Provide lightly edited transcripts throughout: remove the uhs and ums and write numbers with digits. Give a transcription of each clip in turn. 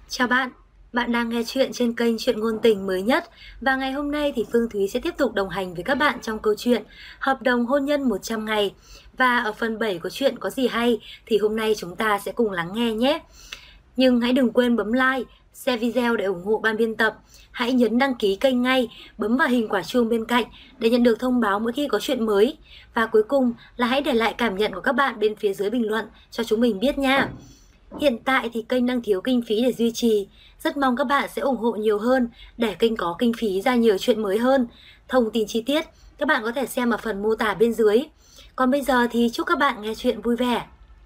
Chào bạn, bạn đang nghe chuyện trên kênh Chuyện Ngôn Tình mới nhất và ngày hôm nay thì Phương Thúy sẽ tiếp tục đồng hành với các bạn trong câu chuyện Hợp đồng hôn nhân 100 ngày. Và ở phần 7 của chuyện có gì hay thì hôm nay chúng ta sẽ cùng lắng nghe nhé. Nhưng hãy đừng quên bấm like, share video để ủng hộ ban biên tập. Hãy nhấn đăng ký kênh ngay, bấm vào hình quả chuông bên cạnh để nhận được thông báo mỗi khi có chuyện mới. Và cuối cùng là hãy để lại cảm nhận của các bạn bên phía dưới bình luận cho chúng mình biết nha. Hiện tại thì kênh đang thiếu kinh phí để duy trì. Rất mong các bạn sẽ ủng hộ nhiều hơn để kênh có kinh phí ra nhiều chuyện mới hơn. Thông tin chi tiết các bạn có thể xem ở phần mô tả bên dưới. Còn bây giờ thì chúc các bạn nghe chuyện vui vẻ.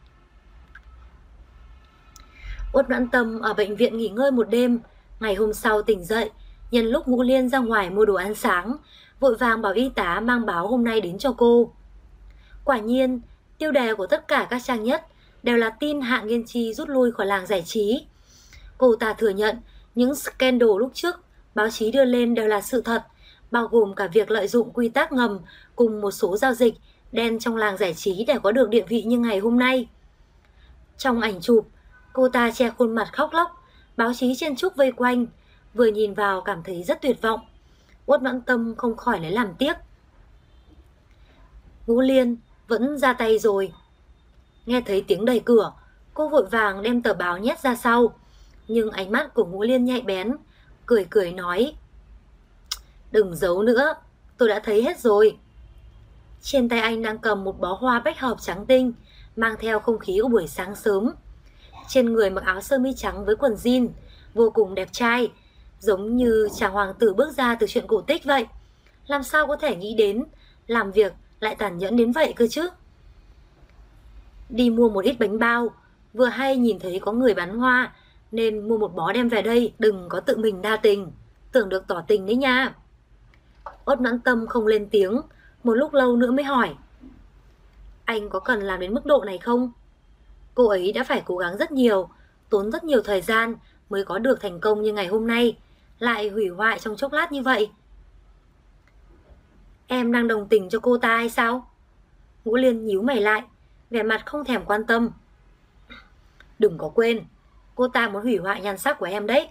Uất Noãn Tâm ở bệnh viện nghỉ ngơi một đêm. Ngày hôm sau tỉnh dậy, nhân lúc Ngũ Liên ra ngoài mua đồ ăn sáng, vội vàng bảo y tá mang báo hôm nay đến cho cô. Quả nhiên, tiêu đề của tất cả các trang nhất đều là tin Hạ Nghiên Chi rút lui khỏi làng giải trí. Cô ta thừa nhận những scandal lúc trước báo chí đưa lên đều là sự thật, bao gồm cả việc lợi dụng quy tắc ngầm cùng một số giao dịch đen trong làng giải trí để có được địa vị như ngày hôm nay. Trong ảnh chụp, cô ta che khuôn mặt khóc lóc, báo chí chen chúc vây quanh, vừa nhìn vào cảm thấy rất tuyệt vọng. Uất Noãn Tâm không khỏi lấy làm tiếc. Ngũ Liên vẫn ra tay rồi. Nghe thấy tiếng đẩy cửa, cô vội vàng đem tờ báo nhét ra sau. Nhưng ánh mắt của Ngũ Liên nhạy bén, cười cười nói: "Đừng giấu nữa, tôi đã thấy hết rồi." Trên tay anh đang cầm một bó hoa bách hợp trắng tinh, mang theo không khí của buổi sáng sớm. Trên người mặc áo sơ mi trắng với quần jean, vô cùng đẹp trai, giống như chàng hoàng tử bước ra từ chuyện cổ tích vậy. Làm sao có thể nghĩ đến làm việc lại tàn nhẫn đến vậy cơ chứ? Đi mua một ít bánh bao, vừa hay nhìn thấy có người bán hoa nên mua một bó đem về đây, đừng có tự mình đa tình, tưởng được tỏ tình đấy nha. Uất Noãn Tâm không lên tiếng, một lúc lâu nữa mới hỏi: "Anh có cần làm đến mức độ này không?" Cô ấy đã phải cố gắng rất nhiều, tốn rất nhiều thời gian mới có được thành công như ngày hôm nay, lại hủy hoại trong chốc lát như vậy. "Em đang đồng tình cho cô ta hay sao?" Ngũ Liên nhíu mày lại, vẻ mặt không thèm quan tâm. "Đừng có quên, cô ta muốn hủy hoại nhan sắc của em đấy."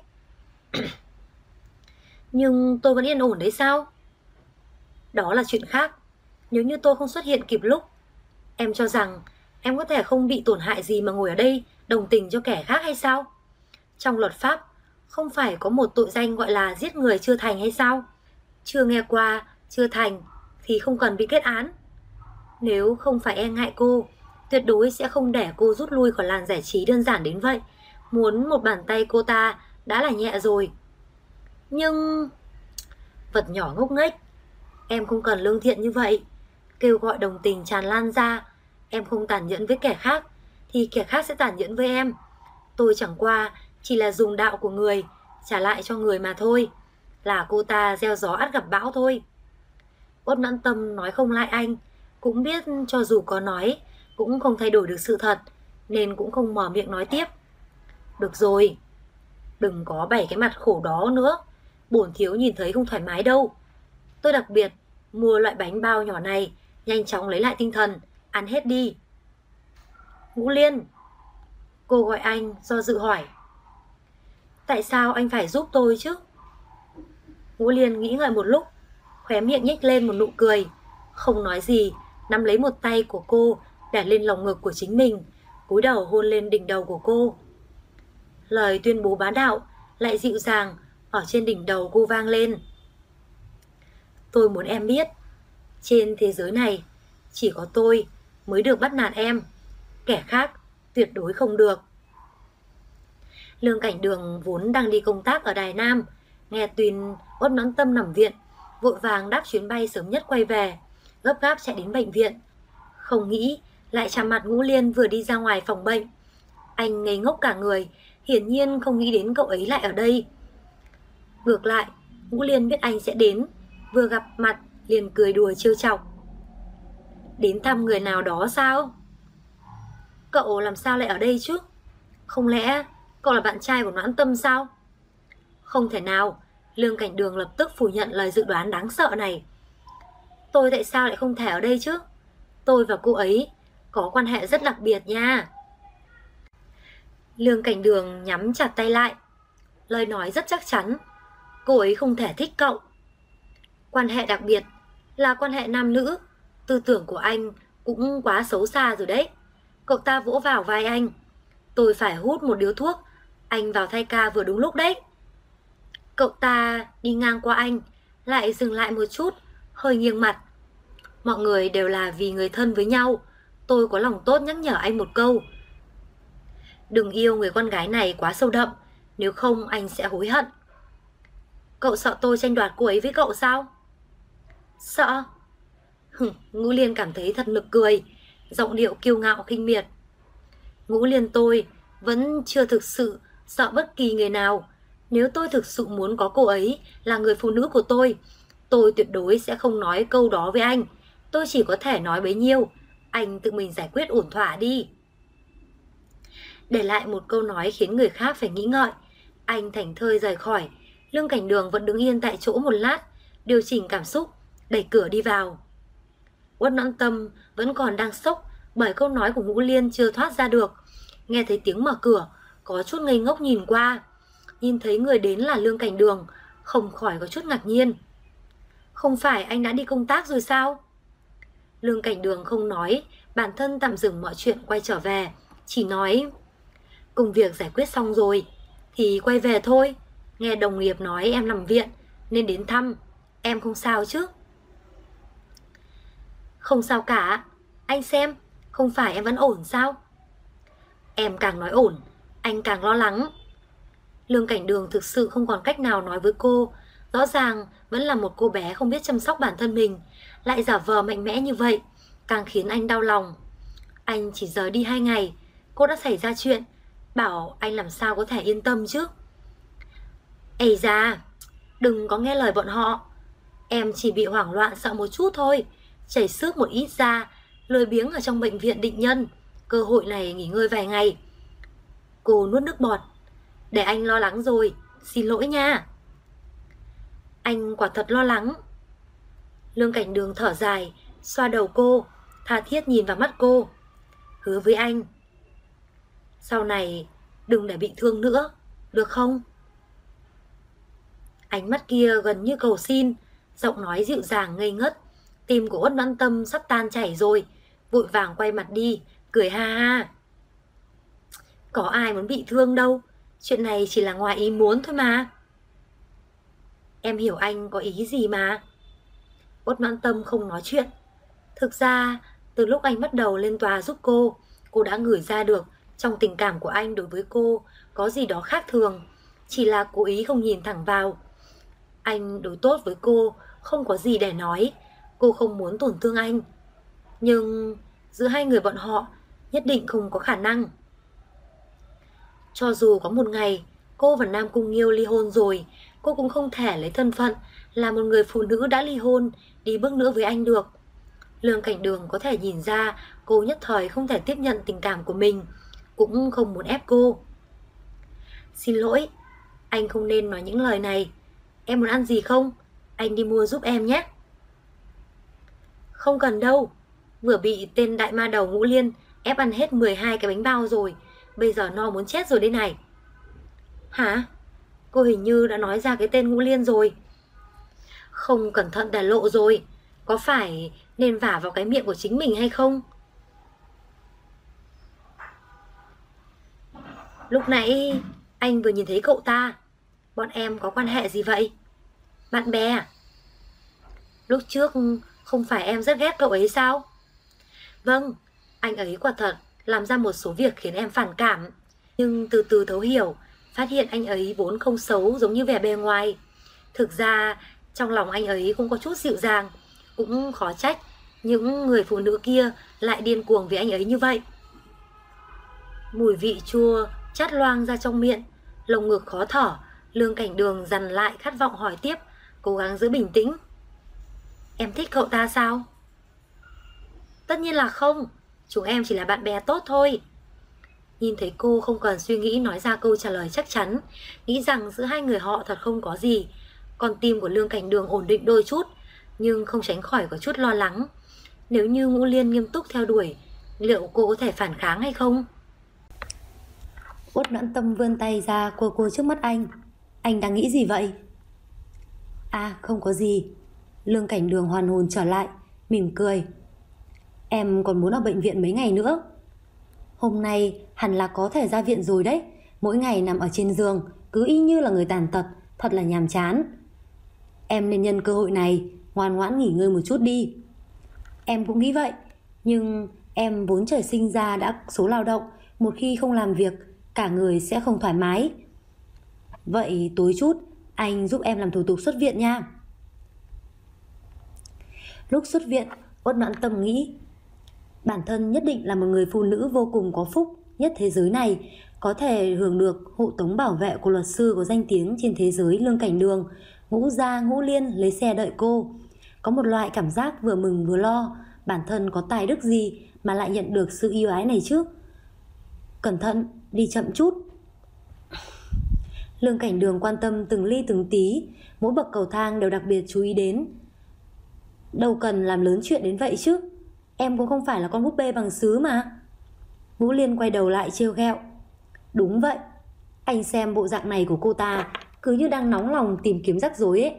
"Nhưng tôi vẫn yên ổn đấy sao?" "Đó là chuyện khác. Nếu như tôi không xuất hiện kịp lúc, em cho rằng em có thể không bị tổn hại gì mà ngồi ở đây đồng tình cho kẻ khác hay sao? Trong luật pháp, không phải có một tội danh gọi là giết người chưa thành hay sao? Chưa nghe qua, chưa thành thì không cần bị kết án. Nếu không phải e ngại cô, tuyệt đối sẽ không để cô rút lui khỏi làng giải trí đơn giản đến vậy. Muốn một bàn tay cô ta đã là nhẹ rồi. Nhưng... vật nhỏ ngốc nghếch, em không cần lương thiện như vậy. Kêu gọi đồng tình tràn lan ra. Em không tàn nhẫn với kẻ khác thì kẻ khác sẽ tàn nhẫn với em. Tôi chẳng qua chỉ là dùng đạo của người trả lại cho người mà thôi. Là cô ta gieo gió ắt gặp bão thôi." Uất Noãn Tâm nói không lại anh, cũng biết cho dù có nói cũng không thay đổi được sự thật, nên cũng không mở miệng nói tiếp. "Được rồi, đừng có bày cái mặt khổ đó nữa, bổn thiếu nhìn thấy không thoải mái đâu. Tôi đặc biệt mua loại bánh bao nhỏ này, nhanh chóng lấy lại tinh thần, ăn hết đi." "Ngũ Liên," cô gọi anh do dự hỏi: "Tại sao anh phải giúp tôi chứ?" Ngũ Liên nghĩ ngợi một lúc, khóe miệng nhếch lên một nụ cười, không nói gì, nắm lấy một tay của cô để lên lòng ngực của chính mình, cúi đầu hôn lên đỉnh đầu của cô. Lời tuyên bố bá đạo lại dịu dàng ở trên đỉnh đầu cô vang lên: "Tôi muốn em biết, trên thế giới này chỉ có tôi mới được bắt nạt em, kẻ khác tuyệt đối không được." Lương Cảnh Đường vốn đang đi công tác ở Đài Nam, nghe tin Uất Noãn Tâm nằm viện, vội vàng đáp chuyến bay sớm nhất quay về, gấp gáp chạy đến bệnh viện. Không nghĩ lại chạm mặt Ngũ Liên vừa đi ra ngoài phòng bệnh. Anh ngây ngốc cả người, hiển nhiên không nghĩ đến cậu ấy lại ở đây. Ngược lại, Ngũ Liên biết anh sẽ đến, vừa gặp mặt liền cười đùa trêu chọc: "Đến thăm người nào đó sao? Cậu làm sao lại ở đây chứ? Không lẽ cậu là bạn trai của Noãn Tâm sao?" "Không thể nào." Lương Cảnh Đường lập tức phủ nhận lời dự đoán đáng sợ này. "Tôi tại sao lại không thể ở đây chứ? Tôi và cô ấy có quan hệ rất đặc biệt nha." Lương Cảnh Đường nhắm chặt tay lại. lời nói rất chắc chắn. Cô ấy không thể thích cậu. Quan hệ đặc biệt là quan hệ nam nữ. Tư tưởng của anh cũng quá xấu xa rồi đấy. Cậu ta vỗ vào vai anh. Tôi phải hút một điếu thuốc, anh vào thay ca vừa đúng lúc đấy. Cậu ta đi ngang qua anh, lại dừng lại một chút, hơi nghiêng mặt. Mọi người đều là vì người thân với nhau. Tôi có lòng tốt nhắc nhở anh một câu. Đừng yêu người con gái này quá sâu đậm, nếu không anh sẽ hối hận. Cậu sợ tôi tranh đoạt cô ấy với cậu sao? Sợ? Ngũ Liên cảm thấy thật nực cười, giọng điệu kiêu ngạo khinh miệt. Ngũ Liên tôi vẫn chưa thực sự sợ bất kỳ người nào. Nếu tôi thực sự muốn có cô ấy là người phụ nữ của tôi tuyệt đối sẽ không nói câu đó với anh. Tôi chỉ có thể nói bấy nhiêu. Anh tự mình giải quyết ổn thỏa đi. Để lại một câu nói khiến người khác phải nghĩ ngợi, anh thảnh thơi rời khỏi. Lương Cảnh Đường vẫn đứng yên tại chỗ một lát, điều chỉnh cảm xúc, đẩy cửa đi vào. Uất Noãn Tâm vẫn còn đang sốc bởi câu nói của Ngũ Liên chưa thoát ra được. Nghe thấy tiếng mở cửa, có chút ngây ngốc nhìn qua. Nhìn thấy người đến là Lương Cảnh Đường, không khỏi có chút ngạc nhiên. Không phải anh đã đi công tác rồi sao? Lương Cảnh Đường không nói, bản thân tạm dừng mọi chuyện quay trở về, chỉ nói công việc giải quyết xong rồi thì quay về thôi. Nghe đồng nghiệp nói em nằm viện nên đến thăm. Em không sao chứ? Không sao cả. Anh xem, không phải em vẫn ổn sao? Em càng nói ổn, anh càng lo lắng. Lương Cảnh Đường thực sự không còn cách nào nói với cô. Rõ ràng vẫn là một cô bé không biết chăm sóc bản thân mình, lại giả vờ mạnh mẽ như vậy, càng khiến anh đau lòng. Anh chỉ rời đi 2 ngày, cô đã xảy ra chuyện, bảo anh làm sao có thể yên tâm chứ? Ây da, đừng có nghe lời bọn họ. Em chỉ bị hoảng loạn sợ một chút thôi, chảy xước một ít da, lười biếng ở trong bệnh viện Định Nhân. Cơ hội này nghỉ ngơi vài ngày. Cô nuốt nước bọt. Để anh lo lắng rồi, xin lỗi nha. Anh quả thật lo lắng. Lương Cảnh Đường thở dài, xoa đầu cô, tha thiết nhìn vào mắt cô. Hứa với anh, sau này đừng để bị thương nữa, được không? Ánh mắt kia gần như cầu xin, giọng nói dịu dàng ngây ngất. Tim của Uất Noãn Tâm sắp tan chảy rồi, vội vàng quay mặt đi, cười ha ha. Có ai muốn bị thương đâu, chuyện này chỉ là ngoài ý muốn thôi mà. Em hiểu anh có ý gì mà. Uất Noãn Tâm không nói chuyện. Thực ra, từ lúc anh bắt đầu lên tòa giúp cô đã ngửi ra được trong tình cảm của anh đối với cô có gì đó khác thường, chỉ là cố ý không nhìn thẳng vào. Anh đối tốt với cô, không có gì để nói, cô không muốn tổn thương anh. Nhưng giữa hai người bọn họ nhất định không có khả năng. Cho dù có một ngày cô và Nam Cung Nghiêu ly hôn rồi, cô cũng không thể lấy thân phận là một người phụ nữ đã ly hôn đi bước nữa với anh được. Lương Cảnh Đường có thể nhìn ra cô nhất thời không thể tiếp nhận tình cảm của mình, cũng không muốn ép cô. Xin lỗi, anh không nên nói những lời này. Em muốn ăn gì không? Anh đi mua giúp em nhé. Không cần đâu, vừa bị tên đại ma đầu Ngũ Liên ép ăn hết 12 cái bánh bao rồi, bây giờ no muốn chết rồi đây này. Hả? Cô hình như đã nói ra cái tên Ngũ Liên rồi. Không cẩn thận để lộ rồi, có phải nên vả vào cái miệng của chính mình hay không? Lúc nãy anh vừa nhìn thấy cậu ta. Bọn em có quan hệ gì vậy? Bạn bè à? Lúc trước không phải em rất ghét cậu ấy sao? Vâng, anh ấy quả thật làm ra một số việc khiến em phản cảm. Nhưng từ từ thấu hiểu, phát hiện anh ấy vốn không xấu giống như vẻ bề ngoài. Thực ra trong lòng anh ấy cũng có chút dịu dàng. Cũng khó trách những người phụ nữ kia lại điên cuồng vì anh ấy như vậy. Mùi vị chua chát loang ra trong miệng, lồng ngực khó thở. Lương Cảnh Đường dằn lại khát vọng hỏi tiếp, cố gắng giữ bình tĩnh. Em thích cậu ta sao? Tất nhiên là không, chúng em chỉ là bạn bè tốt thôi. Nhìn thấy cô không cần suy nghĩ nói ra câu trả lời chắc chắn, nghĩ rằng giữa hai người họ thật không có gì. Con tim của Lương Cảnh Đường ổn định đôi chút, nhưng không tránh khỏi có chút lo lắng. Nếu như Ngũ Liên nghiêm túc theo đuổi, liệu cô có thể phản kháng hay không? Uất Noãn Tâm vươn tay ra cô trước mắt anh. Anh đang nghĩ gì vậy? À không có gì. Lương Cảnh Đường hoàn hồn trở lại, mỉm cười. Em còn muốn ở bệnh viện mấy ngày nữa. Hôm nay hẳn là có thể ra viện rồi đấy. Mỗi ngày nằm ở trên giường cứ y như là người tàn tật, thật là nhàm chán. Em nên nhân cơ hội này ngoan ngoãn nghỉ ngơi một chút đi. Em cũng nghĩ vậy, nhưng em vốn trời sinh ra đã số lao động, một khi không làm việc cả người sẽ không thoải mái. Vậy tối chút anh giúp em làm thủ tục xuất viện nha. Lúc xuất viện, Uất Noãn Tâm nghĩ bản thân nhất định là một người phụ nữ vô cùng có phúc nhất thế giới này, có thể hưởng được hộ tống bảo vệ của luật sư có danh tiếng trên thế giới Lương Cảnh Đường. Ngũ Gia Ngũ Liên lấy xe đợi cô. Có một loại cảm giác vừa mừng vừa lo, bản thân có tài đức gì mà lại nhận được sự yêu ái này chứ. Cẩn thận, đi chậm chút. Lương Cảnh Đường quan tâm từng ly từng tí, mỗi bậc cầu thang đều đặc biệt chú ý đến. Đâu cần làm lớn chuyện đến vậy chứ, em cũng không phải là con búp bê bằng sứ mà. Ngũ Liên quay đầu lại trêu ghẹo. Đúng vậy, anh xem bộ dạng này của cô ta cứ như đang nóng lòng tìm kiếm rắc rối ấy.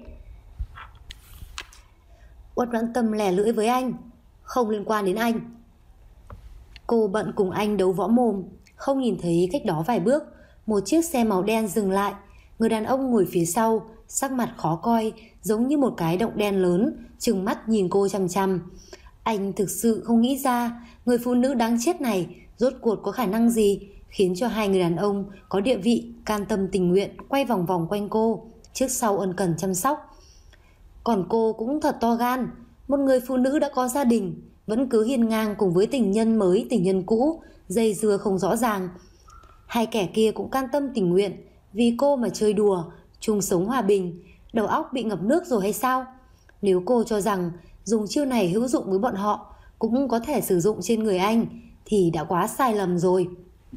Uất Noãn Tâm lẻ lưỡi với anh. Không liên quan đến anh. Cô bận cùng anh đấu võ mồm, không nhìn thấy cách đó vài bước một chiếc xe màu đen dừng lại. Người đàn ông ngồi phía sau, sắc mặt khó coi, giống như một cái động đen lớn, trừng mắt nhìn cô chằm chằm. Anh thực sự không nghĩ ra người phụ nữ đáng chết này rốt cuộc có khả năng gì khiến cho hai người đàn ông có địa vị can tâm tình nguyện quay vòng vòng quanh cô, trước sau ân cần chăm sóc. Còn cô cũng thật to gan, một người phụ nữ đã có gia đình vẫn cứ hiên ngang cùng với tình nhân mới tình nhân cũ, dây dưa không rõ ràng. Hai kẻ kia cũng can tâm tình nguyện vì cô mà chơi đùa, chung sống hòa bình. Đầu óc bị ngập nước rồi hay sao? Nếu cô cho rằng dùng chiêu này hữu dụng với bọn họ cũng có thể sử dụng trên người anh thì đã quá sai lầm rồi.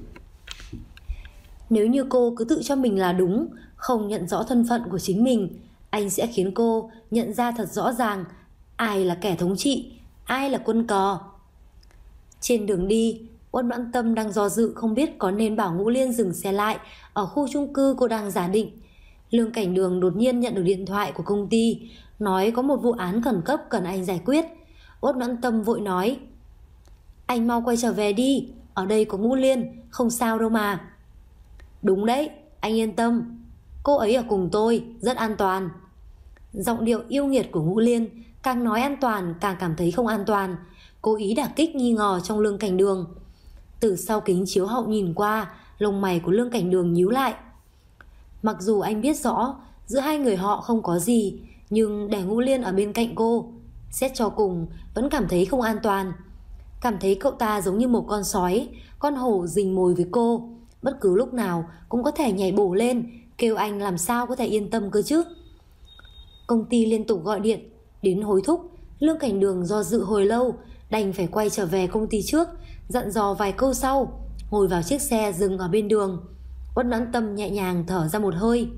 Nếu như cô cứ tự cho mình là đúng, không nhận rõ thân phận của chính mình, anh sẽ khiến cô nhận ra thật rõ ràng ai là kẻ thống trị, ai là quân cờ. Trên đường đi, Uất Noãn Tâm đang do dự không biết có nên bảo Ngũ Liên dừng xe lại ở khu chung cư cô đang giả định. Lương Cảnh Đường đột nhiên nhận được điện thoại của công ty, nói có một vụ án khẩn cấp cần anh giải quyết. Uất Noãn Tâm vội nói: Anh mau quay trở về đi, ở đây có Ngũ Liên, không sao đâu mà. Đúng đấy, anh yên tâm, cô ấy ở cùng tôi, rất an toàn. Giọng điệu yêu nghiệt của Ngũ Liên càng nói an toàn càng cảm thấy không an toàn, cố ý đả kích nghi ngờ trong Lương Cảnh Đường. Từ sau kính chiếu hậu nhìn qua, lông mày của Lương Cảnh Đường nhíu lại. Mặc dù anh biết rõ giữa hai người họ không có gì, nhưng để Ngũ Liên ở bên cạnh cô, xét cho cùng vẫn cảm thấy không an toàn. Cảm thấy cậu ta giống như một con sói, con hổ rình mồi với cô, bất cứ lúc nào cũng có thể nhảy bổ lên, kêu anh làm sao có thể yên tâm cơ chứ. Công ty liên tục gọi điện đến hối thúc. Lương Cảnh Đường do dự hồi lâu, đành phải quay trở về công ty trước, dặn dò vài câu sau, ngồi vào chiếc xe dừng ở bên đường. Uất Noãn Tâm nhẹ nhàng thở ra một hơi.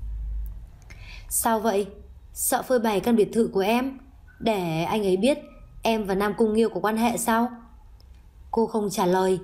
Sao vậy? Sợ phơi bày căn biệt thự của em để anh ấy biết em và Nam Cung Nghiêu có quan hệ sao? Cô không trả lời.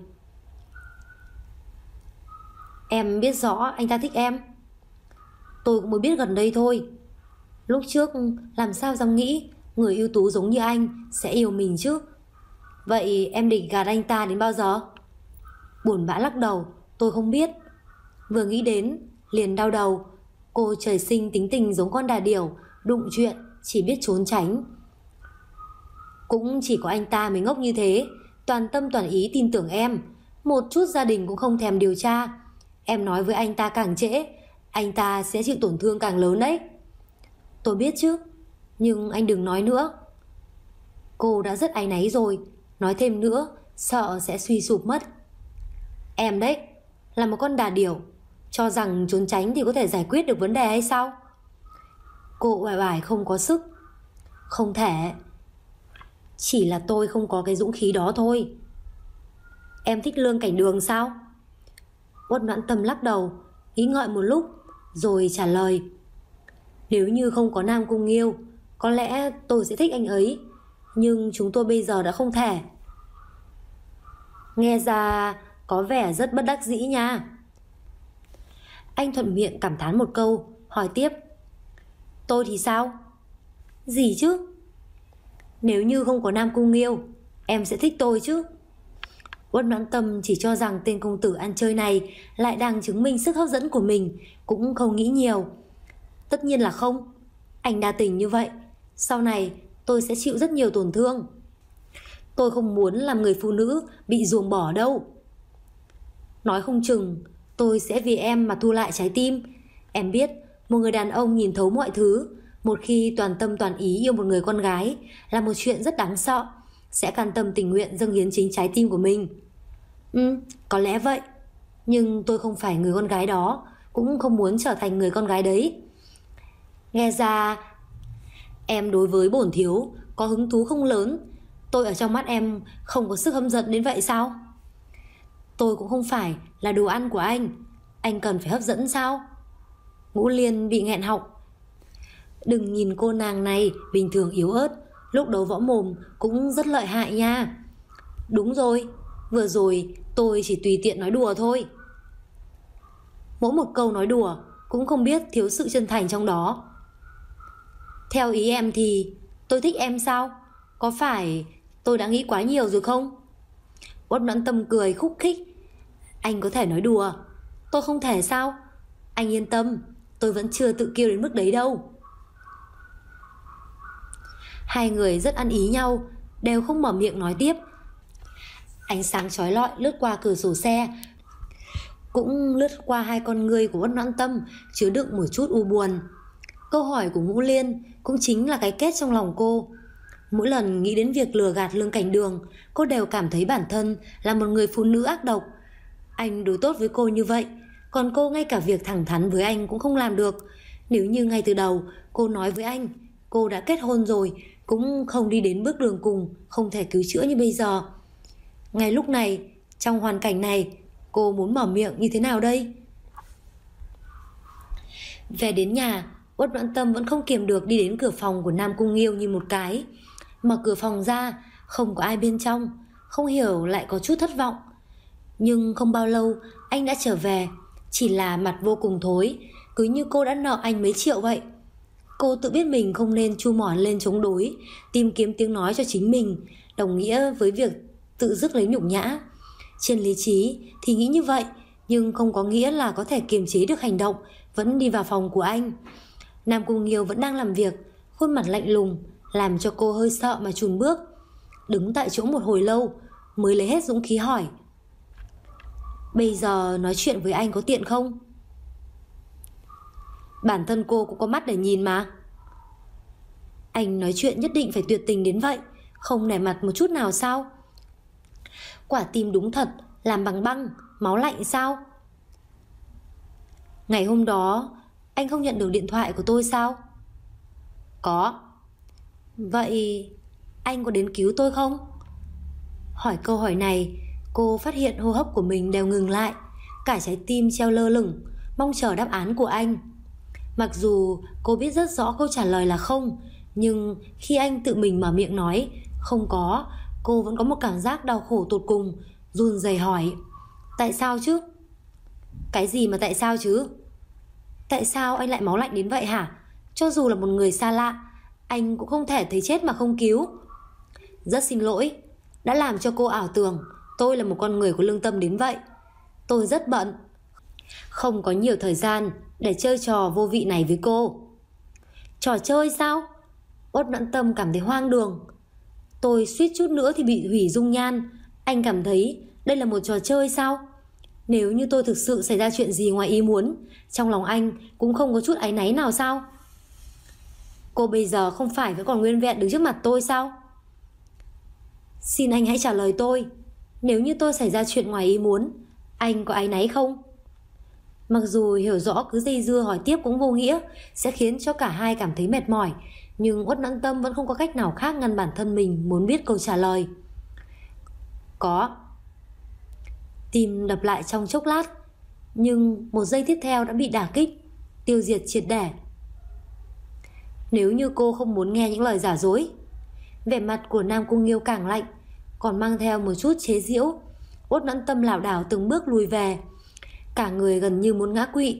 Em biết rõ anh ta thích em. Tôi cũng mới biết gần đây thôi. Lúc trước làm sao dám nghĩ người ưu tú giống như anh sẽ yêu mình chứ. Vậy em định gạt anh ta đến bao giờ? Buồn bã lắc đầu. Tôi không biết. Vừa nghĩ đến liền đau đầu. Cô trời sinh tính tình giống con đà điểu, đụng chuyện chỉ biết trốn tránh. Cũng chỉ có anh ta mới ngốc như thế, toàn tâm toàn ý tin tưởng em, một chút gia đình cũng không thèm điều tra. Em nói với anh ta càng trễ, anh ta sẽ chịu tổn thương càng lớn đấy. Tôi biết chứ, nhưng anh đừng nói nữa. Cô đã rất áy náy rồi, nói thêm nữa sợ sẽ suy sụp mất. Em đấy, là một con đà điểu, cho rằng trốn tránh thì có thể giải quyết được vấn đề hay sao? Cô uể oải không có sức. Không thể. Chỉ là tôi không có cái dũng khí đó thôi. Em thích Lương Cảnh Đường sao? Uất Noãn Tâm lắc đầu, nghĩ ngợi một lúc rồi trả lời. Nếu như không có Nam Cung Nghiêu, có lẽ tôi sẽ thích anh ấy, nhưng chúng tôi bây giờ đã không thể. Nghe ra có vẻ rất bất đắc dĩ nha. Anh thuận miệng cảm thán một câu, hỏi tiếp: tôi thì sao? Gì chứ? Nếu như không có Nam Cung Nghiêu, em sẽ thích tôi chứ? Uất Noãn Tâm chỉ cho rằng tên công tử ăn chơi này lại đang chứng minh sức hấp dẫn của mình, cũng không nghĩ nhiều. Tất nhiên là không. Anh đa tình như vậy, sau này tôi sẽ chịu rất nhiều tổn thương. Tôi không muốn làm người phụ nữ bị ruồng bỏ đâu. Nói không chừng tôi sẽ vì em mà thu lại trái tim. Em biết, một người đàn ông nhìn thấu mọi thứ, một khi toàn tâm toàn ý yêu một người con gái là một chuyện rất đáng sợ, sẽ cam tâm tình nguyện dâng hiến chính trái tim của mình. Có lẽ vậy, nhưng tôi không phải người con gái đó, cũng không muốn trở thành người con gái đấy. Nghe ra em đối với bổn thiếu có hứng thú không lớn. Tôi ở trong mắt em không có sức hấp dẫn đến vậy sao? Tôi cũng không phải là đồ ăn của anh cần phải hấp dẫn sao? Ngũ Liên bị nghẹn họng. Đừng nhìn cô nàng này bình thường yếu ớt, lúc đấu võ mồm cũng rất lợi hại nha. Đúng rồi, vừa rồi tôi chỉ tùy tiện nói đùa thôi. Mỗi một câu nói đùa cũng không biết thiếu sự chân thành trong đó. Theo ý em thì tôi thích em sao? Có phải tôi đã nghĩ quá nhiều rồi không? Uất Noãn Tâm cười khúc khích. Anh có thể nói đùa, tôi không thể sao? Anh yên tâm, tôi vẫn chưa tự kiêu đến mức đấy đâu. Hai người rất ăn ý nhau, đều không mở miệng nói tiếp. Ánh sáng chói lọi lướt qua cửa sổ xe, cũng lướt qua hai con ngươi của Uất Noãn Tâm, chứa đựng một chút u buồn. Câu hỏi của Ngũ Liên cũng chính là cái kết trong lòng cô. Mỗi lần nghĩ đến việc lừa gạt Lương Cảnh Đường, cô đều cảm thấy bản thân là một người phụ nữ ác độc. Anh đối tốt với cô như vậy, còn cô ngay cả việc thẳng thắn với anh cũng không làm được. Nếu như ngay từ đầu cô nói với anh cô đã kết hôn rồi, cũng không đi đến bước đường cùng, không thể cứu chữa như bây giờ. Ngay lúc này, trong hoàn cảnh này, cô muốn mở miệng như thế nào đây? Về đến nhà, Uất Noãn Tâm vẫn không kiềm được đi đến cửa phòng của Nam Cung Nghiêu như một cái. Mở cửa phòng ra, không có ai bên trong, không hiểu lại có chút thất vọng. Nhưng không bao lâu, anh đã trở về, chỉ là mặt vô cùng thối, cứ như cô đã nợ anh mấy triệu vậy. Cô tự biết mình không nên chu mỏ lên chống đối, tìm kiếm tiếng nói cho chính mình, đồng nghĩa với việc tự dứt lấy nhục nhã. Trên lý trí thì nghĩ như vậy, nhưng không có nghĩa là có thể kiềm chế được hành động, vẫn đi vào phòng của anh. Nam Cung Nghiêu vẫn đang làm việc, khuôn mặt lạnh lùng, làm cho cô hơi sợ mà chùn bước. Đứng tại chỗ một hồi lâu, mới lấy hết dũng khí hỏi: bây giờ nói chuyện với anh có tiện không? Bản thân cô cũng có mắt để nhìn mà. Anh nói chuyện nhất định phải tuyệt tình đến vậy, không nể mặt một chút nào sao? Quả tim đúng thật, làm bằng băng, máu lạnh sao? Ngày hôm đó anh không nhận được điện thoại của tôi sao? Có. Vậy anh có đến cứu tôi không? Hỏi câu hỏi này, cô phát hiện hô hấp của mình đều ngừng lại, cả trái tim treo lơ lửng, mong chờ đáp án của anh. Mặc dù cô biết rất rõ câu trả lời là không, nhưng khi anh tự mình mở miệng nói không có, cô vẫn có một cảm giác đau khổ tột cùng, run rẩy hỏi: tại sao chứ? Cái gì mà tại sao chứ? Tại sao anh lại máu lạnh đến vậy hả? Cho dù là một người xa lạ, anh cũng không thể thấy chết mà không cứu. Rất xin lỗi, đã làm cho cô ảo tưởng tôi là một con người có lương tâm đến vậy. Tôi rất bận, không có nhiều thời gian để chơi trò vô vị này với cô. Trò chơi sao? Uất Noãn Tâm cảm thấy hoang đường. Tôi suýt chút nữa thì bị hủy dung nhan, anh cảm thấy đây là một trò chơi sao? Nếu như tôi thực sự xảy ra chuyện gì ngoài ý muốn, trong lòng anh cũng không có chút áy náy nào sao? Cô bây giờ không phải vẫn còn nguyên vẹn đứng trước mặt tôi sao? Xin anh hãy trả lời tôi, nếu như tôi xảy ra chuyện ngoài ý muốn, anh có áy náy không? Mặc dù hiểu rõ cứ dây dưa hỏi tiếp cũng vô nghĩa, sẽ khiến cho cả hai cảm thấy mệt mỏi, nhưng Uất Noãn Tâm vẫn không có cách nào khác ngăn bản thân mình muốn biết câu trả lời. Có. Tim đập lại trong chốc lát, nhưng một giây tiếp theo đã bị đả kích, tiêu diệt triệt để. Nếu như cô không muốn nghe những lời giả dối. Vẻ mặt của Nam Cung Nghiêu càng lạnh, còn mang theo một chút chế giễu. Uất Noãn Tâm lảo đảo từng bước lùi về, cả người gần như muốn ngã quỵ.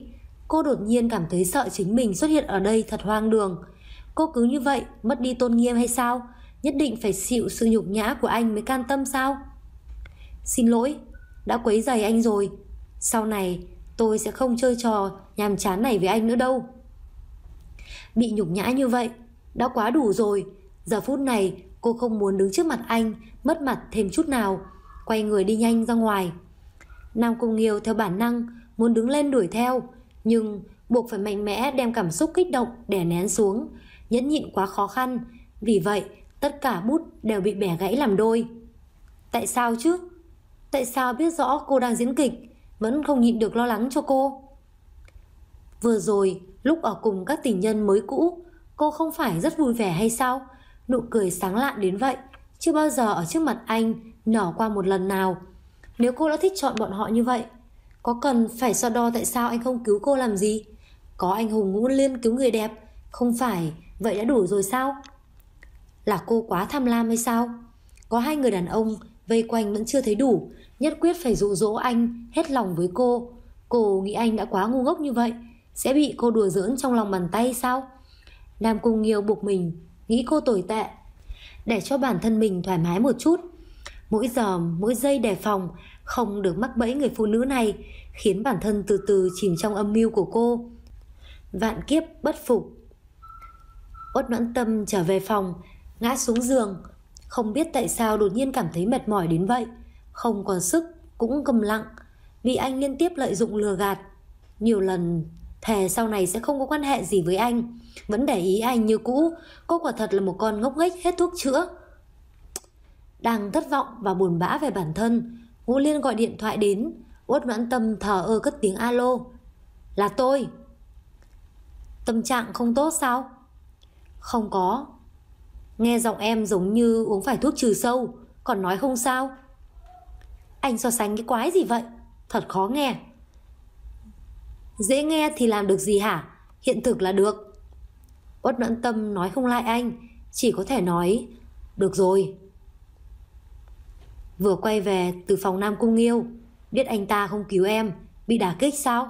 Cô đột nhiên cảm thấy sợ chính mình xuất hiện ở đây thật hoang đường. Cô cứ như vậy mất đi tôn nghiêm hay sao? Nhất định phải chịu sự nhục nhã của anh mới can tâm sao? Xin lỗi, đã quấy rầy anh rồi. Sau này tôi sẽ không chơi trò nhàm chán này với anh nữa đâu. Bị nhục nhã như vậy đã quá đủ rồi. Giờ phút này cô không muốn đứng trước mặt anh mất mặt thêm chút nào. Quay người đi nhanh ra ngoài. Nam Cung Nghiêu theo bản năng muốn đứng lên đuổi theo, nhưng buộc phải mạnh mẽ đem cảm xúc kích động đè nén xuống. Nhẫn nhịn quá khó khăn, vì vậy tất cả bút đều bị bẻ gãy làm đôi. Tại sao chứ? Tại sao biết rõ cô đang diễn kịch vẫn không nhịn được lo lắng cho cô? Vừa rồi lúc ở cùng các tình nhân mới cũ, cô không phải rất vui vẻ hay sao? Nụ cười sáng lạn đến vậy, chưa bao giờ ở trước mặt anh nở qua một lần nào. Nếu cô đã thích chọn bọn họ như vậy, có cần phải so đo tại sao anh không cứu cô làm gì? Có anh hùng Ngũ Liên cứu người đẹp, không phải vậy đã đủ rồi sao? Là cô quá tham lam hay sao? Có hai người đàn ông vây quanh vẫn chưa thấy đủ, nhất quyết phải dụ dỗ anh hết lòng với cô. Cô nghĩ anh đã quá ngu ngốc như vậy, sẽ bị cô đùa giỡn trong lòng bàn tay sao? Nam Cung Nghiêu buộc mình nghĩ cô tồi tệ, để cho bản thân mình thoải mái một chút. Mỗi giờ mỗi giây đề phòng không được mắc bẫy người phụ nữ này, khiến bản thân từ từ chìm trong âm mưu của cô. Vạn kiếp bất phục. Uất Noãn Tâm trở về phòng, ngã xuống giường. Không biết tại sao đột nhiên cảm thấy mệt mỏi đến vậy, không còn sức cũng câm lặng. Vì anh liên tiếp lợi dụng lừa gạt, nhiều lần thề sau này sẽ không có quan hệ gì với anh, vẫn để ý anh như cũ. Cô quả thật là một con ngốc nghếch hết thuốc chữa. Đang thất vọng và buồn bã về bản thân, Ngũ Liên gọi điện thoại đến. Uất Noãn Tâm thờ ơ cất tiếng alo. Là tôi. Tâm trạng không tốt sao? Không có. Nghe giọng em giống như uống phải thuốc trừ sâu, còn nói không sao. Anh so sánh cái quái gì vậy? Thật khó nghe. Dễ nghe thì làm được gì hả? Hiện thực là được. Uất Noãn Tâm nói không lại anh, chỉ có thể nói được rồi. Vừa quay về từ phòng Nam Cung Nghiêu, biết anh ta không cứu em, bị đả kích sao?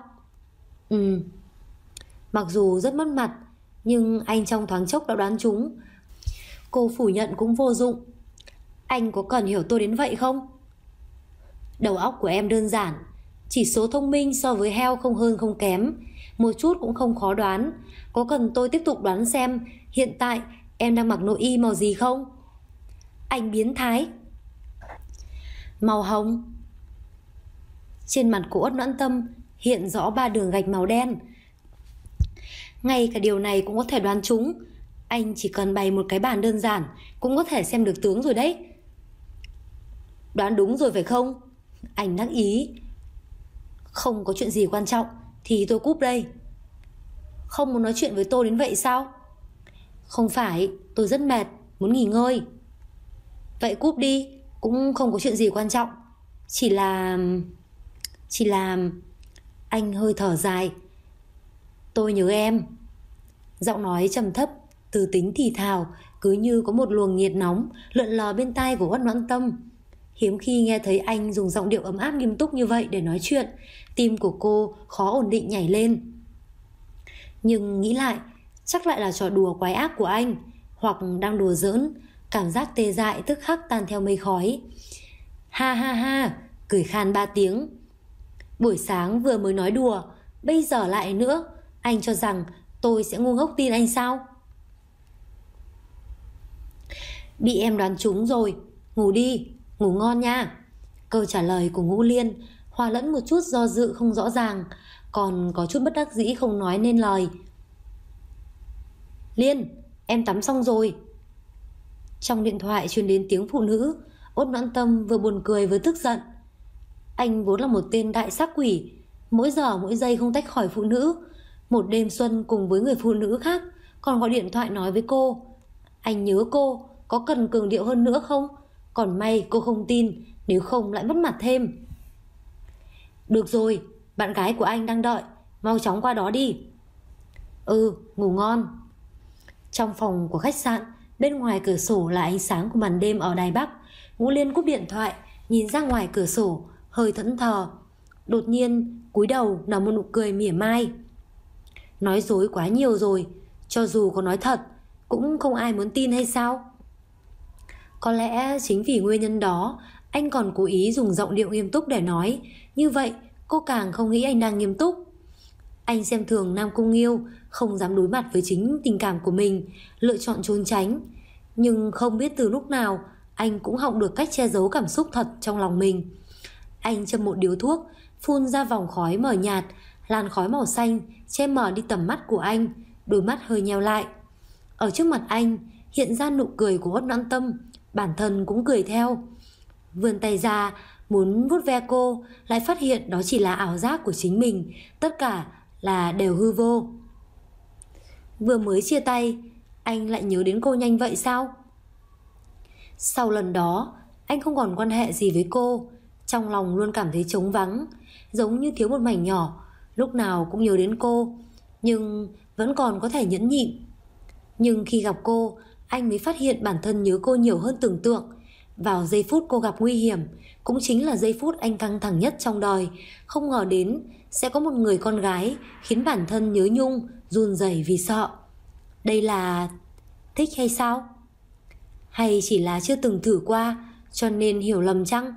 Mặc dù rất mất mặt, nhưng anh trong thoáng chốc đã đoán trúng. Cô phủ nhận cũng vô dụng. Anh có cần hiểu tôi đến vậy không? Đầu óc của em đơn giản, chỉ số thông minh so với heo không hơn không kém, một chút cũng không khó đoán. Có cần tôi tiếp tục đoán xem hiện tại em đang mặc nội y màu gì không? Anh biến thái. Màu hồng. Trên mặt của Uất Noãn Tâm hiện rõ 3 đường gạch màu đen. Ngay cả điều này cũng có thể đoán trúng. Anh chỉ cần bày một cái bàn đơn giản cũng có thể xem được tướng rồi đấy. Đoán đúng rồi phải không? Anh đắc ý. Không có chuyện gì quan trọng thì tôi cúp đây. Không muốn nói chuyện với tôi đến vậy sao? Không phải, tôi rất mệt, muốn nghỉ ngơi. Vậy cúp đi, cũng không có chuyện gì quan trọng. Chỉ là... Anh hơi thở dài. Tôi nhớ em. Giọng nói trầm thấp, từ tính thì thào, cứ như có một luồng nhiệt nóng lượn lờ bên tai của Uất Noãn Tâm. Hiếm khi nghe thấy anh dùng giọng điệu ấm áp nghiêm túc như vậy để nói chuyện, tim của cô khó ổn định nhảy lên. Nhưng nghĩ lại, chắc lại là trò đùa quái ác của anh, hoặc đang đùa giỡn. Cảm giác tê dại tức khắc tan theo mây khói. Ha ha ha, cười khan 3 tiếng. Buổi sáng vừa mới nói đùa, bây giờ lại nữa. Anh cho rằng tôi sẽ ngu ngốc tin anh sao? Bị em đoán trúng rồi. Ngủ đi, ngủ ngon nha. Câu trả lời của Ngũ Liên hòa lẫn một chút do dự không rõ ràng, còn có chút bất đắc dĩ không nói nên lời. Liên, em tắm xong rồi. Trong điện thoại truyền đến tiếng phụ nữ. Uất Noãn Tâm vừa buồn cười vừa tức giận. Anh vốn là một tên đại sắc quỷ, mỗi giờ mỗi giây không tách khỏi phụ nữ. Một đêm xuân cùng với người phụ nữ khác, còn gọi điện thoại nói với cô. Anh nhớ cô, có cần cường điệu hơn nữa không? Còn may cô không tin, nếu không lại mất mặt thêm. Được rồi, bạn gái của anh đang đợi, mau chóng qua đó đi. Ngủ ngon. Trong phòng của khách sạn, bên ngoài cửa sổ là ánh sáng của màn đêm ở Đài Bắc. Ngũ Liên cúp điện thoại, nhìn ra ngoài cửa sổ, hơi thẫn thờ. Đột nhiên cúi đầu nở một nụ cười mỉa mai. nói dối quá nhiều rồi. Cho dù có nói thật cũng không ai muốn tin hay sao? Có lẽ chính vì nguyên nhân đó anh còn cố ý dùng giọng điệu nghiêm túc để nói. Như vậy cô càng không nghĩ anh đang nghiêm túc. Anh xem thường Nam Cung Nghiêu, không dám đối mặt với chính tình cảm của mình, lựa chọn trốn tránh. Nhưng không biết từ lúc nào anh cũng học được cách che giấu cảm xúc thật trong lòng mình. Anh châm một điếu thuốc, phun ra vòng khói mờ nhạt, làn khói màu xanh che mờ đi tầm mắt của anh, đôi mắt hơi nheo lại. Ở trước mặt anh hiện ra nụ cười của Uất Noãn Tâm, bản thân cũng cười theo. Vươn tay ra muốn vuốt ve cô, lại phát hiện đó chỉ là ảo giác của chính mình, tất cả là đều hư vô. Vừa mới chia tay, anh lại nhớ đến cô nhanh vậy sao? Sau lần đó, anh không còn quan hệ gì với cô, trong lòng luôn cảm thấy trống vắng, giống như thiếu một mảnh nhỏ, lúc nào cũng nhớ đến cô, nhưng vẫn còn có thể nhẫn nhịn. Nhưng khi gặp cô, anh mới phát hiện bản thân nhớ cô nhiều hơn tưởng tượng. Vào giây phút cô gặp nguy hiểm, cũng chính là giây phút anh căng thẳng nhất trong đời, không ngờ đến sẽ có một người con gái khiến bản thân nhớ nhung, run rẩy vì sợ. Đây là thích hay sao? Hay chỉ là chưa từng thử qua, cho nên hiểu lầm chăng?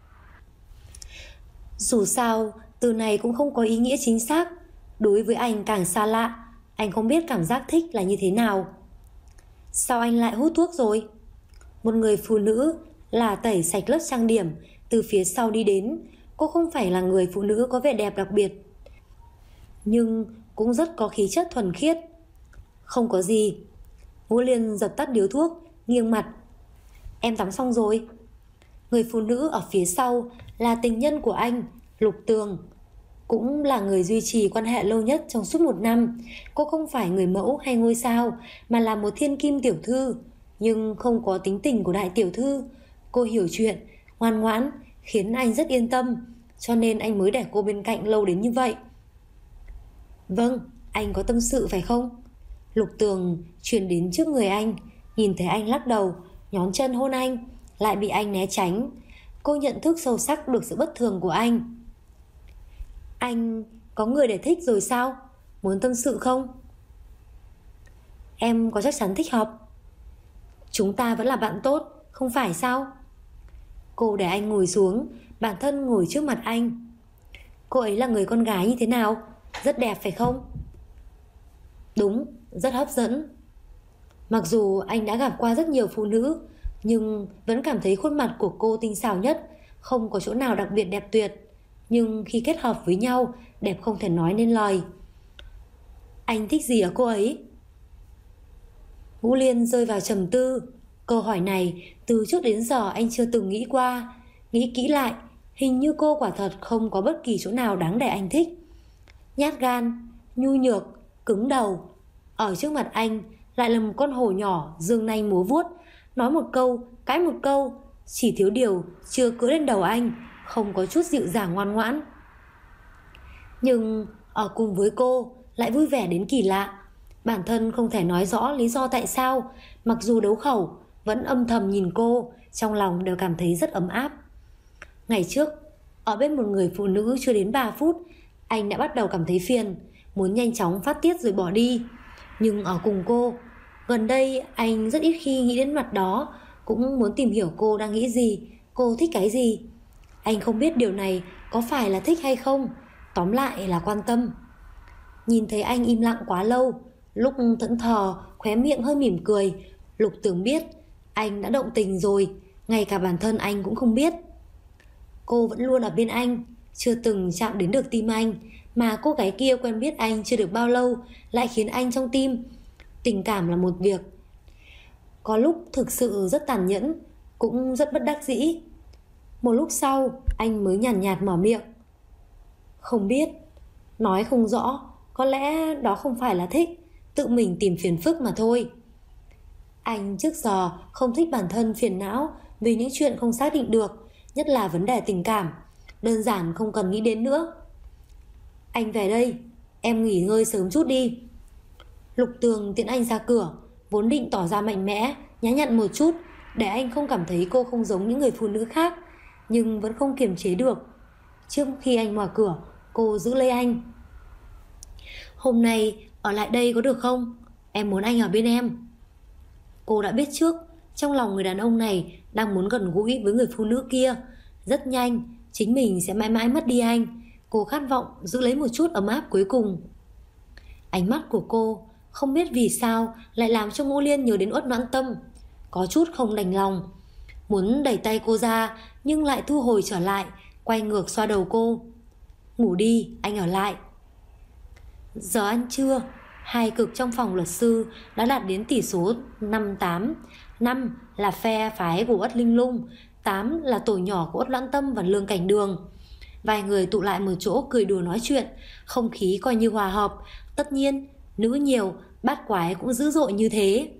Dù sao, từ này cũng không có ý nghĩa chính xác. Đối với anh càng xa lạ, anh không biết cảm giác thích là như thế nào. Sao anh lại hút thuốc rồi? Một người phụ nữ là tẩy sạch lớp trang điểm từ phía sau đi đến. Cô không phải là người phụ nữ có vẻ đẹp đặc biệt, nhưng cũng rất có khí chất thuần khiết. Không có gì. Ngũ Liên dập tắt điếu thuốc, nghiêng mặt. Em tắm xong rồi. Người phụ nữ ở phía sau là tình nhân của anh, Lục Tường, cũng là người duy trì quan hệ lâu nhất trong suốt 1 năm. Cô không phải người mẫu hay ngôi sao, mà là một thiên kim tiểu thư, nhưng không có tính tình của đại tiểu thư. Cô hiểu chuyện, ngoan ngoãn, khiến anh rất yên tâm, cho nên anh mới để cô bên cạnh lâu đến như vậy. Vâng, anh có tâm sự phải không? Lục Tường chuyển đến trước người anh, nhìn thấy anh lắc đầu, nhón chân hôn anh, lại bị anh né tránh. Cô nhận thức sâu sắc được sự bất thường của anh. Anh có người để thích rồi sao? Muốn tâm sự không? Em có chắc chắn thích hợp. Chúng ta vẫn là bạn tốt, không phải sao? Cô để anh ngồi xuống, bản thân ngồi trước mặt anh. Cô ấy là người con gái như thế nào? Rất đẹp phải không? Đúng, rất hấp dẫn. Mặc dù anh đã gặp qua rất nhiều phụ nữ, nhưng vẫn cảm thấy khuôn mặt của cô tinh xảo nhất, không có chỗ nào đặc biệt đẹp tuyệt. Nhưng khi kết hợp với nhau, đẹp không thể nói nên lời. Anh thích gì ở cô ấy? Ngũ Liên rơi vào trầm tư. Câu hỏi này từ trước đến giờ anh chưa từng nghĩ qua. Nghĩ kỹ lại, hình như cô quả thật không có bất kỳ chỗ nào đáng để anh thích. Nhát gan, nhu nhược, cứng đầu. Ở trước mặt anh lại là một con hổ nhỏ dương nanh múa vuốt, nói một câu, cãi một câu, chỉ thiếu điều chưa cưỡi lên đầu anh, không có chút dịu dàng ngoan ngoãn. Nhưng ở cùng với cô lại vui vẻ đến kỳ lạ. Bản thân không thể nói rõ lý do tại sao, mặc dù đấu khẩu, vẫn âm thầm nhìn cô, trong lòng đều cảm thấy rất ấm áp. Ngày trước, ở bên một người phụ nữ chưa đến 3 phút, anh đã bắt đầu cảm thấy phiền, muốn nhanh chóng phát tiết rồi bỏ đi. Nhưng ở cùng cô, gần đây anh rất ít khi nghĩ đến mặt đó, cũng muốn tìm hiểu cô đang nghĩ gì, cô thích cái gì. Anh không biết điều này có phải là thích hay không, tóm lại là quan tâm. Nhìn thấy anh im lặng quá lâu, lúc thẫn thờ, khóe miệng hơi mỉm cười, Lục Tường biết anh đã động tình rồi, ngay cả bản thân anh cũng không biết. Cô vẫn luôn ở bên anh, chưa từng chạm đến được tim anh, mà cô gái kia quen biết anh chưa được bao lâu lại khiến anh trong tim. Tình cảm là một việc, có lúc thực sự rất tàn nhẫn, cũng rất bất đắc dĩ. Một lúc sau anh mới nhàn nhạt mở miệng. Không biết, nói không rõ, có lẽ đó không phải là thích, tự mình tìm phiền phức mà thôi. Anh trước giờ không thích bản thân phiền não vì những chuyện không xác định được, nhất là vấn đề tình cảm, đơn giản không cần nghĩ đến nữa. Anh về đây, em nghỉ ngơi sớm chút đi. Lục Tường tiễn anh ra cửa, vốn định tỏ ra mạnh mẽ, nhã nhặn một chút, để anh không cảm thấy cô không giống những người phụ nữ khác, nhưng vẫn không kiềm chế được. Trước khi anh mở cửa, cô giữ lấy anh. Hôm nay ở lại đây có được không? Em muốn anh ở bên em. Cô đã biết trước, trong lòng người đàn ông này đang muốn gần gũi với người phụ nữ kia. Rất nhanh, chính mình sẽ mãi mãi mất đi anh. Cô khát vọng giữ lấy một chút ấm áp cuối cùng. Ánh mắt của cô không biết vì sao lại làm cho Ngũ Liên nhớ đến Uất Noãn Tâm. Có chút không đành lòng, muốn đẩy tay cô ra nhưng lại thu hồi trở lại, quay ngược xoa đầu cô. Ngủ đi, anh ở lại. Giờ ăn trưa, hai cực trong phòng luật sư đã đạt đến tỷ số 5-8. 5 là phe phái của Uất Linh Lung, 8 là tổ nhỏ của Uất Noãn Tâm và Lương Cảnh Đường. Vài người tụ lại một chỗ cười đùa nói chuyện, không khí coi như hòa hợp. Tất nhiên, nữ nhiều, bát quái cũng dữ dội như thế.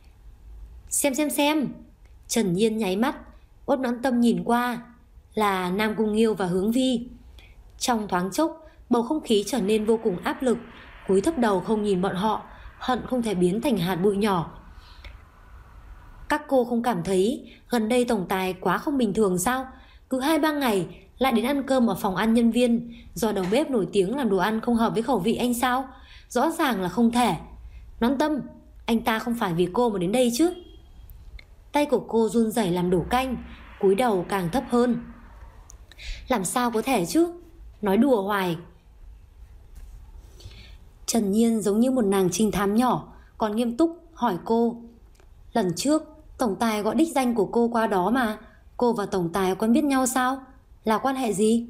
Xem. Trần Nhiên nháy mắt, Uất Noãn Tâm nhìn qua, là Nam Cung Nghiêu và Hướng Vi. Trong thoáng chốc, bầu không khí trở nên vô cùng áp lực. Cúi thấp đầu không nhìn bọn họ, hận không thể biến thành hạt bụi nhỏ. Các cô không cảm thấy gần đây tổng tài quá không bình thường sao? Cứ 2-3 ngày lại đến ăn cơm ở phòng ăn nhân viên, do đầu bếp nổi tiếng làm đồ ăn không hợp với khẩu vị anh sao? Rõ ràng là không thể. Noãn Tâm, anh ta không phải vì cô mà đến đây chứ? Tay của cô run rẩy làm đổ canh, cúi đầu càng thấp hơn. Làm sao có thể chứ? Nói đùa hoài. Trần Nhiên giống như một nàng trinh thám nhỏ, còn nghiêm túc hỏi cô. Lần trước tổng tài gọi đích danh của cô qua đó mà. Cô và tổng tài quen biết nhau sao? Là quan hệ gì?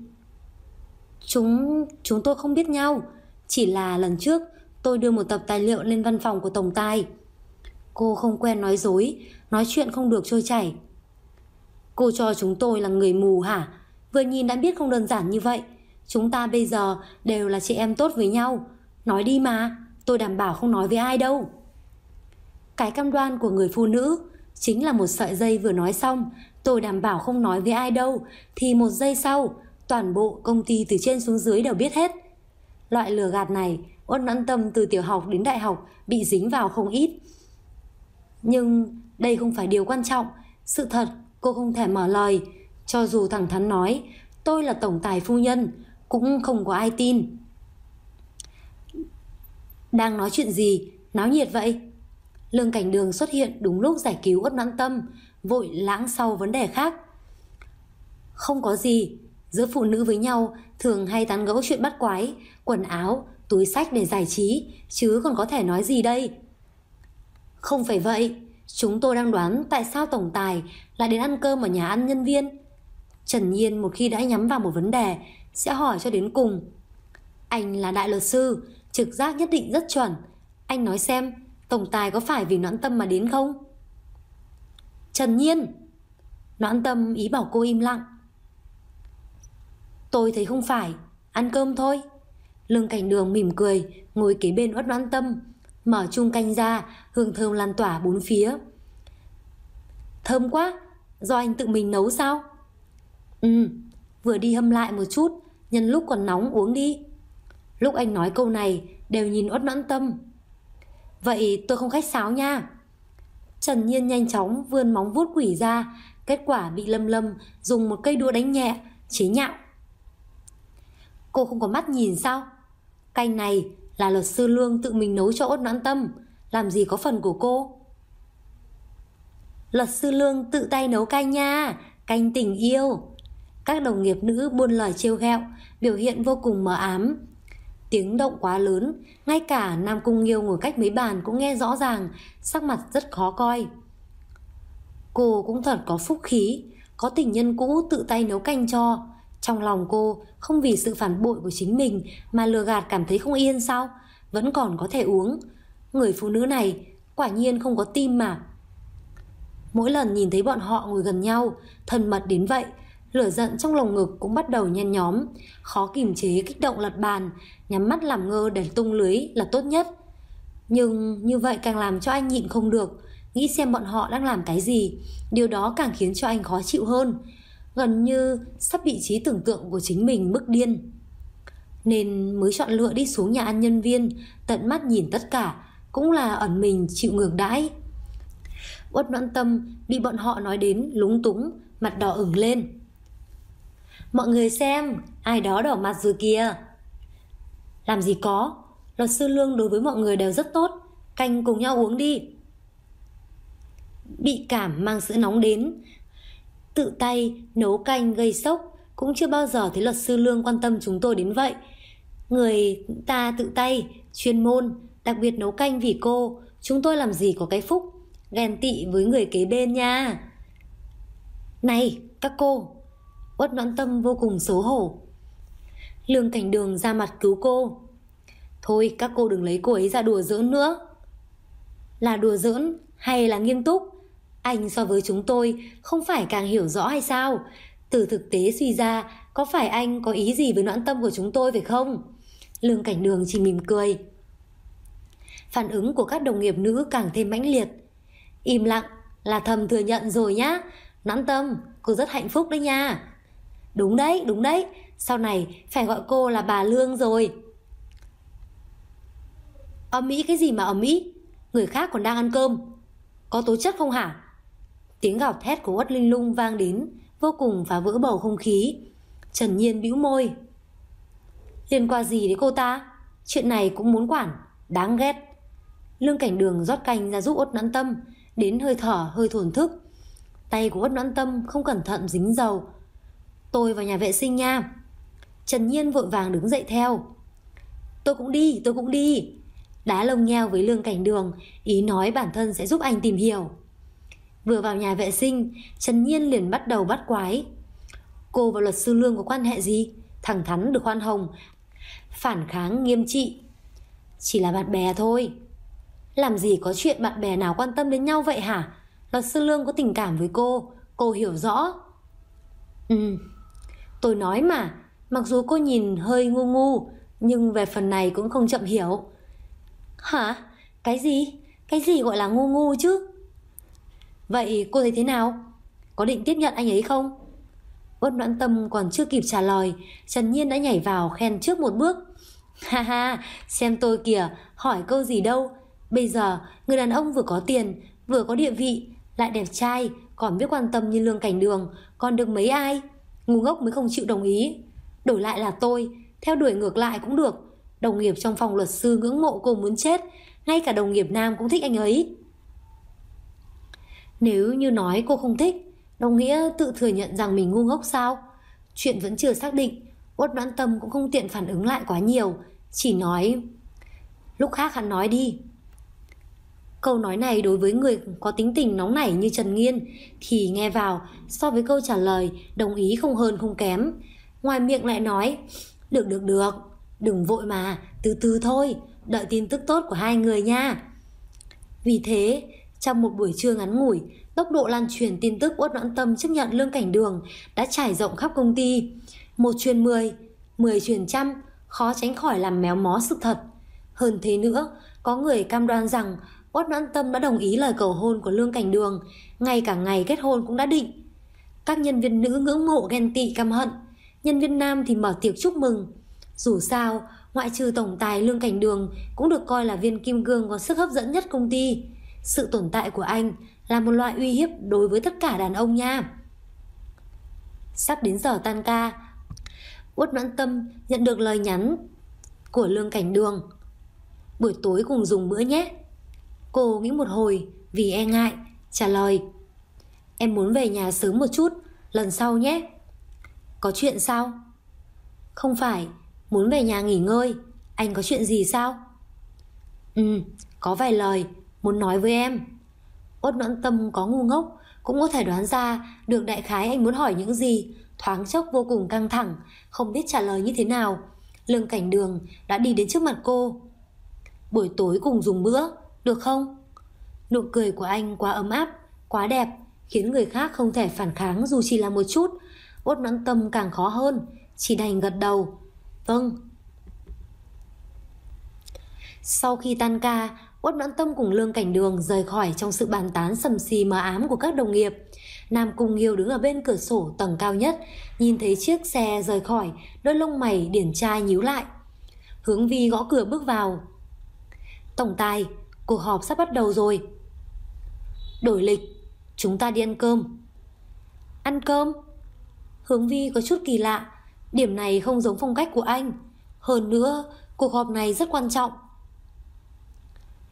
Chúng tôi không biết nhau. Chỉ là lần trước tôi đưa một tập tài liệu lên văn phòng của tổng tài. Cô không quen nói dối, nói chuyện không được trôi chảy. Cô cho chúng tôi là người mù hả? Vừa nhìn đã biết không đơn giản như vậy. Chúng ta bây giờ đều là chị em tốt với nhau. Nói đi mà, tôi đảm bảo không nói với ai đâu. Cái cam đoan của người phụ nữ chính là một sợi dây vừa nói xong, tôi đảm bảo không nói với ai đâu, thì một giây sau, toàn bộ công ty từ trên xuống dưới đều biết hết. Loại lừa gạt này, Uất Noãn Tâm từ tiểu học đến đại học bị dính vào không ít. Nhưng đây không phải điều quan trọng. Sự thật cô không thể mở lời. Cho dù thẳng thắn nói tôi là tổng tài phu nhân, cũng không có ai tin. Đang nói chuyện gì náo nhiệt vậy? Lương Cảnh Đường xuất hiện đúng lúc giải cứu Uất Noãn Tâm, vội lãng sau vấn đề khác. Không có gì, giữa phụ nữ với nhau thường hay tán gẫu chuyện bắt quái, quần áo, túi xách để giải trí, chứ còn có thể nói gì đây? Không phải vậy, chúng tôi đang đoán tại sao tổng tài lại đến ăn cơm ở nhà ăn nhân viên. Trần Nhiên một khi đã nhắm vào một vấn đề sẽ hỏi cho đến cùng. Anh là đại luật sư, trực giác nhất định rất chuẩn. Anh nói xem, tổng tài có phải vì Noãn Tâm mà đến không? Trần Nhiên! Noãn Tâm ý bảo cô im lặng. Tôi thấy không phải, ăn cơm thôi. Lương Cảnh Đường mỉm cười, ngồi kế bên Uất Noãn Tâm, mở chung canh ra, hương thơm lan tỏa bốn phía. Thơm quá, do anh tự mình nấu sao? Vừa đi hâm lại một chút, nhân lúc còn nóng uống đi. Lúc anh nói câu này đều nhìn Uất Noãn Tâm. Vậy tôi không khách sáo nha. Trần Nhiên nhanh chóng vươn móng vuốt quỷ ra, kết quả bị Lâm Lâm dùng một cây đũa đánh nhẹ, chế nhạo. Cô không có mắt nhìn sao? Canh này là luật sư Lương tự mình nấu cho Uất Noãn Tâm, làm gì có phần của cô. Luật sư Lương tự tay nấu canh nha, canh tình yêu. Các đồng nghiệp nữ buôn lời trêu ghẹo, biểu hiện vô cùng mờ ám. Tiếng động quá lớn, ngay cả Nam Cung Nghiêu ngồi cách mấy bàn cũng nghe rõ ràng, sắc mặt rất khó coi. Cô cũng thật có phúc khí, có tình nhân cũ tự tay nấu canh cho. Trong lòng cô không vì sự phản bội của chính mình mà lừa gạt cảm thấy không yên sao? Vẫn còn có thể uống. Người phụ nữ này quả nhiên không có tim mà. Mỗi lần nhìn thấy bọn họ ngồi gần nhau, thân mật đến vậy, lửa giận trong lồng ngực cũng bắt đầu nhen nhóm, khó kìm chế kích động lật bàn, nhắm mắt làm ngơ để tung lưới là tốt nhất. Nhưng như vậy càng làm cho anh nhịn không được, nghĩ xem bọn họ đang làm cái gì, điều đó càng khiến cho anh khó chịu hơn, gần như sắp bị trí tưởng tượng của chính mình bức điên. Nên mới chọn lựa đi xuống nhà ăn nhân viên, tận mắt nhìn tất cả, cũng là ẩn mình chịu ngược đãi. Uất Noãn Tâm bị bọn họ nói đến lúng túng, mặt đỏ ửng lên. Mọi người xem, ai đó đỏ mặt rồi kìa. Làm gì có, Luật sư Lương đối với mọi người đều rất tốt. Canh cùng nhau uống đi. Bị cảm mang sữa nóng đến, tự tay nấu canh gây sốc. Cũng chưa bao giờ thấy luật sư Lương quan tâm chúng tôi đến vậy. Người ta tự tay, chuyên môn, đặc biệt nấu canh vì cô. Chúng tôi làm gì có cái phúc ghen tị với người kế bên nha. Này các cô. Uất Noãn Tâm vô cùng xấu hổ. Lương Cảnh Đường ra mặt cứu cô. Thôi các cô đừng lấy cô ấy ra đùa giỡn nữa. Là đùa giỡn hay là nghiêm túc? Anh so với chúng tôi không phải càng hiểu rõ hay sao? Từ thực tế suy ra, có phải anh có ý gì với Noãn Tâm của chúng tôi phải không? Lương Cảnh Đường chỉ mỉm cười. Phản ứng của các đồng nghiệp nữ càng thêm mãnh liệt. Im lặng là thầm thừa nhận rồi nhá. Noãn Tâm, cô rất hạnh phúc đấy nha. Đúng đấy, sau này phải gọi cô là bà Lương rồi. Ầm ĩ cái gì mà ầm ĩ? Người khác còn đang ăn cơm. Có tố chất không hả? Tiếng gào thét của Uất Linh Lung vang đến, vô cùng phá vỡ bầu không khí. Trần Nhiên bĩu môi. Liên quan gì đến cô ta? Chuyện này cũng muốn quản, đáng ghét. Lương Cảnh Đường rót canh ra giúp Uất Noãn Tâm, đến hơi thở hơi thổn thức. Tay của Uất Noãn Tâm không cẩn thận dính dầu. Tôi vào nhà vệ sinh nha. Trần Nhiên vội vàng đứng dậy theo. Tôi cũng đi. Đá lông nheo với Lương Cảnh Đường, ý nói bản thân sẽ giúp anh tìm hiểu. Vừa vào nhà vệ sinh, Trần Nhiên liền bắt đầu bắt quái. Cô và luật sư Lương có quan hệ gì? Thẳng thắn được khoan hồng, phản kháng nghiêm trị. Chỉ là bạn bè thôi. Làm gì có chuyện bạn bè nào quan tâm đến nhau vậy hả? Luật sư Lương có tình cảm với cô hiểu rõ. Tôi nói mà, mặc dù cô nhìn hơi ngu ngu, nhưng về phần này cũng không chậm hiểu. Hả? Cái gì gọi là ngu ngu chứ? Vậy cô thấy thế nào? Có định tiếp nhận anh ấy không? Uất Noãn Tâm còn chưa kịp trả lời, Trần Nhiên đã nhảy vào khen trước một bước. Ha ha, xem tôi kìa, hỏi câu gì đâu. Bây giờ người đàn ông vừa có tiền, vừa có địa vị, lại đẹp trai, còn biết quan tâm như Lương Cảnh Đường, còn được mấy ai? Ngu ngốc mới không chịu đồng ý. Đổi lại là tôi, theo đuổi ngược lại cũng được. Đồng nghiệp trong phòng luật sư ngưỡng mộ cô muốn chết, ngay cả đồng nghiệp nam cũng thích anh ấy. Nếu như nói cô không thích, đồng nghĩa tự thừa nhận rằng mình ngu ngốc sao? Chuyện vẫn chưa xác định, Uất Noãn Tâm cũng không tiện phản ứng lại quá nhiều, chỉ nói lúc khác hắn nói đi. Câu nói này đối với người có tính tình nóng nảy như Trần Nhiên thì nghe vào so với câu trả lời đồng ý không hơn không kém. Ngoài miệng lại nói được, đừng vội mà, từ từ thôi, đợi tin tức tốt của hai người nha. Vì thế, trong một buổi trưa ngắn ngủi, tốc độ lan truyền tin tức Uất Noãn Tâm chấp nhận Lương Cảnh Đường đã trải rộng khắp công ty. 1 truyền 10, 10 truyền trăm, khó tránh khỏi làm méo mó sự thật. Hơn thế nữa, có người cam đoan rằng Uất Noãn Tâm đã đồng ý lời cầu hôn của Lương Cảnh Đường, ngay cả ngày kết hôn cũng đã định. Các nhân viên nữ ngưỡng mộ ghen tị căm hận, nhân viên nam thì mở tiệc chúc mừng. Dù sao, ngoại trừ tổng tài Lương Cảnh Đường cũng được coi là viên kim cương có sức hấp dẫn nhất công ty. Sự tồn tại của anh là một loại uy hiếp đối với tất cả đàn ông nha. Sắp đến giờ tan ca, Uất Noãn Tâm nhận được lời nhắn của Lương Cảnh Đường. Buổi tối cùng dùng bữa nhé. Cô nghĩ một hồi vì e ngại, trả lời em muốn về nhà sớm một chút, lần sau nhé. Có chuyện sao? Không phải, muốn về nhà nghỉ ngơi. Anh có chuyện gì sao? Có vài lời muốn nói với em. Uất Noãn Tâm có ngu ngốc cũng có thể đoán ra được đại khái anh muốn hỏi những gì. Thoáng chốc vô cùng căng thẳng, không biết trả lời như thế nào. Lương Cảnh Đường đã đi đến trước mặt cô. Buổi tối cùng dùng bữa, được không? Nụ cười của anh quá ấm áp, quá đẹp, khiến người khác không thể phản kháng dù chỉ là một chút. Uất Noãn Tâm càng khó hơn, chỉ đành gật đầu. Vâng. Sau khi tan ca, Uất Noãn Tâm cùng Lương Cảnh Đường rời khỏi trong sự bàn tán sầm xì mờ ám của các đồng nghiệp. Nam Cung Nghiêu đứng ở bên cửa sổ tầng cao nhất, nhìn thấy chiếc xe rời khỏi, đôi lông mày điển trai nhíu lại. Hướng Vi gõ cửa bước vào. Tổng tài, cuộc họp sắp bắt đầu rồi. Đổi lịch, chúng ta đi ăn cơm. Ăn cơm? Hướng Vi có chút kỳ lạ, điểm này không giống phong cách của anh. Hơn nữa, cuộc họp này rất quan trọng.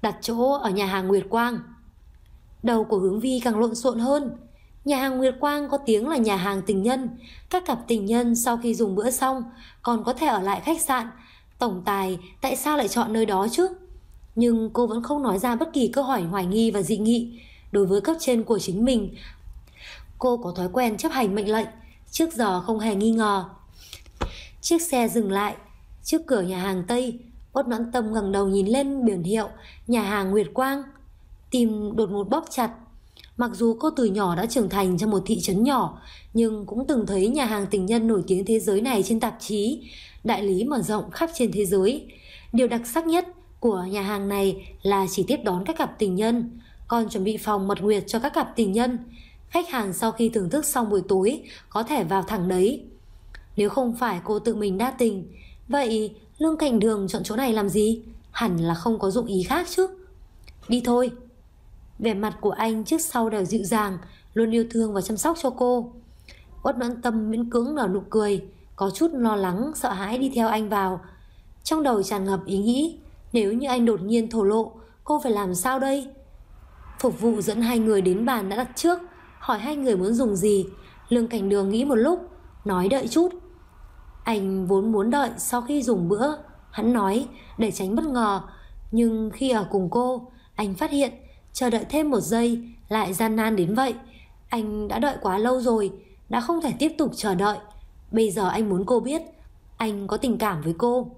đặt chỗ ở nhà hàng Nguyệt Quang. Đầu của Hướng Vi càng lộn xộn hơn. Nhà hàng Nguyệt Quang có tiếng là nhà hàng tình nhân. Các cặp tình nhân sau khi dùng bữa xong còn có thể ở lại khách sạn. Tổng tài tại sao lại chọn nơi đó chứ? Nhưng cô vẫn không nói ra bất kỳ câu hỏi hoài nghi và dị nghị. Đối với cấp trên của chính mình, cô có thói quen chấp hành mệnh lệnh, trước giờ không hề nghi ngờ. Chiếc xe dừng lại trước cửa nhà hàng Tây. Uất Noãn Tâm ngẩng đầu nhìn lên biển hiệu nhà hàng Nguyệt Quang, tim đột ngột bóp chặt. Mặc dù cô từ nhỏ đã trưởng thành trong một thị trấn nhỏ, nhưng cũng từng thấy nhà hàng tình nhân nổi tiếng thế giới này trên tạp chí, đại lý mở rộng khắp trên thế giới. Điều đặc sắc nhất của nhà hàng này là chỉ tiếp đón các cặp tình nhân, còn chuẩn bị phòng mật nguyệt cho các cặp tình nhân. Khách hàng sau khi thưởng thức xong buổi tối có thể vào thẳng đấy. Nếu không phải cô tự mình đa tình, vậy Lương Cảnh Đường chọn chỗ này làm gì? Hẳn là không có dụng ý khác chứ. Đi thôi. Vẻ mặt của anh trước sau đều dịu dàng, luôn yêu thương và chăm sóc cho cô. Uất Noãn Tâm miễn cưỡng nở nụ cười, có chút lo lắng, sợ hãi đi theo anh vào. Trong đầu tràn ngập ý nghĩ, nếu như anh đột nhiên thổ lộ, cô phải làm sao đây? Phục vụ dẫn hai người đến bàn đã đặt trước, hỏi hai người muốn dùng gì. Lương Cảnh Đường nghĩ một lúc, nói đợi chút. Anh vốn muốn đợi sau khi dùng bữa, hắn nói để tránh bất ngờ. Nhưng khi ở cùng cô, anh phát hiện chờ đợi thêm một giây lại gian nan đến vậy. Anh đã đợi quá lâu rồi, đã không thể tiếp tục chờ đợi. Bây giờ anh muốn cô biết anh có tình cảm với cô.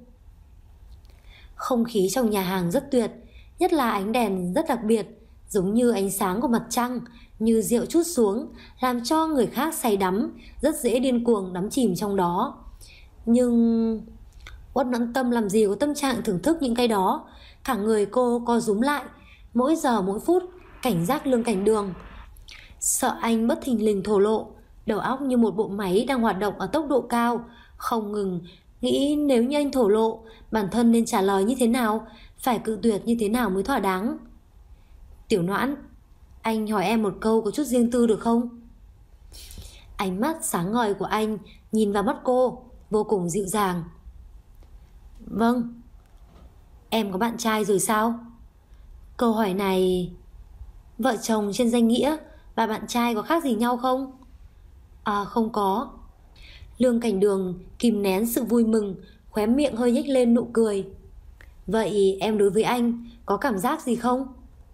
Không khí trong nhà hàng rất tuyệt, nhất là ánh đèn rất đặc biệt, giống như ánh sáng của mặt trăng, như rượu trút xuống, làm cho người khác say đắm, rất dễ điên cuồng đắm chìm trong đó. Nhưng Uất Noãn Tâm làm gì có tâm trạng thưởng thức những cái đó. Cả người cô co rúm lại, mỗi giờ mỗi phút cảnh giác Lương Cảnh Đường, sợ anh bất thình lình thổ lộ. Đầu óc như một bộ máy đang hoạt động ở tốc độ cao, không ngừng nghĩ nếu như anh thổ lộ, bản thân nên trả lời như thế nào, phải cự tuyệt như thế nào mới thỏa đáng. Tiểu Noãn, anh hỏi em một câu có chút riêng tư được không? Ánh mắt sáng ngời của anh nhìn vào mắt cô, vô cùng dịu dàng. Vâng. Em có bạn trai rồi sao? Câu hỏi này, vợ chồng trên danh nghĩa và bạn trai có khác gì nhau không? À không có. Lương Cảnh Đường kìm nén sự vui mừng, khóe miệng hơi nhếch lên nụ cười. Vậy em đối với anh có cảm giác gì không?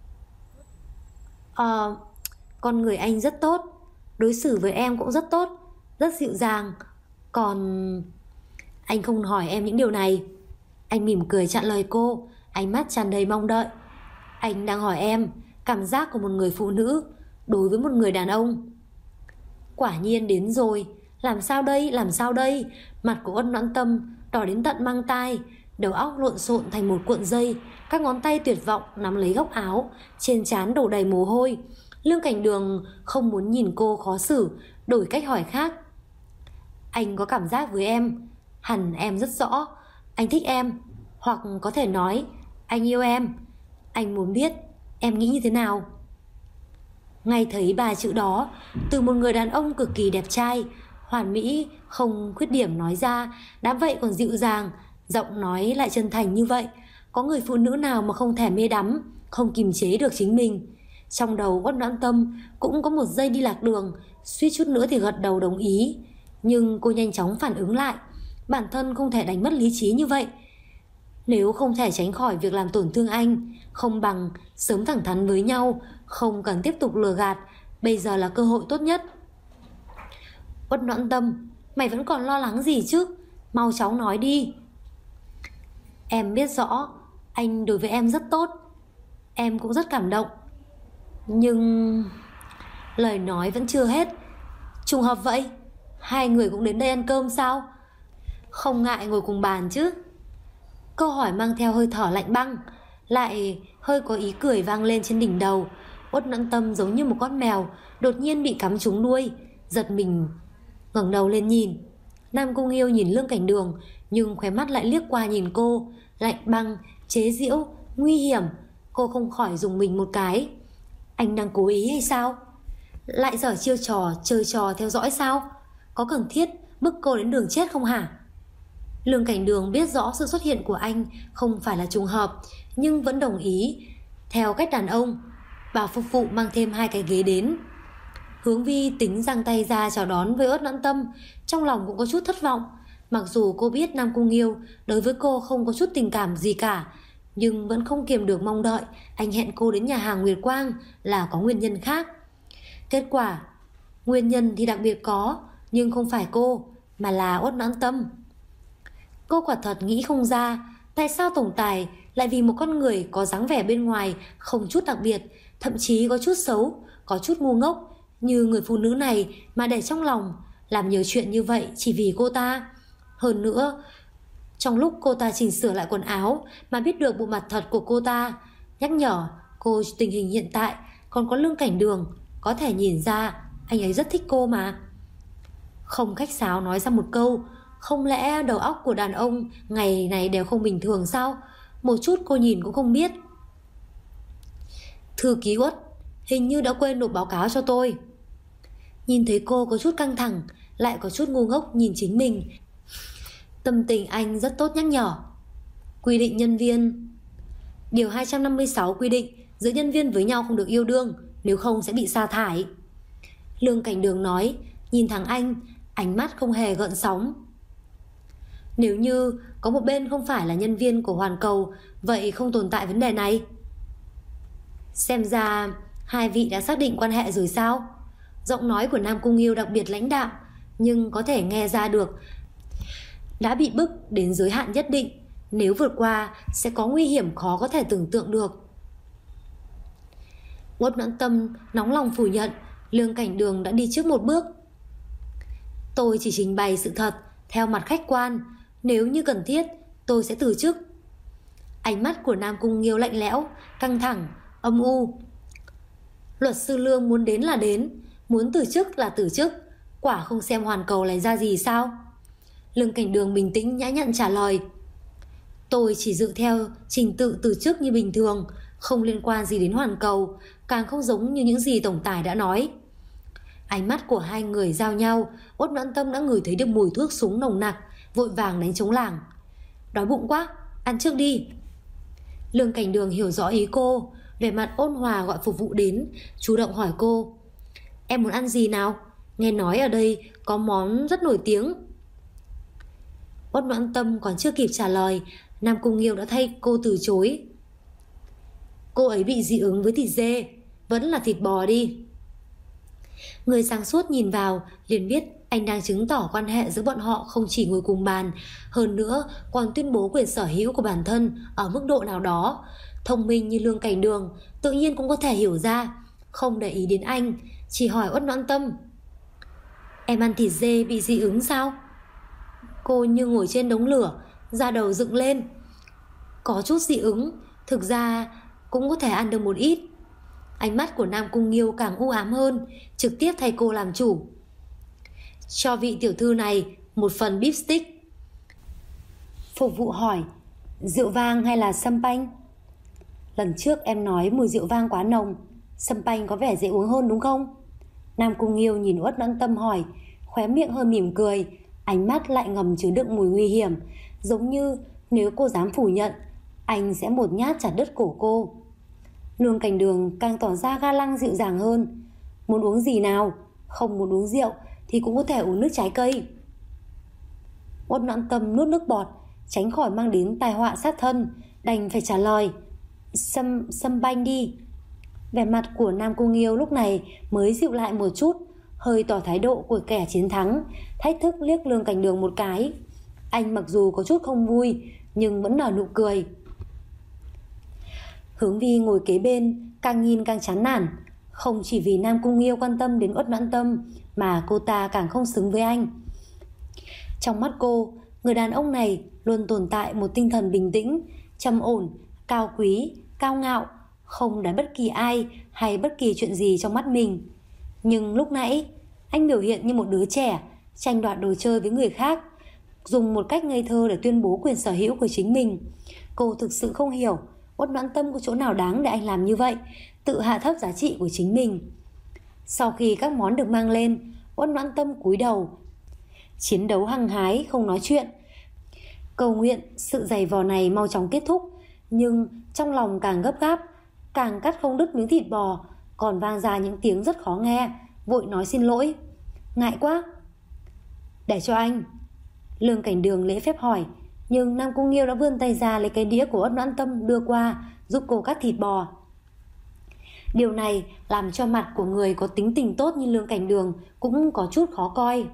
Con người anh rất tốt, đối xử với em cũng rất tốt, rất dịu dàng. Còn anh không hỏi em những điều này. Anh mỉm cười chặn lời cô, ánh mắt tràn đầy mong đợi. Anh đang hỏi em cảm giác của một người phụ nữ đối với một người đàn ông. Quả nhiên đến rồi. Làm sao đây, làm sao đây? Mặt của Uất Noãn Tâm đỏ đến tận mang tai, đầu óc lộn xộn thành một cuộn dây, các ngón tay tuyệt vọng nắm lấy góc áo, trên trán đổ đầy mồ hôi. Lương Cảnh Đường không muốn nhìn cô khó xử, đổi cách hỏi khác. Anh có cảm giác với em, hẳn em rất rõ. Anh thích em, hoặc có thể nói anh yêu em. Anh muốn biết em nghĩ như thế nào. Ngay thấy ba chữ đó từ một người đàn ông cực kỳ đẹp trai, hoàn mỹ, không khuyết điểm nói ra, đã vậy còn dịu dàng, giọng nói lại chân thành như vậy, có người phụ nữ nào mà không thể mê đắm, không kiềm chế được chính mình. Trong đầu Uất Noãn Tâm cũng có một giây đi lạc đường, suýt chút nữa thì gật đầu đồng ý. Nhưng cô nhanh chóng phản ứng lại, bản thân không thể đánh mất lý trí như vậy. Nếu không thể tránh khỏi việc làm tổn thương anh, không bằng sớm thẳng thắn với nhau, không cần tiếp tục lừa gạt. Bây giờ là cơ hội tốt nhất. Uất Noãn Tâm, mày vẫn còn lo lắng gì chứ? Mau chóng nói đi. Em biết rõ anh đối với em rất tốt, em cũng rất cảm động. Nhưng lời nói vẫn chưa hết. Trùng hợp vậy, hai người cũng đến đây ăn cơm sao? Không ngại ngồi cùng bàn chứ? Câu hỏi mang theo hơi thở lạnh băng, lại hơi có ý cười vang lên trên đỉnh đầu. Uất Noãn Tâm giống như một con mèo đột nhiên bị cắm trúng đuôi, giật mình ngẩng đầu lên nhìn. Nam Cung Nghiêu nhìn Lương Cảnh Đường, nhưng khóe mắt lại liếc qua nhìn cô, lạnh băng, chế giễu, nguy hiểm. Cô không khỏi rùng mình một cái. Anh đang cố ý hay sao? Lại giở chiêu trò, chơi trò theo dõi sao? Có cần thiết bức cô đến đường chết không hả? Lương Cảnh Đường biết rõ sự xuất hiện của anh không phải là trùng hợp, nhưng vẫn đồng ý. Theo cách đàn ông, bảo phục vụ mang thêm 2 cái ghế đến. Hướng Vi tính giang tay ra chào đón với Uất Noãn Tâm, trong lòng cũng có chút thất vọng. Mặc dù cô biết Nam Cung Nghiêu đối với cô không có chút tình cảm gì cả, nhưng vẫn không kiềm được mong đợi anh hẹn cô đến nhà hàng Nguyệt Quang là có nguyên nhân khác. Kết quả, nguyên nhân thì đặc biệt có, nhưng không phải cô, mà là Uất Noãn Tâm. Cô quả thật nghĩ không ra tại sao tổng tài lại vì một con người có dáng vẻ bên ngoài không chút đặc biệt, thậm chí có chút xấu, có chút ngu ngốc như người phụ nữ này mà để trong lòng, làm nhiều chuyện như vậy chỉ vì cô ta. Hơn nữa, trong lúc cô ta chỉnh sửa lại quần áo mà biết được bộ mặt thật của cô ta, nhắc nhở cô tình hình hiện tại, còn có Lương Cảnh Đường, có thể nhìn ra anh ấy rất thích cô mà. Không khách sáo nói ra một câu, không lẽ đầu óc của đàn ông ngày này đều không bình thường sao? Một chút cô nhìn cũng không biết. Thư ký Uất, hình như đã quên nộp báo cáo cho tôi. Nhìn thấy cô có chút căng thẳng, lại có chút ngu ngốc nhìn chính mình, tâm tình anh rất tốt nhắc nhở. Quy định nhân viên. Điều 256 quy định giữa nhân viên với nhau không được yêu đương, nếu không sẽ bị sa thải. Lương Cảnh Đường nói, nhìn thẳng anh, ánh mắt không hề gợn sóng. Nếu như có một bên không phải là nhân viên của Hoàn Cầu, vậy không tồn tại vấn đề này. Xem ra hai vị đã xác định quan hệ rồi sao? Giọng nói của Nam Cung Nghiêu đặc biệt lãnh đạm, nhưng có thể nghe ra được đã bị bức đến giới hạn nhất định, nếu vượt qua sẽ có nguy hiểm khó có thể tưởng tượng được. Uất Noãn Tâm nóng lòng phủ nhận, Lương Cảnh Đường đã đi trước một bước. Tôi chỉ trình bày sự thật theo mặt khách quan, nếu như cần thiết tôi sẽ từ chức. Ánh mắt của Nam Cung Nghiêu lạnh lẽo, căng thẳng, âm u. Luật sư Lương muốn đến là đến, muốn từ chức là từ chức, quả không xem Hoàn Cầu này ra gì sao? Lương Cảnh Đường bình tĩnh nhã nhặn trả lời, tôi chỉ dự theo trình tự từ chức như bình thường, không liên quan gì đến Hoàn Cầu, càng không giống như những gì tổng tài đã nói. Ánh mắt của hai người giao nhau, Uất Noãn Tâm đã ngửi thấy được mùi thuốc súng nồng nặc, vội vàng đánh trống lảng. Đói bụng quá, ăn trước đi. Lương Cảnh Đường hiểu rõ ý cô, vẻ mặt ôn hòa gọi phục vụ đến, chủ động hỏi cô, em muốn ăn gì nào? Nghe nói ở đây có món rất nổi tiếng. Uất Noãn Tâm còn chưa kịp trả lời, Nam Cung Nghiêu đã thay cô từ chối. Cô ấy bị dị ứng với thịt dê, vẫn là thịt bò đi. Người sáng suốt nhìn vào liền biết anh đang chứng tỏ quan hệ giữa bọn họ không chỉ ngồi cùng bàn, hơn nữa còn tuyên bố quyền sở hữu của bản thân ở mức độ nào đó. Thông minh như Lương Cảnh Đường tự nhiên cũng có thể hiểu ra, không để ý đến anh, chỉ hỏi Uất Noãn Tâm, em ăn thịt dê bị dị ứng sao? Cô như ngồi trên đống lửa, da đầu dựng lên. Có chút dị ứng, thực ra cũng có thể ăn được một ít. Ánh mắt của Nam Cung Nghiêu càng u ám hơn, trực tiếp thay cô làm chủ. Cho vị tiểu thư này một phần beef stick. Phục vụ hỏi, rượu vang hay là sâm panh? Lần trước em nói mùi rượu vang quá nồng, sâm panh có vẻ dễ uống hơn đúng không? Nam Cung Nghiêu nhìn Uất Noãn Tâm hỏi, khóe miệng hơi mỉm cười, ánh mắt lại ngầm chứa đựng mùi nguy hiểm, giống như nếu cô dám phủ nhận, anh sẽ một nhát chặt đứt cổ cô. Lương Cảnh Đường càng tỏ ra ga lăng dịu dàng hơn. Muốn uống gì nào? Không muốn uống rượu thì cũng có thể uống nước trái cây. Uất Noãn Tâm nuốt nước bọt, tránh khỏi mang đến tai họa sát thân, đành phải trả lời, sâm banh đi. Vẻ mặt của Nam Cung Nghiêu lúc này mới dịu lại một chút, hơi tỏ thái độ của kẻ chiến thắng, thách thức liếc Lương Cảnh Đường một cái. Anh mặc dù có chút không vui, nhưng vẫn nở nụ cười. Hướng Vi ngồi kế bên, càng nhìn càng chán nản. Không chỉ vì Nam Cung Nghiêu quan tâm đến Uất Noãn Tâm, mà cô ta càng không xứng với anh. Trong mắt cô, người đàn ông này luôn tồn tại một tinh thần bình tĩnh, trầm ổn, cao quý, cao ngạo, không đá bất kỳ ai hay bất kỳ chuyện gì trong mắt mình. Nhưng lúc nãy, anh biểu hiện như một đứa trẻ, tranh đoạt đồ chơi với người khác, dùng một cách ngây thơ để tuyên bố quyền sở hữu của chính mình. Cô thực sự không hiểu Uất Noãn Tâm có chỗ nào đáng để anh làm như vậy, tự hạ thấp giá trị của chính mình. Sau khi các món được mang lên, Uất Noãn Tâm cúi đầu, chiến đấu hăng hái không nói chuyện, cầu nguyện sự giày vò này mau chóng kết thúc, nhưng trong lòng càng gấp gáp. càng cắt không đứt miếng thịt bò, còn vang ra những tiếng rất khó nghe, vội nói xin lỗi. Ngại quá. Để cho anh. Lương Cảnh Đường lễ phép hỏi, nhưng Nam Cung Nghiêu đã vươn tay ra lấy cái đĩa của Uất Noãn Tâm đưa qua, giúp cô cắt thịt bò. Điều này làm cho mặt của người có tính tình tốt như Lương Cảnh Đường cũng có chút khó coi.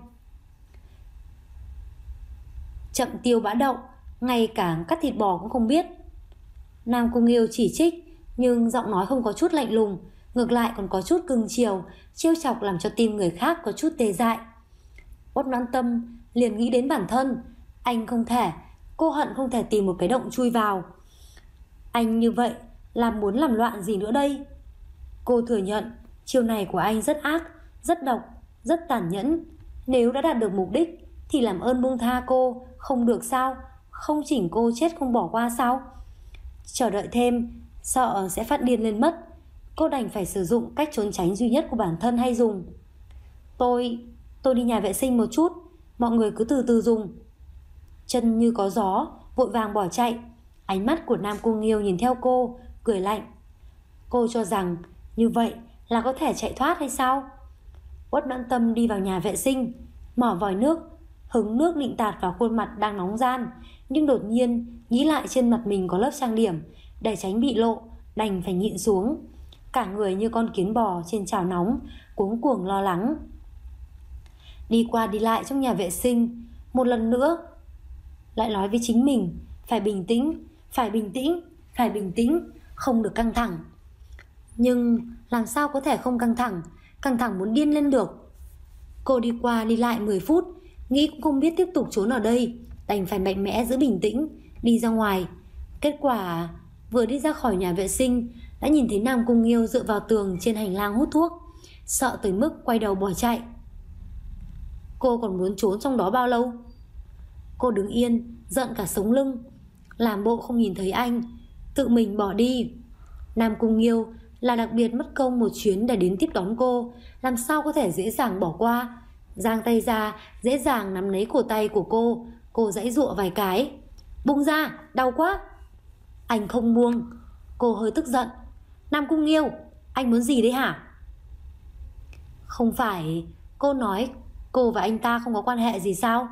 Chậm tiêu bã đậu, ngay cả cắt thịt bò cũng không biết. Nam Cung Nghiêu chỉ trích, nhưng giọng nói không có chút lạnh lùng, ngược lại còn có chút cưng chiều, trêu chọc làm cho tim người khác có chút tê dại. Uất Noãn Tâm liền nghĩ đến bản thân, anh không thể, cô hận không thể tìm một cái động chui vào. Anh như vậy là muốn làm loạn gì nữa đây? Cô thừa nhận chiêu này của anh rất ác, rất độc, rất tàn nhẫn. Nếu đã đạt được mục đích thì làm ơn buông tha cô, không được sao? Không chỉnh cô chết không bỏ qua sao? Chờ đợi thêm, sợ sẽ phát điên lên mất. Cô đành phải sử dụng cách trốn tránh duy nhất của bản thân hay dùng. Tôi đi nhà vệ sinh một chút, mọi người cứ từ từ dùng. Chân như có gió, vội vàng bỏ chạy. Ánh mắt của Nam Cung Nghiêu nhìn theo cô, cười lạnh. Cô cho rằng như vậy là có thể chạy thoát hay sao? Uất Noãn Tâm đi vào nhà vệ sinh, mở vòi nước, hứng nước định tạt vào khuôn mặt đang nóng ran, nhưng đột nhiên nghĩ lại trên mặt mình có lớp trang điểm, để tránh bị lộ, đành phải nhịn xuống. Cả người như con kiến bò trên chảo nóng, cuống cuồng lo lắng. Đi qua đi lại trong nhà vệ sinh, một lần nữa lại nói với chính mình, phải bình tĩnh, phải bình tĩnh, phải bình tĩnh, không được căng thẳng. Nhưng làm sao có thể không căng thẳng muốn điên lên được. Cô đi qua đi lại 10 phút, nghĩ cũng không biết tiếp tục trốn ở đây, đành phải mạnh mẽ giữ bình tĩnh, đi ra ngoài. Kết quả vừa đi ra khỏi nhà vệ sinh đã nhìn thấy Nam Cung Nghiêu dựa vào tường trên hành lang hút thuốc, sợ tới mức quay đầu bỏ chạy. Cô còn muốn trốn trong đó bao lâu? Cô đứng yên, giận cả sống lưng, làm bộ không nhìn thấy anh, tự mình bỏ đi. Nam Cung Nghiêu là đặc biệt mất công một chuyến để đến tiếp đón cô, làm sao có thể dễ dàng bỏ qua. Giang tay ra, dễ dàng nắm lấy cổ tay của cô giãy giụa vài cái. Buông ra, đau quá. Anh không buông. Cô hơi tức giận. Nam Cung Nghiêu, anh muốn gì đấy hả? Không phải cô nói cô và anh ta không có quan hệ gì sao?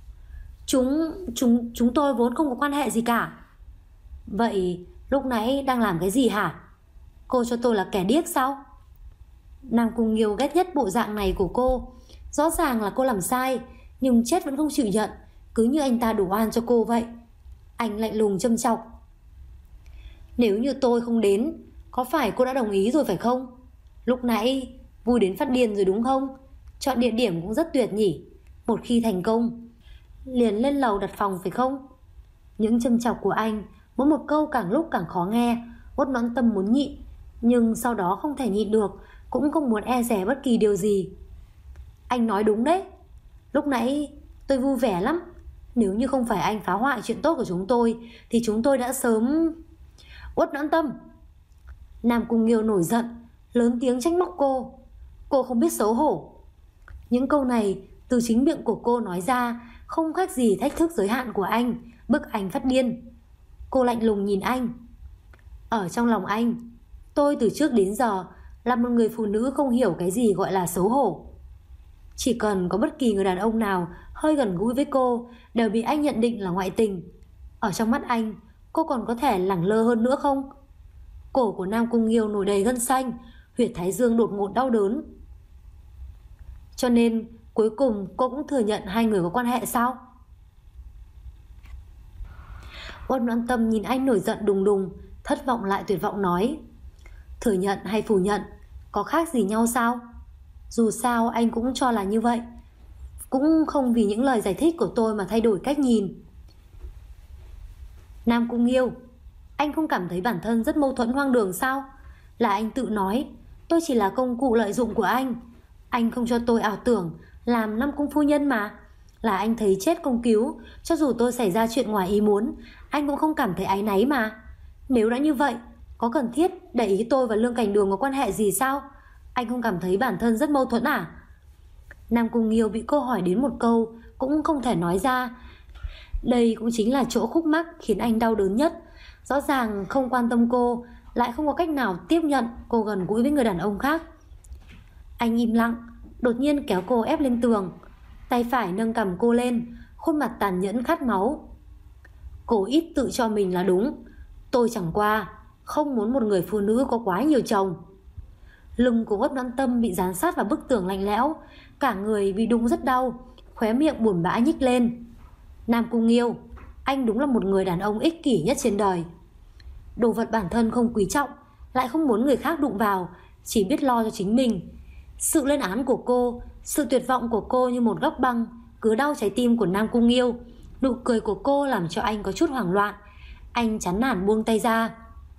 Chúng tôi vốn không có quan hệ gì cả. Vậy lúc nãy đang làm cái gì hả? Cô cho tôi là kẻ điếc sao? Nam Cung Nghiêu ghét nhất bộ dạng này của cô. Rõ ràng là cô làm sai, nhưng chết vẫn không chịu nhận, cứ như anh ta đổ oan cho cô vậy. Anh lạnh lùng châm chọc. Nếu như tôi không đến, có phải cô đã đồng ý rồi phải không? Lúc nãy vui đến phát điên rồi đúng không? Chọn địa điểm cũng rất tuyệt nhỉ. Một khi thành công liền lên lầu đặt phòng phải không? Những châm chọc của anh mỗi một câu càng lúc càng khó nghe. Uất Noãn Tâm muốn nhịn, nhưng sau đó không thể nhịn được, cũng không muốn e dè bất kỳ điều gì. Anh nói đúng đấy. Lúc nãy tôi vui vẻ lắm. Nếu như không phải anh phá hoại chuyện tốt của chúng tôi thì chúng tôi đã sớm... Uất Noãn Tâm. Nam Cung Nghiêu nổi giận, lớn tiếng trách móc cô. Cô không biết xấu hổ. Những câu này từ chính miệng của cô nói ra, không khác gì thách thức giới hạn của anh, bức anh phát điên. Cô lạnh lùng nhìn anh. Ở trong lòng anh, tôi từ trước đến giờ là một người phụ nữ không hiểu cái gì gọi là xấu hổ. Chỉ cần có bất kỳ người đàn ông nào hơi gần gũi với cô đều bị anh nhận định là ngoại tình. Ở trong mắt anh, cô còn có thể lẳng lơ hơn nữa không? Cổ của Nam Cung Nghiêu nổi đầy gân xanh, huyệt thái dương đột ngột đau đớn. Cho nên cuối cùng cô cũng thừa nhận hai người có quan hệ sao? Uất Noãn Tâm nhìn anh nổi giận đùng đùng, thất vọng lại tuyệt vọng nói. Thừa nhận hay phủ nhận có khác gì nhau sao? Dù sao anh cũng cho là như vậy, cũng không vì những lời giải thích của tôi mà thay đổi cách nhìn. Nam Cung Nghiêu, anh không cảm thấy bản thân rất mâu thuẫn hoang đường sao? Là anh tự nói tôi chỉ là công cụ lợi dụng của anh. Anh không cho tôi ảo tưởng làm Nam Cung phu nhân mà. Là anh thấy chết không cứu, cho dù tôi xảy ra chuyện ngoài ý muốn, anh cũng không cảm thấy áy náy mà. Nếu đã như vậy, có cần thiết để ý tôi và Lương Cảnh Đường có quan hệ gì sao? Anh không cảm thấy bản thân rất mâu thuẫn à? Nam Cung Nghiêu bị cô hỏi đến một câu cũng không thể nói ra. Đây cũng chính là chỗ khúc mắc khiến anh đau đớn nhất. Rõ ràng không quan tâm cô lại không có cách nào tiếp nhận cô gần gũi với người đàn ông khác. Anh im lặng, đột nhiên kéo cô ép lên tường, tay phải nâng cằm cô lên, khuôn mặt tàn nhẫn khát máu. Cô ít tự cho mình là đúng. Tôi chẳng qua không muốn một người phụ nữ có quá nhiều chồng. Lưng của Uất Noãn Tâm bị dán sát vào bức tường lạnh lẽo, cả người bị đụng rất đau, khóe miệng buồn bã nhích lên. Nam Cung Nghiêu, anh đúng là một người đàn ông ích kỷ nhất trên đời. Đồ vật bản thân không quý trọng, lại không muốn người khác đụng vào, chỉ biết lo cho chính mình. Sự lên án của cô, sự tuyệt vọng của cô như một góc băng cứ đau trái tim của Nam Cung Nghiêu. Nụ cười của cô làm cho anh có chút hoảng loạn. Anh chán nản buông tay ra.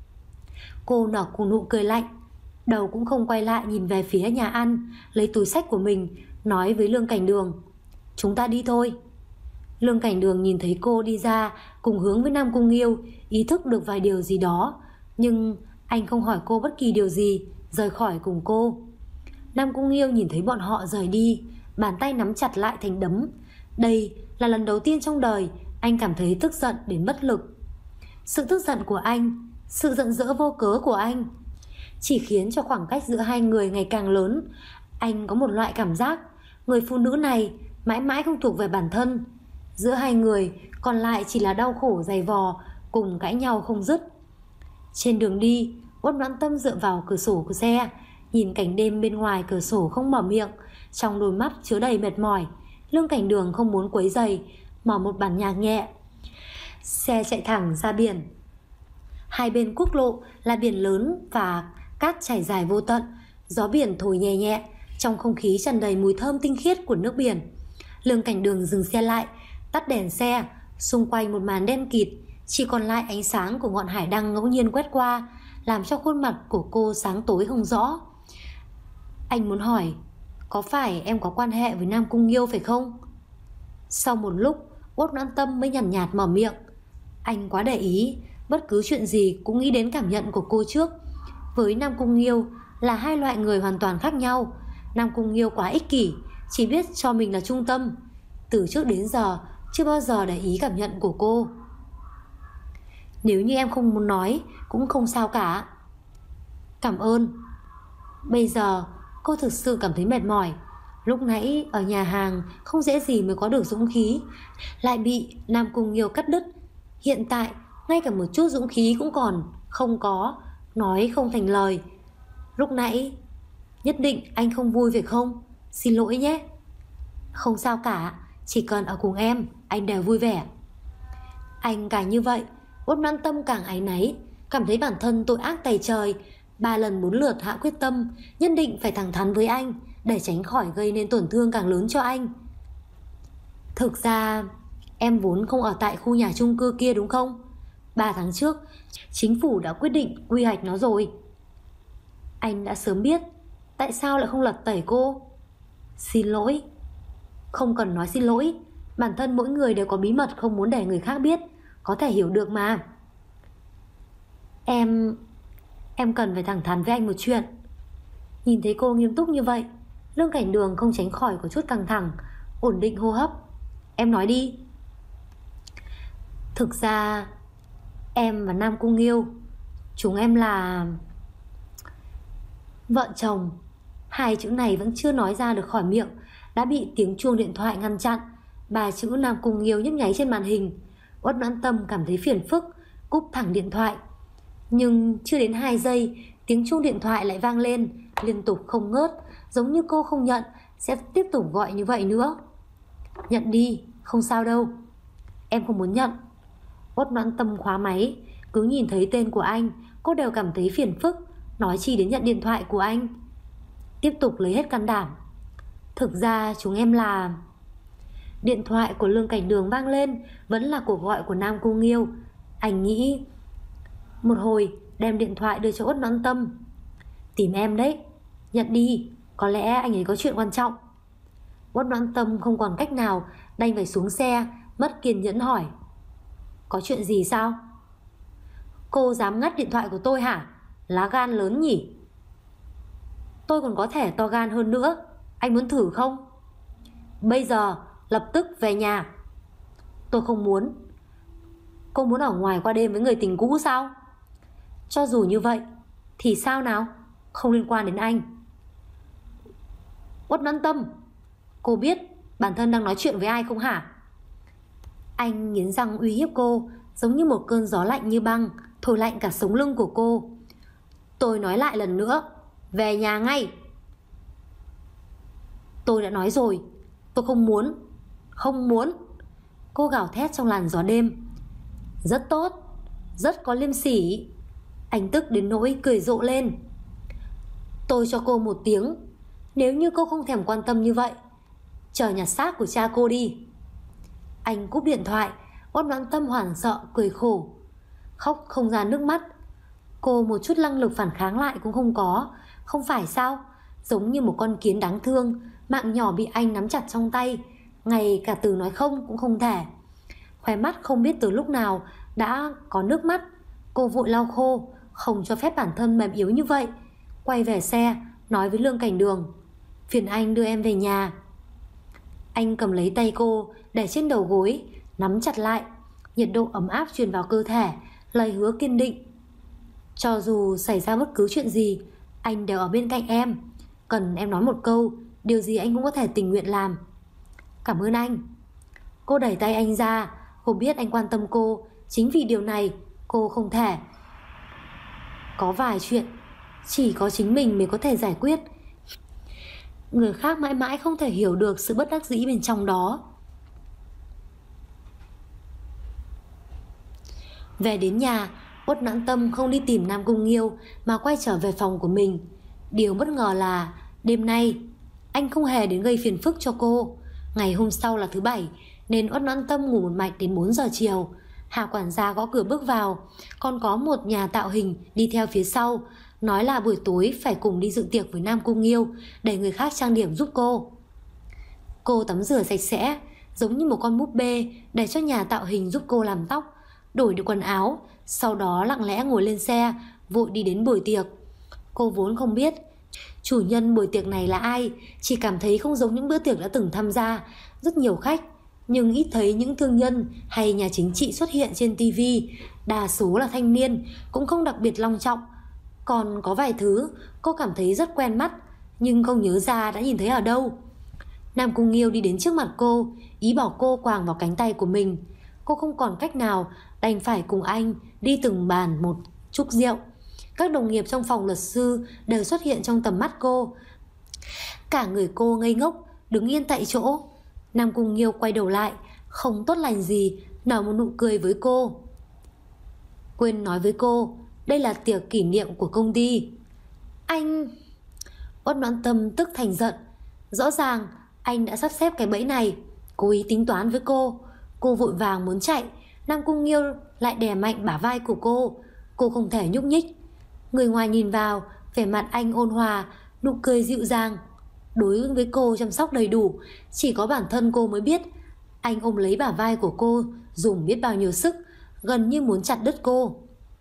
Cô nở cùng nụ cười lạnh, đầu cũng không quay lại nhìn về phía nhà ăn, lấy túi xách của mình, nói với Lương Cảnh Đường: "Chúng ta đi thôi." Lương Cảnh Đường nhìn thấy cô đi ra cùng hướng với Nam Cung Nghiêu, ý thức được vài điều gì đó, nhưng anh không hỏi cô bất kỳ điều gì, rời khỏi cùng cô. Nam Cung Nghiêu nhìn thấy bọn họ rời đi, bàn tay nắm chặt lại thành đấm. Đây là lần đầu tiên trong đời anh cảm thấy tức giận đến bất lực. Sự tức giận của anh, sự giận dữ vô cớ của anh chỉ khiến cho khoảng cách giữa hai người ngày càng lớn. Anh có một loại cảm giác người phụ nữ này mãi mãi không thuộc về bản thân. Giữa hai người còn lại chỉ là đau khổ dày vò, cùng cãi nhau không dứt. Trên đường đi, Uất Noãn Tâm dựa vào cửa sổ của xe, nhìn cảnh đêm bên ngoài cửa sổ không mở miệng, trong đôi mắt chứa đầy mệt mỏi. Lương Cảnh Đường không muốn quấy rầy, mở một bản nhạc nhẹ. Xe chạy thẳng ra biển. Hai bên quốc lộ là biển lớn và cát trải dài vô tận, gió biển thổi nhẹ nhẹ, trong không khí tràn đầy mùi thơm tinh khiết của nước biển. Lương Cảnh Đường dừng xe lại, tắt đèn xe, xung quanh một màn đen kịt, chỉ còn lại ánh sáng của ngọn hải đăng ngẫu nhiên quét qua, làm cho khuôn mặt của cô sáng tối không rõ. Anh muốn hỏi, có phải em có quan hệ với Nam Cung Nghiêu phải không? Sau một lúc, Uất Noãn Tâm mới nhàn nhạt mở miệng. Anh quá để ý, bất cứ chuyện gì cũng nghĩ đến cảm nhận của cô trước. Với Nam Cung Nghiêu là hai loại người hoàn toàn khác nhau. Nam Cung Nghiêu quá ích kỷ, chỉ biết cho mình là trung tâm. Từ trước đến giờ chưa bao giờ để ý cảm nhận của cô. Nếu như em không muốn nói cũng không sao cả. Cảm ơn. Bây giờ cô thực sự cảm thấy mệt mỏi. Lúc nãy ở nhà hàng không dễ gì mới có được dũng khí, lại bị Nam Cung Nghiêu cắt đứt. Hiện tại ngay cả một chút dũng khí cũng còn không có, nói không thành lời. Lúc nãy nhất định anh không vui phải không? Xin lỗi nhé. Không sao cả, chỉ cần ở cùng em anh đều vui vẻ. Anh càng như vậy, Uất Noãn Tâm càng áy náy, cảm thấy bản thân tội ác tày trời. 3 lần 4 lượt hạ quyết tâm nhất định phải thẳng thắn với anh, để tránh khỏi gây nên tổn thương càng lớn cho anh. Thực ra em vốn không ở tại khu nhà chung cư kia đúng không? 3 tháng trước chính phủ đã quyết định quy hoạch nó rồi. Anh đã sớm biết, tại sao lại không lật tẩy cô? Xin lỗi. Không cần nói xin lỗi, bản thân mỗi người đều có bí mật không muốn để người khác biết, có thể hiểu được mà. Em cần phải thẳng thắn với anh một chuyện. Nhìn thấy cô nghiêm túc như vậy, Lương Cảnh Đường không tránh khỏi có chút căng thẳng, ổn định hô hấp. Em nói đi. Thực ra em và Nam Cung Nghiêu, chúng em là vợ chồng. 2 chữ này vẫn chưa nói ra được khỏi miệng, đã bị tiếng chuông điện thoại ngăn chặn. 3 chữ Nam Cung Nghiêu nhấp nháy trên màn hình. Uất Noãn Tâm cảm thấy phiền phức, cúp thẳng điện thoại. Nhưng chưa đến 2 giây, tiếng chuông điện thoại lại vang lên, liên tục không ngớt, giống như cô không nhận sẽ tiếp tục gọi như vậy nữa. Nhận đi, không sao đâu. Em không muốn nhận. Uất Noãn Tâm khóa máy, cứ nhìn thấy tên của anh cô đều cảm thấy phiền phức, nói chi đến nhận điện thoại của anh. Tiếp tục lấy hết can đảm. Thực ra chúng em là... Điện thoại của Lương Cảnh Đường vang lên, vẫn là cuộc gọi của Nam Cung Nghiêu. Anh nghĩ một hồi đem điện thoại đưa cho Uất Noãn Tâm. Tìm em đấy, nhận đi, có lẽ anh ấy có chuyện quan trọng. Uất Noãn Tâm không còn cách nào, đành phải xuống xe, mất kiên nhẫn hỏi. Có chuyện gì sao? Cô dám ngắt điện thoại của tôi hả? Lá gan lớn nhỉ? Tôi còn có thể to gan hơn nữa, anh muốn thử không? Bây giờ lập tức về nhà. Tôi không muốn. Cô muốn ở ngoài qua đêm với người tình cũ sao? Cho dù như vậy thì sao nào? Không liên quan đến anh. Uất Noãn Tâm, cô biết bản thân đang nói chuyện với ai không hả? Anh nghiến răng uy hiếp cô, giống như một cơn gió lạnh như băng, thổi lạnh cả sống lưng của cô. Tôi nói lại lần nữa, về nhà ngay. Tôi đã nói rồi, tôi không muốn. Không muốn. Cô gào thét trong làn gió đêm. Rất tốt, rất có liêm sỉ. Anh tức đến nỗi cười rộ lên. Tôi cho cô một tiếng, nếu như cô không thèm quan tâm như vậy, chờ nhặt xác của cha cô đi. Anh cúp điện thoại. Uất Noãn Tâm hoảng sợ cười khổ, khóc không ra nước mắt. Cô một chút năng lực phản kháng lại cũng không có, không phải sao? Giống như một con kiến đáng thương, mạng nhỏ bị anh nắm chặt trong tay, ngay cả từ nói không cũng không thể. Khóe mắt không biết từ lúc nào đã có nước mắt. Cô vội lau khô, không cho phép bản thân mềm yếu như vậy. Quay về xe, nói với Lương Cảnh Đường, phiền anh đưa em về nhà. Anh cầm lấy tay cô để trên đầu gối, nắm chặt lại. Nhiệt độ ấm áp truyền vào cơ thể, lời hứa kiên định. Cho dù xảy ra bất cứ chuyện gì, anh đều ở bên cạnh em. Cần em nói một câu, điều gì anh cũng có thể tình nguyện làm. Cảm ơn anh. Cô đẩy tay anh ra. Cô biết anh quan tâm cô. Chính vì điều này cô không thể. Có vài chuyện chỉ có chính mình mới có thể giải quyết. Người khác mãi mãi không thể hiểu được sự bất đắc dĩ bên trong đó. Về đến nhà, Uất Noãn Tâm không đi tìm Nam Cung Nghiêu mà quay trở về phòng của mình. Điều bất ngờ là đêm nay anh không hề đến gây phiền phức cho cô. Ngày hôm sau là thứ Bảy, nên Uất Noãn Tâm ngủ một mạch đến 4 giờ chiều. Hà quản gia gõ cửa bước vào, còn có một nhà tạo hình đi theo phía sau, nói là buổi tối phải cùng đi dự tiệc với Nam Cung Nghiêu, để người khác trang điểm giúp cô. Cô tắm rửa sạch sẽ, giống như một con búp bê, để cho nhà tạo hình giúp cô làm tóc, đổi được quần áo, sau đó lặng lẽ ngồi lên xe, vội đi đến buổi tiệc. Cô vốn không biết chủ nhân buổi tiệc này là ai, chỉ cảm thấy không giống những bữa tiệc đã từng tham gia, rất nhiều khách, nhưng ít thấy những thương nhân hay nhà chính trị xuất hiện trên TV, đa số là thanh niên, cũng không đặc biệt long trọng. Còn có vài thứ cô cảm thấy rất quen mắt, nhưng không nhớ ra đã nhìn thấy ở đâu. Nam Cung Nghiêu đi đến trước mặt cô, ý bảo cô quàng vào cánh tay của mình. Cô không còn cách nào, đành phải cùng anh đi từng bàn một chúc rượu. Các đồng nghiệp trong phòng luật sư đều xuất hiện trong tầm mắt cô. Cả người cô ngây ngốc, đứng yên tại chỗ. Nam Cung Nghiêu quay đầu lại, không tốt lành gì, nở một nụ cười với cô. Quên nói với cô, đây là tiệc kỷ niệm của công ty. Anh... Uất Noãn Tâm tức thành giận. Rõ ràng anh đã sắp xếp cái bẫy này, cố ý tính toán với cô. Cô vội vàng muốn chạy, Nam Cung Nghiêu lại đè mạnh bả vai của cô. Cô không thể nhúc nhích. Người ngoài nhìn vào, vẻ mặt anh ôn hòa, nụ cười dịu dàng. Đối với cô chăm sóc đầy đủ, chỉ có bản thân cô mới biết. Anh ôm lấy bả vai của cô, dùng biết bao nhiêu sức, gần như muốn chặt đứt cô.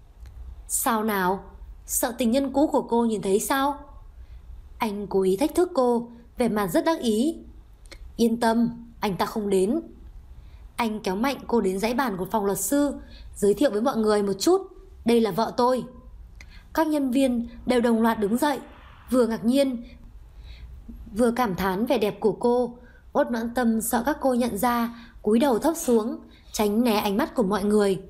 Sao nào? Sợ tình nhân cũ của cô nhìn thấy sao? Anh cố ý thách thức cô, vẻ mặt rất đắc ý. Yên tâm, anh ta không đến. Anh kéo mạnh cô đến dãy bàn của phòng luật sư, giới thiệu với mọi người một chút, đây là vợ tôi. Các nhân viên đều đồng loạt đứng dậy, vừa ngạc nhiên vừa cảm thán vẻ đẹp của cô. Uất Noãn Tâm sợ các cô nhận ra, cúi đầu thấp xuống, tránh né ánh mắt của mọi người.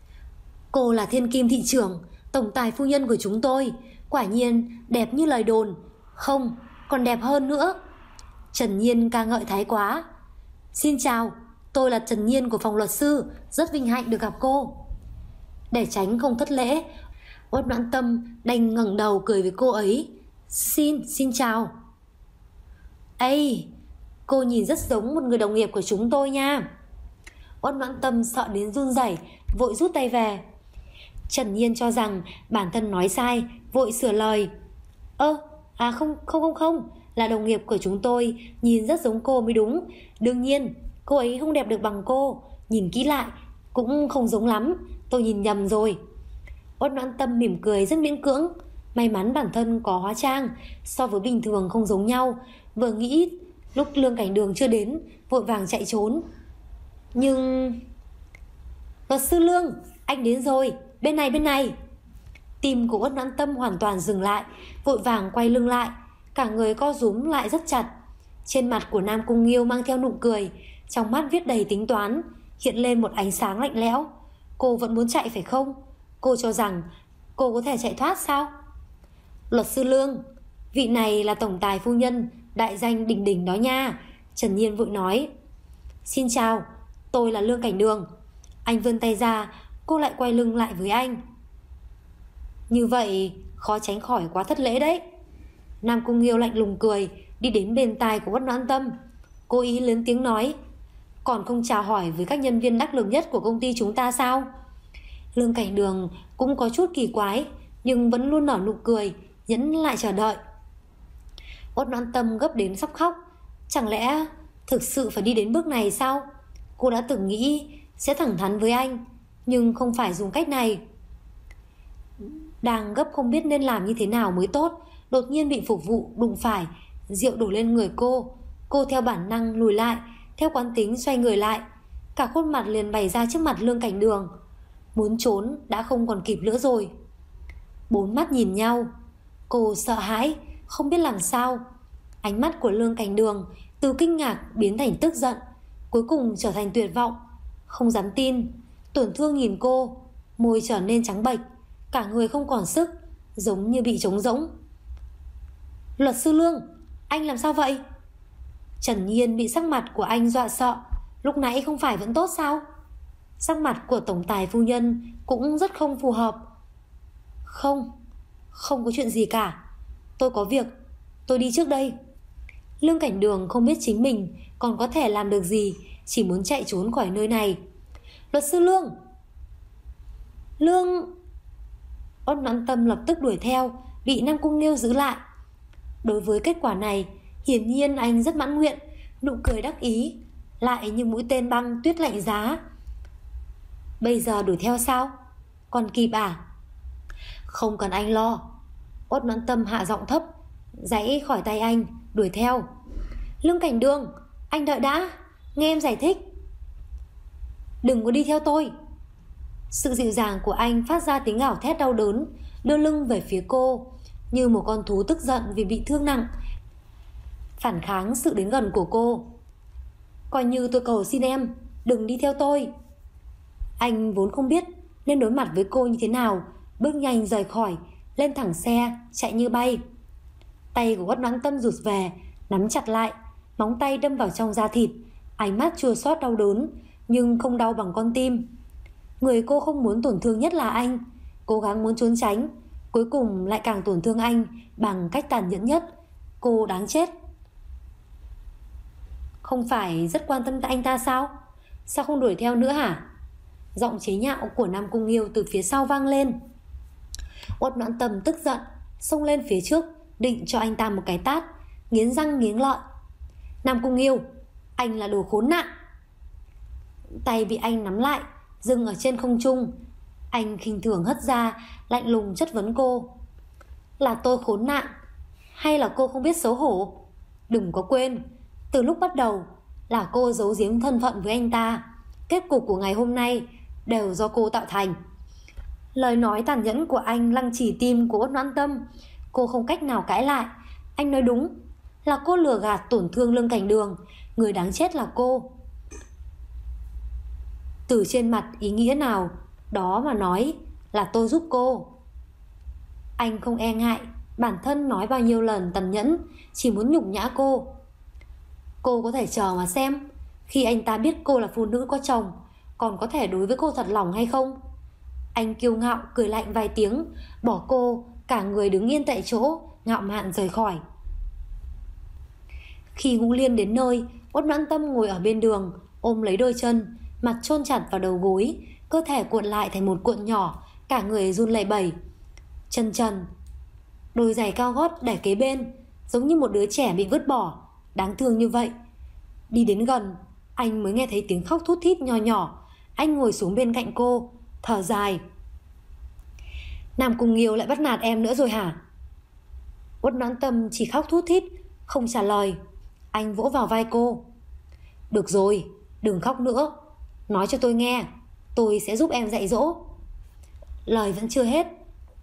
Cô là thiên kim thị trưởng, tổng tài phu nhân của chúng tôi, quả nhiên đẹp như lời đồn. Không, còn đẹp hơn nữa. Trần Nhiên ca ngợi thái quá. Xin chào, tôi là Trần Nhiên của phòng luật sư, rất vinh hạnh được gặp cô. Để tránh không thất lễ, Uất Noãn Tâm đành ngẩng đầu cười với cô ấy. Xin chào. Ê, cô nhìn rất giống một người đồng nghiệp của chúng tôi nha. Uất Noãn Tâm sợ đến run rẩy, vội rút tay về. Trần Nhiên cho rằng bản thân nói sai, vội sửa lời. Không, là đồng nghiệp của chúng tôi, nhìn rất giống cô mới đúng. Đương nhiên, cô ấy không đẹp được bằng cô, nhìn kỹ lại cũng không giống lắm, tôi nhìn nhầm rồi. Uất Noãn Tâm mỉm cười rất miễn cưỡng. May mắn bản thân có hóa trang, so với bình thường không giống nhau. Vừa nghĩ lúc Lương Cảnh Đường chưa đến, vội vàng chạy trốn. Nhưng... Luật sư Lương, anh đến rồi, bên này. Tim của Uất Noãn Tâm hoàn toàn dừng lại, vội vàng quay lưng lại, cả người co rúm lại rất chặt. Trên mặt của Nam Cung Nghiêu mang theo nụ cười, trong mắt viết đầy tính toán, hiện lên một ánh sáng lạnh lẽo. Cô vẫn muốn chạy phải không? Cô cho rằng cô có thể chạy thoát sao? Luật sư Lương, vị này là tổng tài phu nhân đại danh đỉnh đỉnh đó nha. Trần Nhiên vội nói. Xin chào, tôi là Lương Cảnh Đường. Anh vươn tay ra, cô lại quay lưng lại với anh. Như vậy khó tránh khỏi quá thất lễ đấy. Nam Cung Nghiêu lạnh lùng cười, đi đến bên tai của Uất Noãn Tâm, cố ý lớn tiếng nói. Còn không chào hỏi với các nhân viên đắc lực nhất của công ty chúng ta sao? Lương Cảnh Đường cũng có chút kỳ quái, nhưng vẫn luôn nở nụ cười, nhẫn lại chờ đợi. Uất Noãn Tâm gấp đến sắp khóc. Chẳng lẽ thực sự phải đi đến bước này sao? Cô đã từng nghĩ sẽ thẳng thắn với anh, nhưng không phải dùng cách này. Đang gấp không biết nên làm như thế nào mới tốt, đột nhiên bị phục vụ đụng phải, rượu đổ lên người cô. Cô theo bản năng lùi lại, theo quán tính xoay người lại, cả khuôn mặt liền bày ra trước mặt Lương Cảnh Đường. Muốn trốn đã không còn kịp nữa rồi. Bốn mắt nhìn nhau, cô sợ hãi, không biết làm sao. Ánh mắt của Lương Cảnh Đường từ kinh ngạc biến thành tức giận, cuối cùng trở thành tuyệt vọng. Không dám tin, tổn thương nhìn cô, môi trở nên trắng bệch, cả người không còn sức, giống như bị trống rỗng. Luật sư Lương, anh làm sao vậy? Trần Nhiên bị sắc mặt của anh dọa sợ. Lúc nãy không phải vẫn tốt sao? Sắc mặt của tổng tài phu nhân cũng rất không phù hợp. Không có chuyện gì cả. Tôi có việc, tôi đi trước đây. Lương Cảnh Đường không biết chính mình còn có thể làm được gì, chỉ muốn chạy trốn khỏi nơi này. Luật sư Lương! Uất Noãn Tâm lập tức đuổi theo, bị Nam Cung Nghiêu giữ lại. Đối với kết quả này, hiển nhiên anh rất mãn nguyện, nụ cười đắc ý lại như mũi tên băng tuyết lạnh giá. Bây giờ đuổi theo sao? Còn kịp à? Không cần anh lo. Uất Noãn Tâm hạ giọng thấp, giãy khỏi tay anh, đuổi theo. Lương Cảnh Đường, anh đợi đã, nghe em giải thích. Đừng có đi theo tôi. Sự dịu dàng của anh phát ra tiếng gào thét đau đớn, đưa lưng về phía cô, như một con thú tức giận vì bị thương nặng, phản kháng sự đến gần của cô. Coi như tôi cầu xin em, đừng đi theo tôi. Anh vốn không biết nên đối mặt với cô như thế nào, bước nhanh rời khỏi, lên thẳng xe, chạy như bay. Tay của Uất Noãn Tâm rụt về, nắm chặt lại, móng tay đâm vào trong da thịt, ánh mắt chua xót đau đớn, nhưng không đau bằng con tim. Người cô không muốn tổn thương nhất là anh, cố gắng muốn trốn tránh, cuối cùng lại càng tổn thương anh bằng cách tàn nhẫn nhất. Cô đáng chết. Không phải rất quan tâm tới anh ta sao? Sao không đuổi theo nữa hả? Giọng chế nhạo của Nam Cung Nghiêu từ phía sau vang lên. Uất Noãn Tâm tức giận, xông lên phía trước, định cho anh ta một cái tát, nghiến răng nghiến lợi. Nam Cung Nghiêu, anh là đồ khốn nạn. Tay bị anh nắm lại, dừng ở trên không trung. Anh khinh thường hất ra, lạnh lùng chất vấn cô. Là tôi khốn nạn, hay là cô không biết xấu hổ? Đừng có quên, từ lúc bắt đầu là cô giấu giếm thân phận với anh ta. Kết cục của ngày hôm nay đều do cô tạo thành. Lời nói tàn nhẫn của anh lăng trì tim của Uất Noãn Tâm. Cô không cách nào cãi lại. Anh nói đúng, là cô lừa gạt tổn thương Lương Cảnh Đường. Người đáng chết là cô. Từ trên mặt ý nghĩa nào đó mà nói là tôi giúp cô. Anh không e ngại bản thân nói bao nhiêu lần tàn nhẫn, chỉ muốn nhục nhã cô. Cô có thể chờ mà xem, khi anh ta biết cô là phụ nữ có chồng, còn có thể đối với cô thật lòng hay không. Anh kiêu ngạo cười lạnh vài tiếng, bỏ cô, cả người đứng yên tại chỗ, ngạo mạn rời khỏi. Khi Ngũ Liên đến nơi, Uất Noãn Tâm ngồi ở bên đường, ôm lấy đôi chân, mặt chôn chặt vào đầu gối, cơ thể cuộn lại thành một cuộn nhỏ, cả người run lẩy bẩy. Chân trần, đôi giày cao gót để kế bên, giống như một đứa trẻ bị vứt bỏ, đáng thương như vậy. Đi đến gần, anh mới nghe thấy tiếng khóc thút thít nho nhỏ. Anh ngồi xuống bên cạnh cô, thở dài. Nam Cung Nghiêu lại bắt nạt em nữa rồi hả? Uất Noãn Tâm chỉ khóc thút thít, không trả lời. Anh vỗ vào vai cô. Được rồi, đừng khóc nữa. Nói cho tôi nghe, tôi sẽ giúp em dạy dỗ. Lời vẫn chưa hết,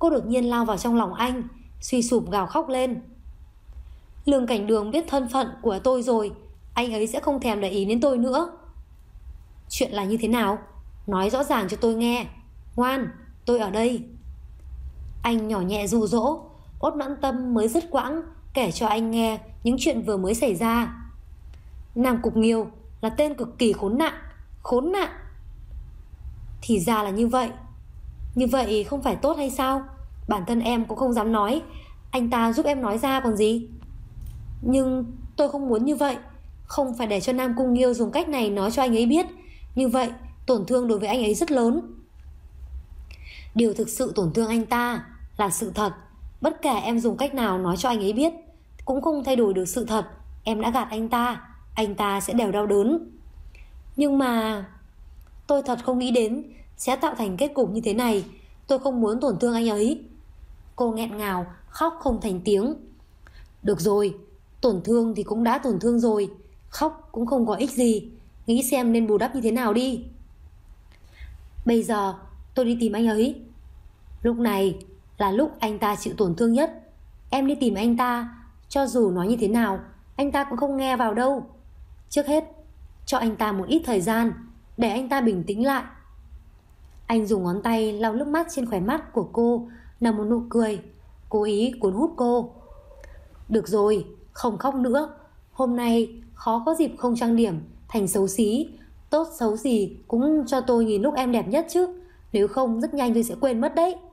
Cô đột nhiên lao vào trong lòng anh, suy sụp gào khóc lên. Lương Cảnh Đường biết thân phận của tôi rồi, anh ấy sẽ không thèm để ý đến tôi nữa. Chuyện là như thế nào? Nói rõ ràng cho tôi nghe. Ngoan, tôi ở đây. Anh nhỏ nhẹ dụ dỗ. Ốt Noãn Tâm mới dứt quãng kể cho anh nghe những chuyện vừa mới xảy ra. Nam Cục Nghiêu là tên cực kỳ khốn nạn. Khốn nạn. Thì ra là như vậy. Như vậy không phải tốt hay sao? Bản thân em cũng không dám nói, anh ta giúp em nói ra còn gì. Nhưng tôi không muốn như vậy. Không phải để cho Nam Cung Nghiêu dùng cách này nói cho anh ấy biết. Như vậy tổn thương đối với anh ấy rất lớn. Điều thực sự tổn thương anh ta là sự thật. Bất kể em dùng cách nào nói cho anh ấy biết, cũng không thay đổi được sự thật. Em đã gạt anh ta sẽ đều đau đớn. Nhưng mà tôi thật không nghĩ đến sẽ tạo thành kết cục như thế này. Tôi không muốn tổn thương anh ấy. Cô nghẹn ngào khóc không thành tiếng. Được rồi, tổn thương thì cũng đã tổn thương rồi, khóc cũng không có ích gì. Nghĩ xem nên bù đắp như thế nào đi. Bây giờ tôi đi tìm anh ấy. Lúc này là lúc anh ta chịu tổn thương nhất. Em đi tìm anh ta, cho dù nói như thế nào anh ta cũng không nghe vào đâu. Trước hết cho anh ta một ít thời gian để anh ta bình tĩnh lại. Anh dùng ngón tay lau nước mắt trên khóe mắt của cô, nở một nụ cười, cố ý cuốn hút cô. Được rồi, không khóc nữa. Hôm nay khó có dịp không trang điểm thành xấu xí. Tốt xấu gì cũng cho tôi nhìn lúc em đẹp nhất chứ. Nếu không rất nhanh tôi sẽ quên mất đấy.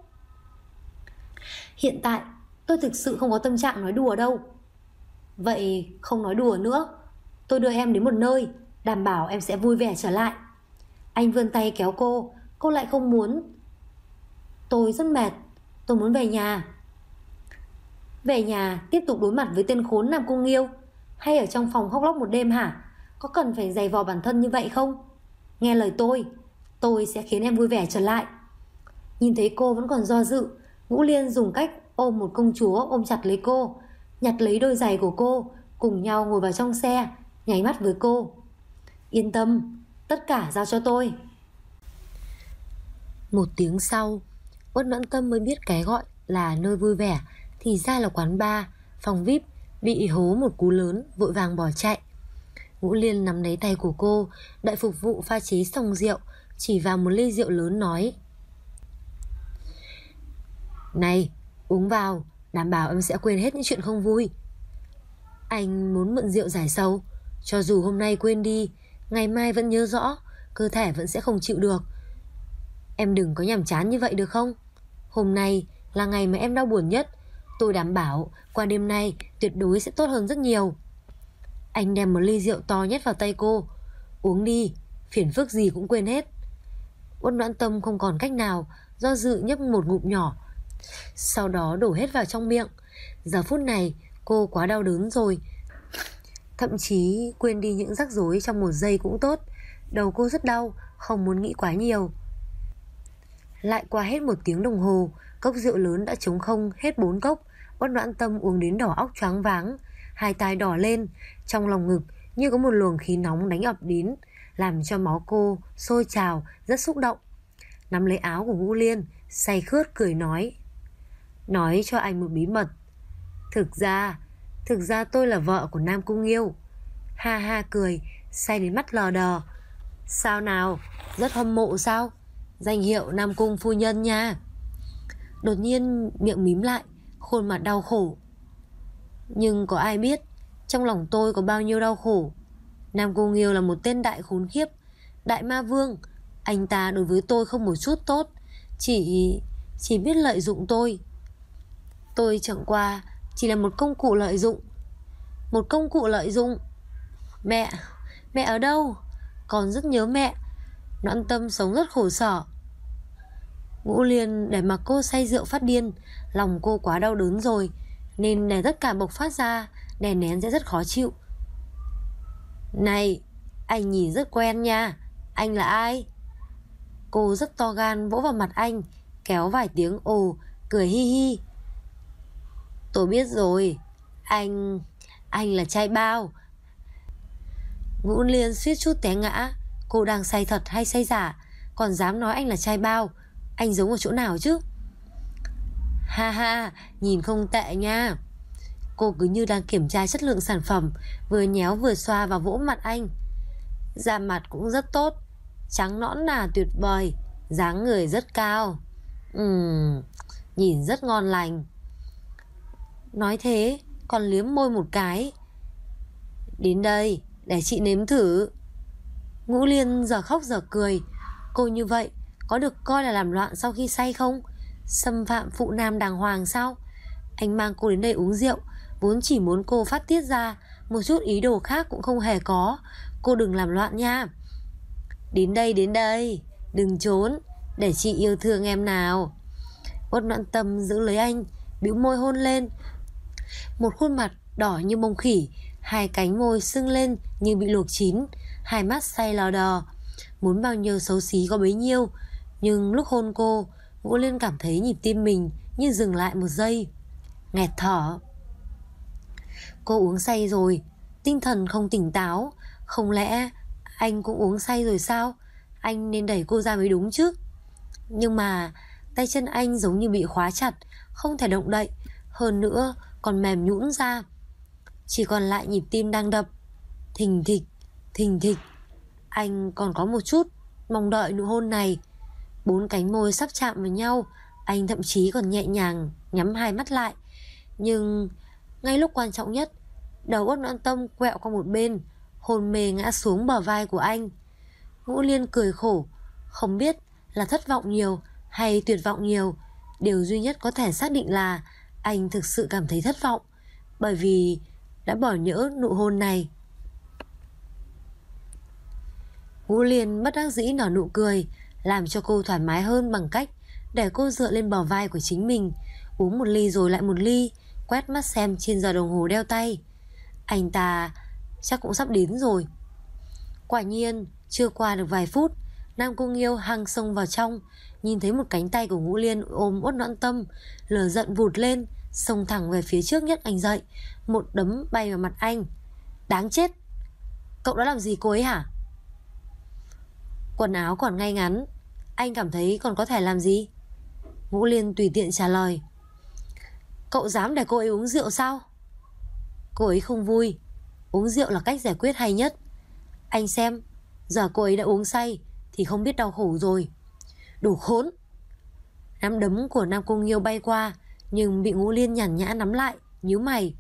Hiện tại tôi thực sự không có tâm trạng nói đùa đâu. Vậy không nói đùa nữa. Tôi đưa em đến một nơi, đảm bảo em sẽ vui vẻ trở lại. Anh vươn tay kéo cô lại không muốn. Tôi rất mệt, tôi muốn về nhà. Về nhà tiếp tục đối mặt với tên khốn Nam Cung Nghiêu, hay ở trong phòng khóc lóc một đêm hả? Có cần phải giày vò bản thân như vậy không? Nghe lời tôi sẽ khiến em vui vẻ trở lại. Nhìn thấy cô vẫn còn do dự, Ngũ Liên dùng cách ôm một công chúa ôm chặt lấy cô, nhặt lấy đôi giày của cô, cùng nhau ngồi vào trong xe, nháy mắt với cô. Yên tâm, tất cả giao cho tôi. Một tiếng sau, Uất Noãn Tâm mới biết cái gọi là nơi vui vẻ thì ra là quán bar, phòng VIP. Bị hố một cú lớn, vội vàng bỏ chạy. Ngũ Liên nắm lấy tay của cô, đợi phục vụ pha chế xong rượu, chỉ vào một ly rượu lớn nói: Này, uống vào, đảm bảo em sẽ quên hết những chuyện không vui. Anh muốn mượn rượu giải sầu. Cho dù hôm nay quên đi, ngày mai vẫn nhớ rõ, cơ thể vẫn sẽ không chịu được. Em đừng có nhàm chán như vậy được không? Hôm nay là ngày mà em đau buồn nhất. Tôi đảm bảo qua đêm nay tuyệt đối sẽ tốt hơn rất nhiều. Anh đem một ly rượu to nhét vào tay cô. Uống đi, phiền phức gì cũng quên hết. Uất Noãn Tâm không còn cách nào, do dự nhấp một ngụm nhỏ, sau đó đổ hết vào trong miệng. Giờ phút này cô quá đau đớn rồi, thậm chí quên đi những rắc rối trong một giây cũng tốt. Đầu cô rất đau, không muốn nghĩ quá nhiều. Lại qua hết một tiếng đồng hồ, cốc rượu lớn đã trống không hết 4 cốc. Uất Noãn Tâm uống đến đỏ óc choáng váng, hai tai đỏ lên, trong lòng ngực như có một luồng khí nóng đánh ập đến, làm cho máu cô sôi trào, rất xúc động. Nắm lấy áo của Ngũ Liên, say khướt cười nói cho anh một bí mật. Thực ra tôi là vợ của Nam Cung Nghiêu. Ha ha cười, say đến mắt lờ đờ. Sao nào, rất hâm mộ sao? Danh hiệu Nam Cung phu nhân nha. Đột nhiên miệng mím lại, khuôn mặt đau khổ. Nhưng có ai biết trong lòng tôi có bao nhiêu đau khổ. Nam Cung Nghiêu là một tên đại khốn khiếp, đại ma vương. Anh ta đối với tôi không một chút tốt, chỉ biết lợi dụng tôi. Tôi chẳng qua chỉ là một công cụ lợi dụng. Một công cụ lợi dụng. Mẹ ở đâu? Con rất nhớ mẹ. Noãn Tâm sống rất khổ sở. Ngũ Liên để mặc cô say rượu phát điên. Lòng cô quá đau đớn rồi, nên để tất cả bộc phát ra, đè nén sẽ rất khó chịu. Này, anh nhìn rất quen nha. Anh là ai? Cô rất to gan vỗ vào mặt anh, kéo vài tiếng ồ, cười hi hi. Tôi biết rồi. Anh là trai bao. Ngũ Liên suýt chút té ngã. Cô đang say thật hay say giả, còn dám nói anh là trai bao? Anh giống ở chỗ nào chứ? Ha ha, nhìn không tệ nha. Cô cứ như đang kiểm tra chất lượng sản phẩm, vừa nhéo vừa xoa vào vỗ mặt anh. Da mặt cũng rất tốt, trắng nõn nà tuyệt vời, dáng người rất cao. Nhìn rất ngon lành. Nói thế còn liếm môi một cái. Đến đây để chị nếm thử. Ngũ Liên giờ khóc giờ cười. Cô như vậy có được coi là làm loạn sau khi say không? Xâm phạm phụ nam đàng hoàng sao? Anh mang cô đến đây uống rượu vốn chỉ muốn cô phát tiết ra, một chút ý đồ khác cũng không hề có. Cô đừng làm loạn nha. Đến đây, đừng trốn, để chị yêu thương em nào. Uất Noãn Tâm giữ lấy anh, bĩu môi hôn lên. Một khuôn mặt đỏ như mông khỉ, hai cánh môi sưng lên như bị luộc chín, hai mắt say lờ đờ. Muốn bao nhiêu xấu xí có bấy nhiêu. Nhưng lúc hôn cô, Ngũ Liên cảm thấy nhịp tim mình như dừng lại một giây, nghẹt thở. Cô uống say rồi, tinh thần không tỉnh táo. Không lẽ anh cũng uống say rồi sao? Anh nên đẩy cô ra mới đúng chứ. Nhưng mà tay chân anh giống như bị khóa chặt, không thể động đậy, hơn nữa còn mềm nhũn ra. Chỉ còn lại nhịp tim đang đập thình thịch, thình thịch. Anh còn có một chút mong đợi nụ hôn này. 4 cánh môi sắp chạm vào nhau, anh thậm chí còn nhẹ nhàng nhắm hai mắt lại. Nhưng ngay lúc quan trọng nhất, đầu Uất Noãn Tâm quẹo qua một bên, hôn mê ngã xuống bờ vai của anh. Ngũ Liên cười khổ, không biết là thất vọng nhiều hay tuyệt vọng nhiều. Điều duy nhất có thể xác định là anh thực sự cảm thấy thất vọng, bởi vì đã bỏ nhỡ nụ hôn này. Ngũ Liên bất đắc dĩ nở nụ cười, làm cho cô thoải mái hơn bằng cách để cô dựa lên bờ vai của chính mình, uống một ly rồi lại một ly, quét mắt xem trên giờ đồng hồ đeo tay. Anh ta chắc cũng sắp đến rồi. Quả nhiên, chưa qua được vài phút, Nam Cung Nghiêu hăng xông vào trong, nhìn thấy một cánh tay của Ngũ Liên ôm Uất Noãn Tâm, lửa giận vụt lên, xông thẳng về phía trước nhất anh dậy, một đấm bay vào mặt anh. Đáng chết! Cậu đã làm gì cô ấy hả? Quần áo còn ngay ngắn, anh cảm thấy còn có thể làm gì? Ngũ Liên tùy tiện trả lời. Cậu dám để cô ấy uống rượu sao? Cô ấy không vui, uống rượu là cách giải quyết hay nhất. Anh xem, giờ cô ấy đã uống say thì không biết đau khổ rồi. Đồ khốn! Nắm đấm của Nam Cung Nghiêu bay qua, nhưng bị Ngũ Liên nhàn nhã nắm lại, nhíu mày.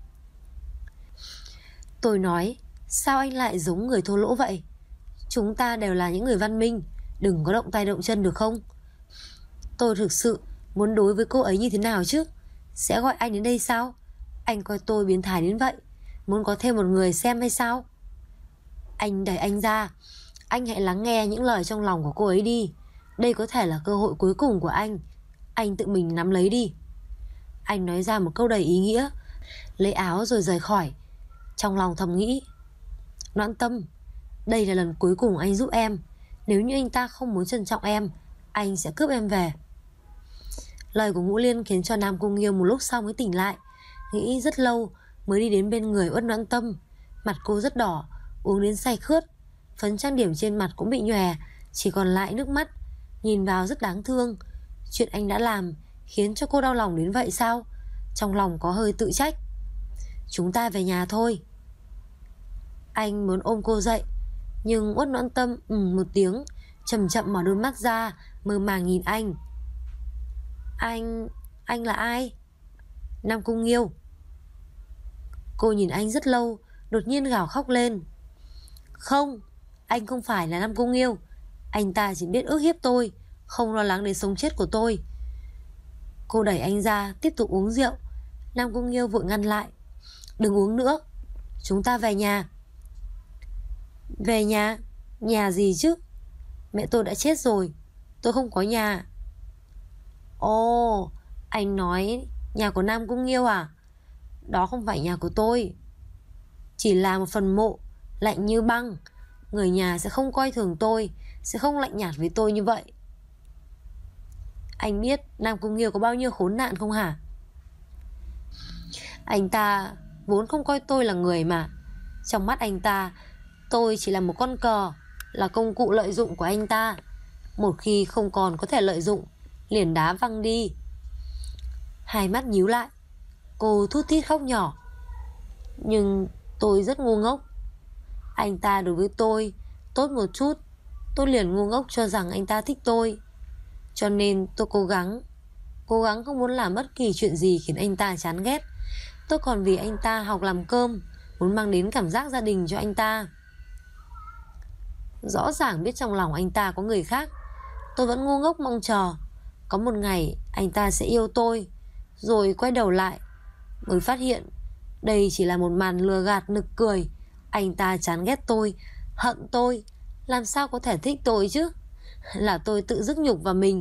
Tôi nói, sao anh lại giống người thô lỗ vậy? Chúng ta đều là những người văn minh, đừng có động tay động chân được không? Tôi thực sự muốn đối với cô ấy như thế nào chứ? Sẽ gọi anh đến đây sao? Anh coi tôi biến thái đến vậy, muốn có thêm một người xem hay sao? Anh đẩy anh ra. Anh hãy lắng nghe những lời trong lòng của cô ấy đi. Đây có thể là cơ hội cuối cùng của anh. Anh tự mình nắm lấy đi. Anh nói ra một câu đầy ý nghĩa, lấy áo rồi rời khỏi. Trong lòng thầm nghĩ, Noãn Tâm, đây là lần cuối cùng anh giúp em. Nếu như anh ta không muốn trân trọng em, anh sẽ cướp em về. Lời của Ngũ Liên khiến cho Nam Cung Nghiêu một lúc sau mới tỉnh lại. Nghĩ rất lâu mới đi đến bên người Uất Noãn Tâm. Mặt cô rất đỏ, uống đến say khướt, phấn trang điểm trên mặt cũng bị nhòe, chỉ còn lại nước mắt. Nhìn vào rất đáng thương. Chuyện anh đã làm khiến cho cô đau lòng đến vậy sao? Trong lòng có hơi tự trách. Chúng ta về nhà thôi. Anh muốn ôm cô dậy, nhưng Uất Noãn Tâm một tiếng, chậm chậm mở đôi mắt ra, mơ màng nhìn anh. Anh là ai? Nam Cung Nghiêu. Cô nhìn anh rất lâu, đột nhiên gào khóc lên. Không, anh không phải là Nam Cung Nghiêu. Anh ta chỉ biết ức hiếp tôi, không lo lắng đến sống chết của tôi. Cô đẩy anh ra, tiếp tục uống rượu. Nam Cung Nghiêu vội ngăn lại. Đừng uống nữa, chúng ta về nhà. Về nhà? Nhà gì chứ? Mẹ tôi đã chết rồi, tôi không có nhà. Ồ, anh nói nhà của Nam Cung Nghiêu à? Đó không phải nhà của tôi, chỉ là một phần mộ lạnh như băng. Người nhà sẽ không coi thường tôi, sẽ không lạnh nhạt với tôi như vậy. Anh biết Nam Cung Nghiêu có bao nhiêu khốn nạn không hả? Anh ta vốn không coi tôi là người mà. Trong mắt anh ta, tôi chỉ là một con cờ, là công cụ lợi dụng của anh ta. Một khi không còn có thể lợi dụng, liền đá văng đi. Hai mắt nhíu lại, cô thút thít khóc nhỏ. Nhưng tôi rất ngu ngốc. Anh ta đối với tôi tốt một chút, tôi liền ngu ngốc cho rằng anh ta thích tôi. Cho nên tôi cố gắng không muốn làm bất kỳ chuyện gì khiến anh ta chán ghét. Tôi còn vì anh ta học làm cơm, muốn mang đến cảm giác gia đình cho anh ta. Rõ ràng biết trong lòng anh ta có người khác, tôi vẫn ngu ngốc mong chờ có một ngày anh ta sẽ yêu tôi. Rồi quay đầu lại mới phát hiện đây chỉ là một màn lừa gạt nực cười. Anh ta chán ghét tôi, hận tôi, làm sao có thể thích tôi chứ? Là tôi tự dứt nhục vào mình.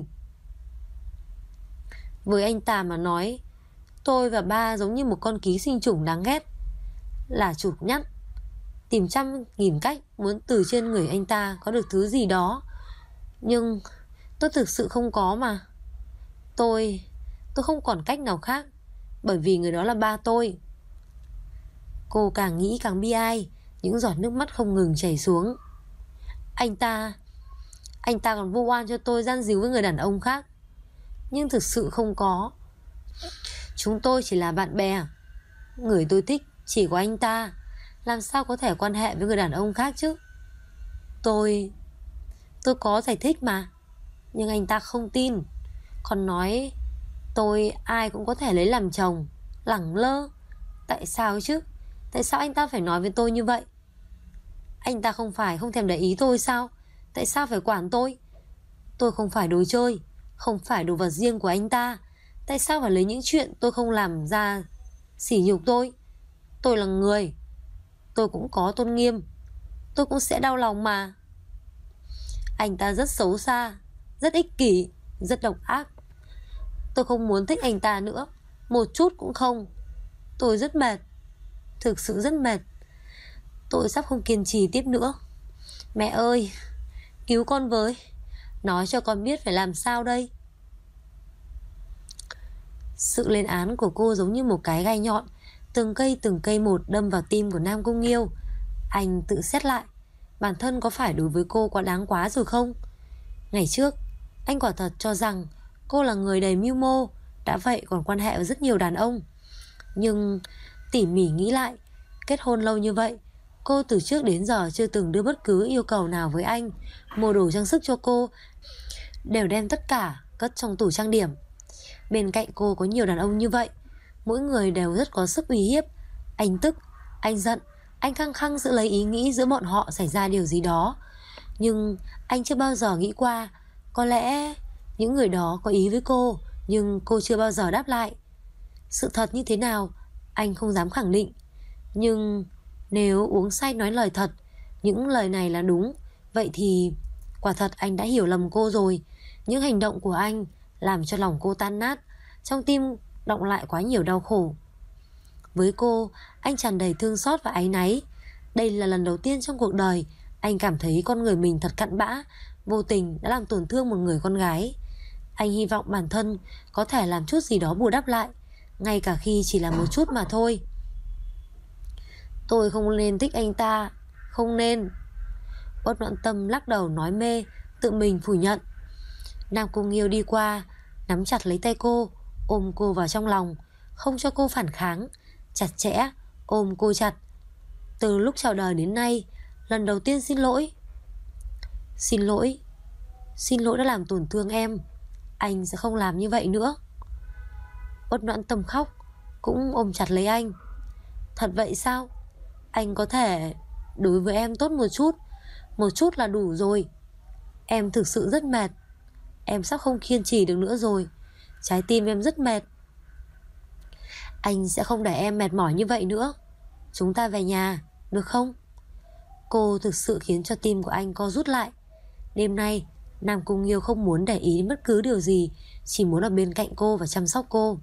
Với anh ta mà nói, tôi và ba giống như một con ký sinh trùng đáng ghét, là chuột nhắt, tìm trăm nghìn cách muốn từ trên người anh ta có được thứ gì đó. Nhưng tôi thực sự không có mà. Tôi không còn cách nào khác, bởi vì người đó là ba tôi. Cô càng nghĩ càng bi ai, những giọt nước mắt không ngừng chảy xuống. Anh ta còn vu oan cho tôi gian díu với người đàn ông khác. Nhưng thực sự không có. Chúng tôi chỉ là bạn bè. Người tôi thích chỉ có anh ta, làm sao có thể quan hệ với người đàn ông khác chứ? Tôi có giải thích mà, nhưng anh ta không tin, còn nói tôi ai cũng có thể lấy làm chồng. Lẳng lơ. Tại sao chứ? Tại sao anh ta phải nói với tôi như vậy? Anh ta không phải không thèm để ý tôi sao? Tại sao phải quản tôi? Tôi không phải đồ chơi, không phải đồ vật riêng của anh ta. Tại sao phải lấy những chuyện tôi không làm ra sỉ nhục tôi? Tôi là người, tôi cũng có tôn nghiêm, tôi cũng sẽ đau lòng mà. Anh ta rất xấu xa, rất ích kỷ, rất độc ác. Tôi không muốn thích anh ta nữa, một chút cũng không. Tôi rất mệt, thực sự rất mệt. Tôi sắp không kiên trì tiếp nữa. Mẹ ơi, cứu con với, nói cho con biết phải làm sao đây. Sự lên án của cô giống như một cái gai nhọn, từng cây một đâm vào tim của Nam Cung Nghiêu. Anh tự xét lại, bản thân có phải đối với cô quá đáng quá rồi không? Ngày trước, anh quả thật cho rằng cô là người đầy mưu mô, đã vậy còn quan hệ với rất nhiều đàn ông. Nhưng tỉ mỉ nghĩ lại, kết hôn lâu như vậy, cô từ trước đến giờ chưa từng đưa bất cứ yêu cầu nào với anh. Mua đồ trang sức cho cô đều đem tất cả cất trong tủ trang điểm. Bên cạnh cô có nhiều đàn ông như vậy, mỗi người đều rất có sức uy hiếp. Anh tức, anh giận, anh khăng khăng giữ lấy ý nghĩ giữa bọn họ xảy ra điều gì đó. Nhưng anh chưa bao giờ nghĩ qua, có lẽ những người đó có ý với cô, nhưng cô chưa bao giờ đáp lại. Sự thật như thế nào anh không dám khẳng định. Nhưng nếu uống say nói lời thật, những lời này là đúng, vậy thì quả thật anh đã hiểu lầm cô rồi. Những hành động của anh làm cho lòng cô tan nát, trong tim đọng lại quá nhiều đau khổ. Với cô, anh tràn đầy thương xót và áy náy. Đây là lần đầu tiên trong cuộc đời anh cảm thấy con người mình thật cặn bã, vô tình đã làm tổn thương một người con gái. Anh hy vọng bản thân có thể làm chút gì đó bù đắp lại, ngay cả khi chỉ là một chút mà thôi. Tôi không nên thích anh ta, không nên. Uất Noãn Tâm lắc đầu nói mê, tự mình phủ nhận. Nam Cung Nghiêu đi qua, nắm chặt lấy tay cô, ôm cô vào trong lòng, không cho cô phản kháng, chặt chẽ ôm cô chặt. Từ lúc chào đời đến nay, lần đầu tiên xin lỗi. Xin lỗi, xin lỗi đã làm tổn thương em. Anh sẽ không làm như vậy nữa. Uất Noãn Tâm khóc, cũng ôm chặt lấy anh. Thật vậy sao? Anh có thể đối với em tốt một chút là đủ rồi. Em thực sự rất mệt, em sắp không kiên trì được nữa rồi. Trái tim em rất mệt. Anh sẽ không để em mệt mỏi như vậy nữa. Chúng ta về nhà, được không? Cô thực sự khiến cho tim của anh co rút lại. Đêm nay Nam Cung Nghiêu không muốn để ý đến bất cứ điều gì, chỉ muốn ở bên cạnh cô và chăm sóc cô.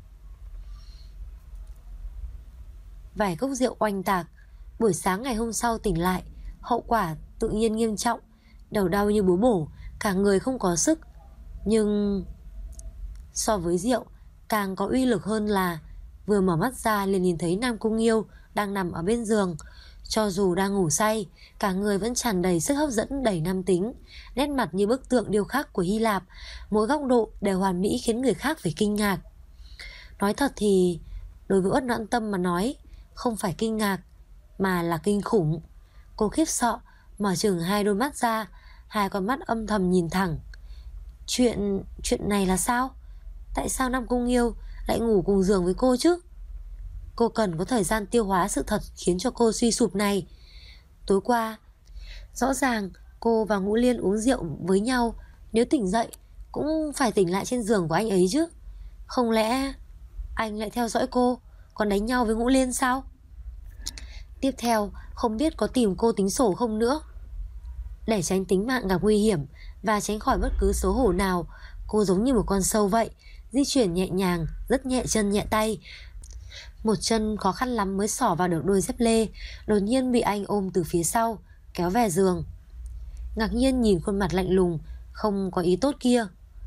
Vài cốc rượu oanh tạc. Buổi sáng ngày hôm sau tỉnh lại, hậu quả tự nhiên nghiêm trọng, đầu đau như búa bổ, cả người không có sức. Nhưng so với rượu, càng có uy lực hơn là vừa mở mắt ra liền nhìn thấy Nam Cung Nghiêu đang nằm ở bên giường. Cho dù đang ngủ say, cả người vẫn tràn đầy sức hấp dẫn đầy nam tính, nét mặt như bức tượng điêu khắc của Hy Lạp, mỗi góc độ đều hoàn mỹ khiến người khác phải kinh ngạc. Nói thật thì đối với Uất Noãn Tâm mà nói, không phải kinh ngạc mà là kinh khủng. Cô khiếp sợ mở chừng hai đôi mắt ra, hai con mắt âm thầm nhìn thẳng. Chuyện này là sao? Tại sao Nam Cung Nghiêu lại ngủ cùng giường với cô chứ? Cô cần có thời gian tiêu hóa sự thật khiến cho cô suy sụp này. Tối qua rõ ràng cô và Ngũ Liên uống rượu với nhau, nếu tỉnh dậy cũng phải tỉnh lại trên giường của anh ấy chứ. Không lẽ anh lại theo dõi cô, còn đánh nhau với Ngũ Liên sao? Tiếp theo không biết có tìm cô tính sổ không nữa. Để tránh tính mạng gặp nguy hiểm và tránh khỏi bất cứ xấu hổ nào, cô giống như một con sâu vậy, di chuyển nhẹ nhàng, rất nhẹ chân nhẹ tay. Một chân khó khăn lắm mới xỏ vào được đôi dép lê, đột nhiên bị anh ôm từ phía sau, kéo về giường. Ngạc nhiên nhìn khuôn mặt lạnh lùng, không có ý tốt kia.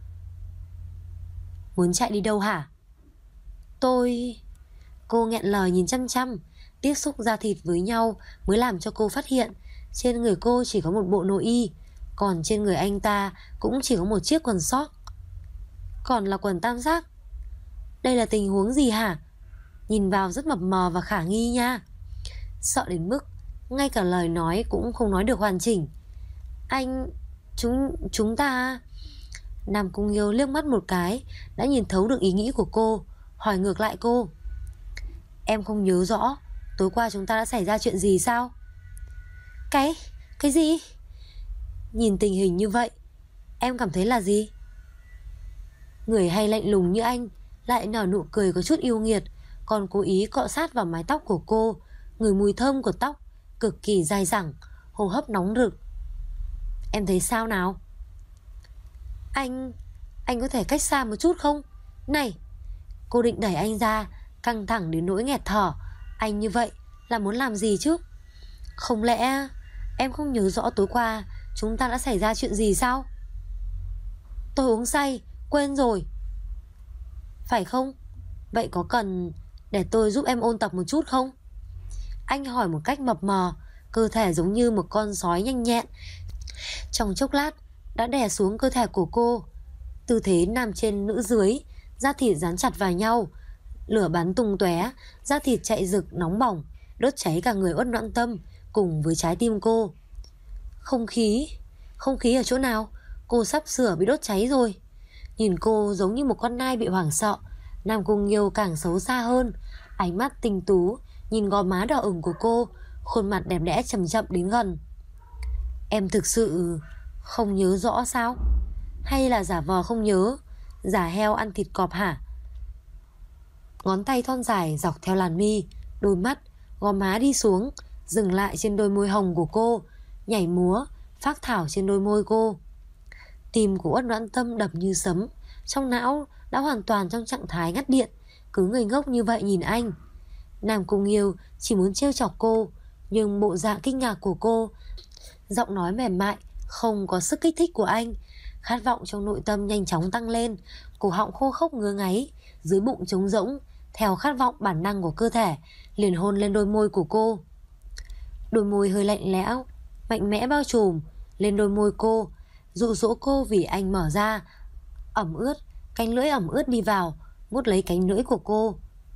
Muốn chạy đi đâu hả? Cô nghẹn lời nhìn chăm chăm. Tiếp xúc da thịt với nhau mới làm cho cô phát hiện trên người cô chỉ có một bộ nội y, còn trên người anh ta cũng chỉ có một chiếc quần sót, còn là quần tam giác. Đây là tình huống gì hả? Nhìn vào rất mập mờ và khả nghi nha. Sợ đến mức ngay cả lời nói cũng không nói được hoàn chỉnh. Anh... chúng ta... Nam Cung Nghiêu liếc mắt một cái đã nhìn thấu được ý nghĩ của cô, hỏi ngược lại cô. Em không nhớ rõ tối qua chúng ta đã xảy ra chuyện gì sao? Cái gì? Nhìn tình hình như vậy, em cảm thấy là gì? Người hay lạnh lùng như anh lại nở nụ cười có chút yêu nghiệt, còn cố ý cọ sát vào mái tóc của cô, ngửi mùi thơm của tóc cực kỳ dai dẳng, hô hấp nóng rực. Em thấy sao nào? Anh có thể cách xa một chút không? Này! Cô định đẩy anh ra, căng thẳng đến nỗi nghẹt thở. Anh như vậy là muốn làm gì chứ? Không lẽ em không nhớ rõ tối qua chúng ta đã xảy ra chuyện gì sao? Tôi uống say, quên rồi. Phải không? Vậy có cần để tôi giúp em ôn tập một chút không? Anh hỏi một cách mập mờ, cơ thể giống như một con sói nhanh nhẹn. Trong chốc lát đã đè xuống cơ thể của cô. Tư thế nam trên nữ dưới, da thịt dán chặt vào nhau, lửa bắn tung tóe, da thịt chạy rực nóng bỏng, đốt cháy cả người Uất Noãn Tâm cùng với trái tim cô. Không khí ở chỗ nào? Cô sắp sửa bị đốt cháy rồi. Nhìn cô giống như một con nai bị hoảng sợ, Nam Cung Nghiêu càng xấu xa hơn, ánh mắt tinh tú nhìn gò má đỏ ửng của cô, khuôn mặt đẹp đẽ chậm chậm đến gần. Em thực sự không nhớ rõ sao? Hay là giả vờ không nhớ, giả heo ăn thịt cọp hả? Ngón tay thon dài dọc theo làn mi, đôi mắt, gò má đi xuống, dừng lại trên đôi môi hồng của cô, nhảy múa, phác thảo trên đôi môi cô. Tim của Uất Noãn Tâm đập như sấm, trong não đã hoàn toàn trong trạng thái ngắt điện, cứ ngây ngốc như vậy nhìn anh. Nam Cung Nghiêu chỉ muốn trêu chọc cô, nhưng bộ dạng kinh ngạc của cô, giọng nói mềm mại, không có sức kích thích của anh, khát vọng trong nội tâm nhanh chóng tăng lên, cổ họng khô khốc ngứa ngáy, dưới bụng trống rỗng, theo khát vọng bản năng của cơ thể, liền hôn lên đôi môi của cô. Đôi môi hơi lạnh lẽo, mạnh mẽ bao trùm lên đôi môi cô, dụ dỗ cô vì anh mở ra, ẩm ướt, cánh lưỡi ẩm ướt đi vào, vuốt lấy cánh lưỡi của cô.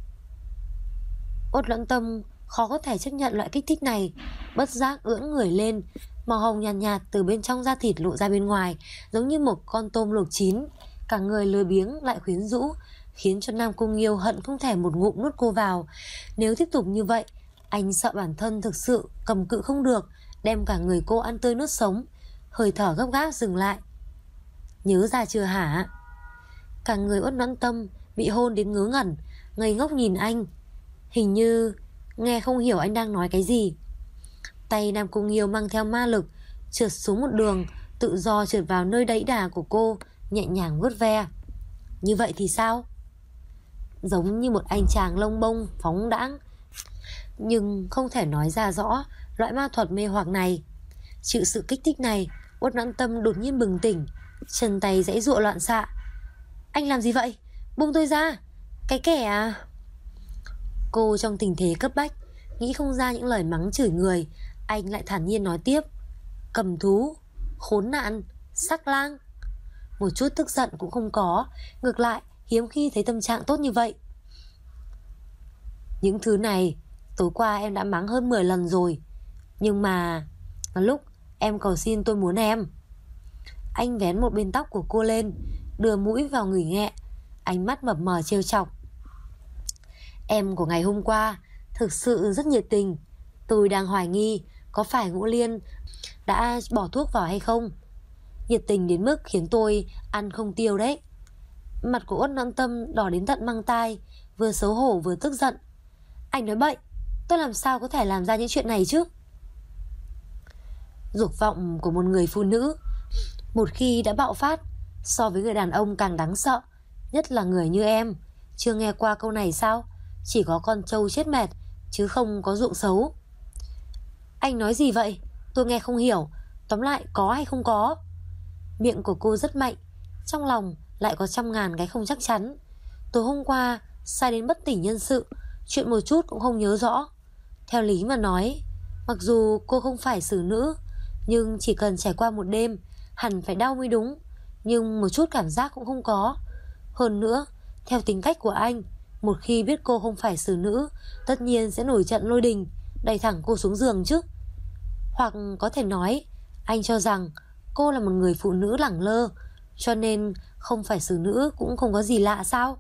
Uất Noãn Tâm khó có thể chấp nhận loại kích thích này, bất giác ưỡn người lên, màu hồng nhàn nhạt, từ bên trong da thịt lộ ra bên ngoài, giống như một con tôm luộc chín, cả người lười biếng lại quyến rũ, khiến cho Nam Cung Nghiêu hận không thể một ngụm nuốt cô vào. Nếu tiếp tục như vậy, anh sợ bản thân thực sự cầm cự không được, đem cả người cô ăn tươi nuốt sống. Hơi thở gấp gáp dừng lại. Nhớ ra chưa hả? Cả người Uất Noãn Tâm bị hôn đến ngớ ngẩn, ngây ngốc nhìn anh, hình như nghe không hiểu anh đang nói cái gì. Tay Nam Cung Nghiêu mang theo ma lực, trượt xuống một đường, tự do trượt vào nơi đẫy đà của cô, nhẹ nhàng vuốt ve. Như vậy thì sao? Giống như một anh chàng lông bông phóng đãng, nhưng không thể nói ra rõ loại ma thuật mê hoặc này. Chịu sự kích thích này, Uất Noãn Tâm đột nhiên bừng tỉnh, chân tay giãy giụa loạn xạ. Anh làm gì vậy? Buông tôi ra! Cái kẻ à? Cô trong tình thế cấp bách, nghĩ không ra những lời mắng chửi người. Anh lại thản nhiên nói tiếp. Cầm thú, khốn nạn, sắc lang. Một chút tức giận cũng không có, ngược lại hiếm khi thấy tâm trạng tốt như vậy. Những thứ này tối qua em đã mắng hơn 10 lần rồi. Nhưng mà lúc em cầu xin tôi muốn em. Anh vén một bên tóc của cô lên, đưa mũi vào người nghẹ, ánh mắt mập mờ trêu chọc. Em của ngày hôm qua thực sự rất nhiệt tình. Tôi đang hoài nghi có phải Ngũ Liên đã bỏ thuốc vào hay không. Nhiệt tình đến mức khiến tôi ăn không tiêu đấy. Mặt của Uất Noãn Tâm đỏ đến tận mang tai, vừa xấu hổ vừa tức giận. Anh nói bậy, tôi làm sao có thể làm ra những chuyện này chứ? Dục vọng của một người phụ nữ một khi đã bạo phát so với người đàn ông càng đáng sợ. Nhất là người như em. Chưa nghe qua câu này sao? Chỉ có con trâu chết mệt, chứ không có ruộng xấu. Anh nói gì vậy? Tôi nghe không hiểu. Tóm lại có hay không có? Miệng của cô rất mạnh, trong lòng lại có trăm ngàn cái không chắc chắn. Tối hôm qua sai đến bất tỉnh nhân sự, chuyện một chút cũng không nhớ rõ. Theo lý mà nói, mặc dù cô không phải xử nữ, nhưng chỉ cần trải qua một đêm hẳn phải đau mới đúng. Nhưng một chút cảm giác cũng không có. Hơn nữa, theo tính cách của anh, một khi biết cô không phải xử nữ, tất nhiên sẽ nổi trận lôi đình, đẩy thẳng cô xuống giường chứ. Hoặc có thể nói, anh cho rằng cô là một người phụ nữ lẳng lơ, cho nên không phải xử nữ cũng không có gì lạ sao?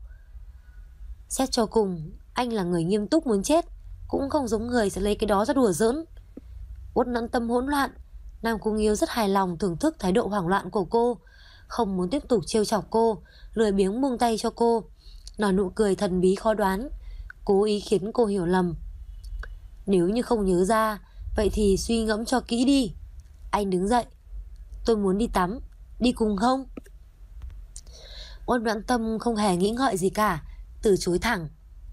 Xét cho cùng, anh là người nghiêm túc muốn chết, cũng không giống người sẽ lấy cái đó ra đùa giỡn. Uất Noãn Tâm hỗn loạn. Nam Cung Nghiêu rất hài lòng thưởng thức thái độ hoảng loạn của cô, không muốn tiếp tục trêu chọc cô, lười biếng buông tay cho cô, nở nụ cười thần bí khó đoán, cố ý khiến cô hiểu lầm. Nếu như không nhớ ra, vậy thì suy ngẫm cho kỹ đi. Anh đứng dậy. Tôi muốn đi tắm, đi cùng không? Uất Noãn Tâm không hề nghĩ ngợi gì cả, từ chối thẳng.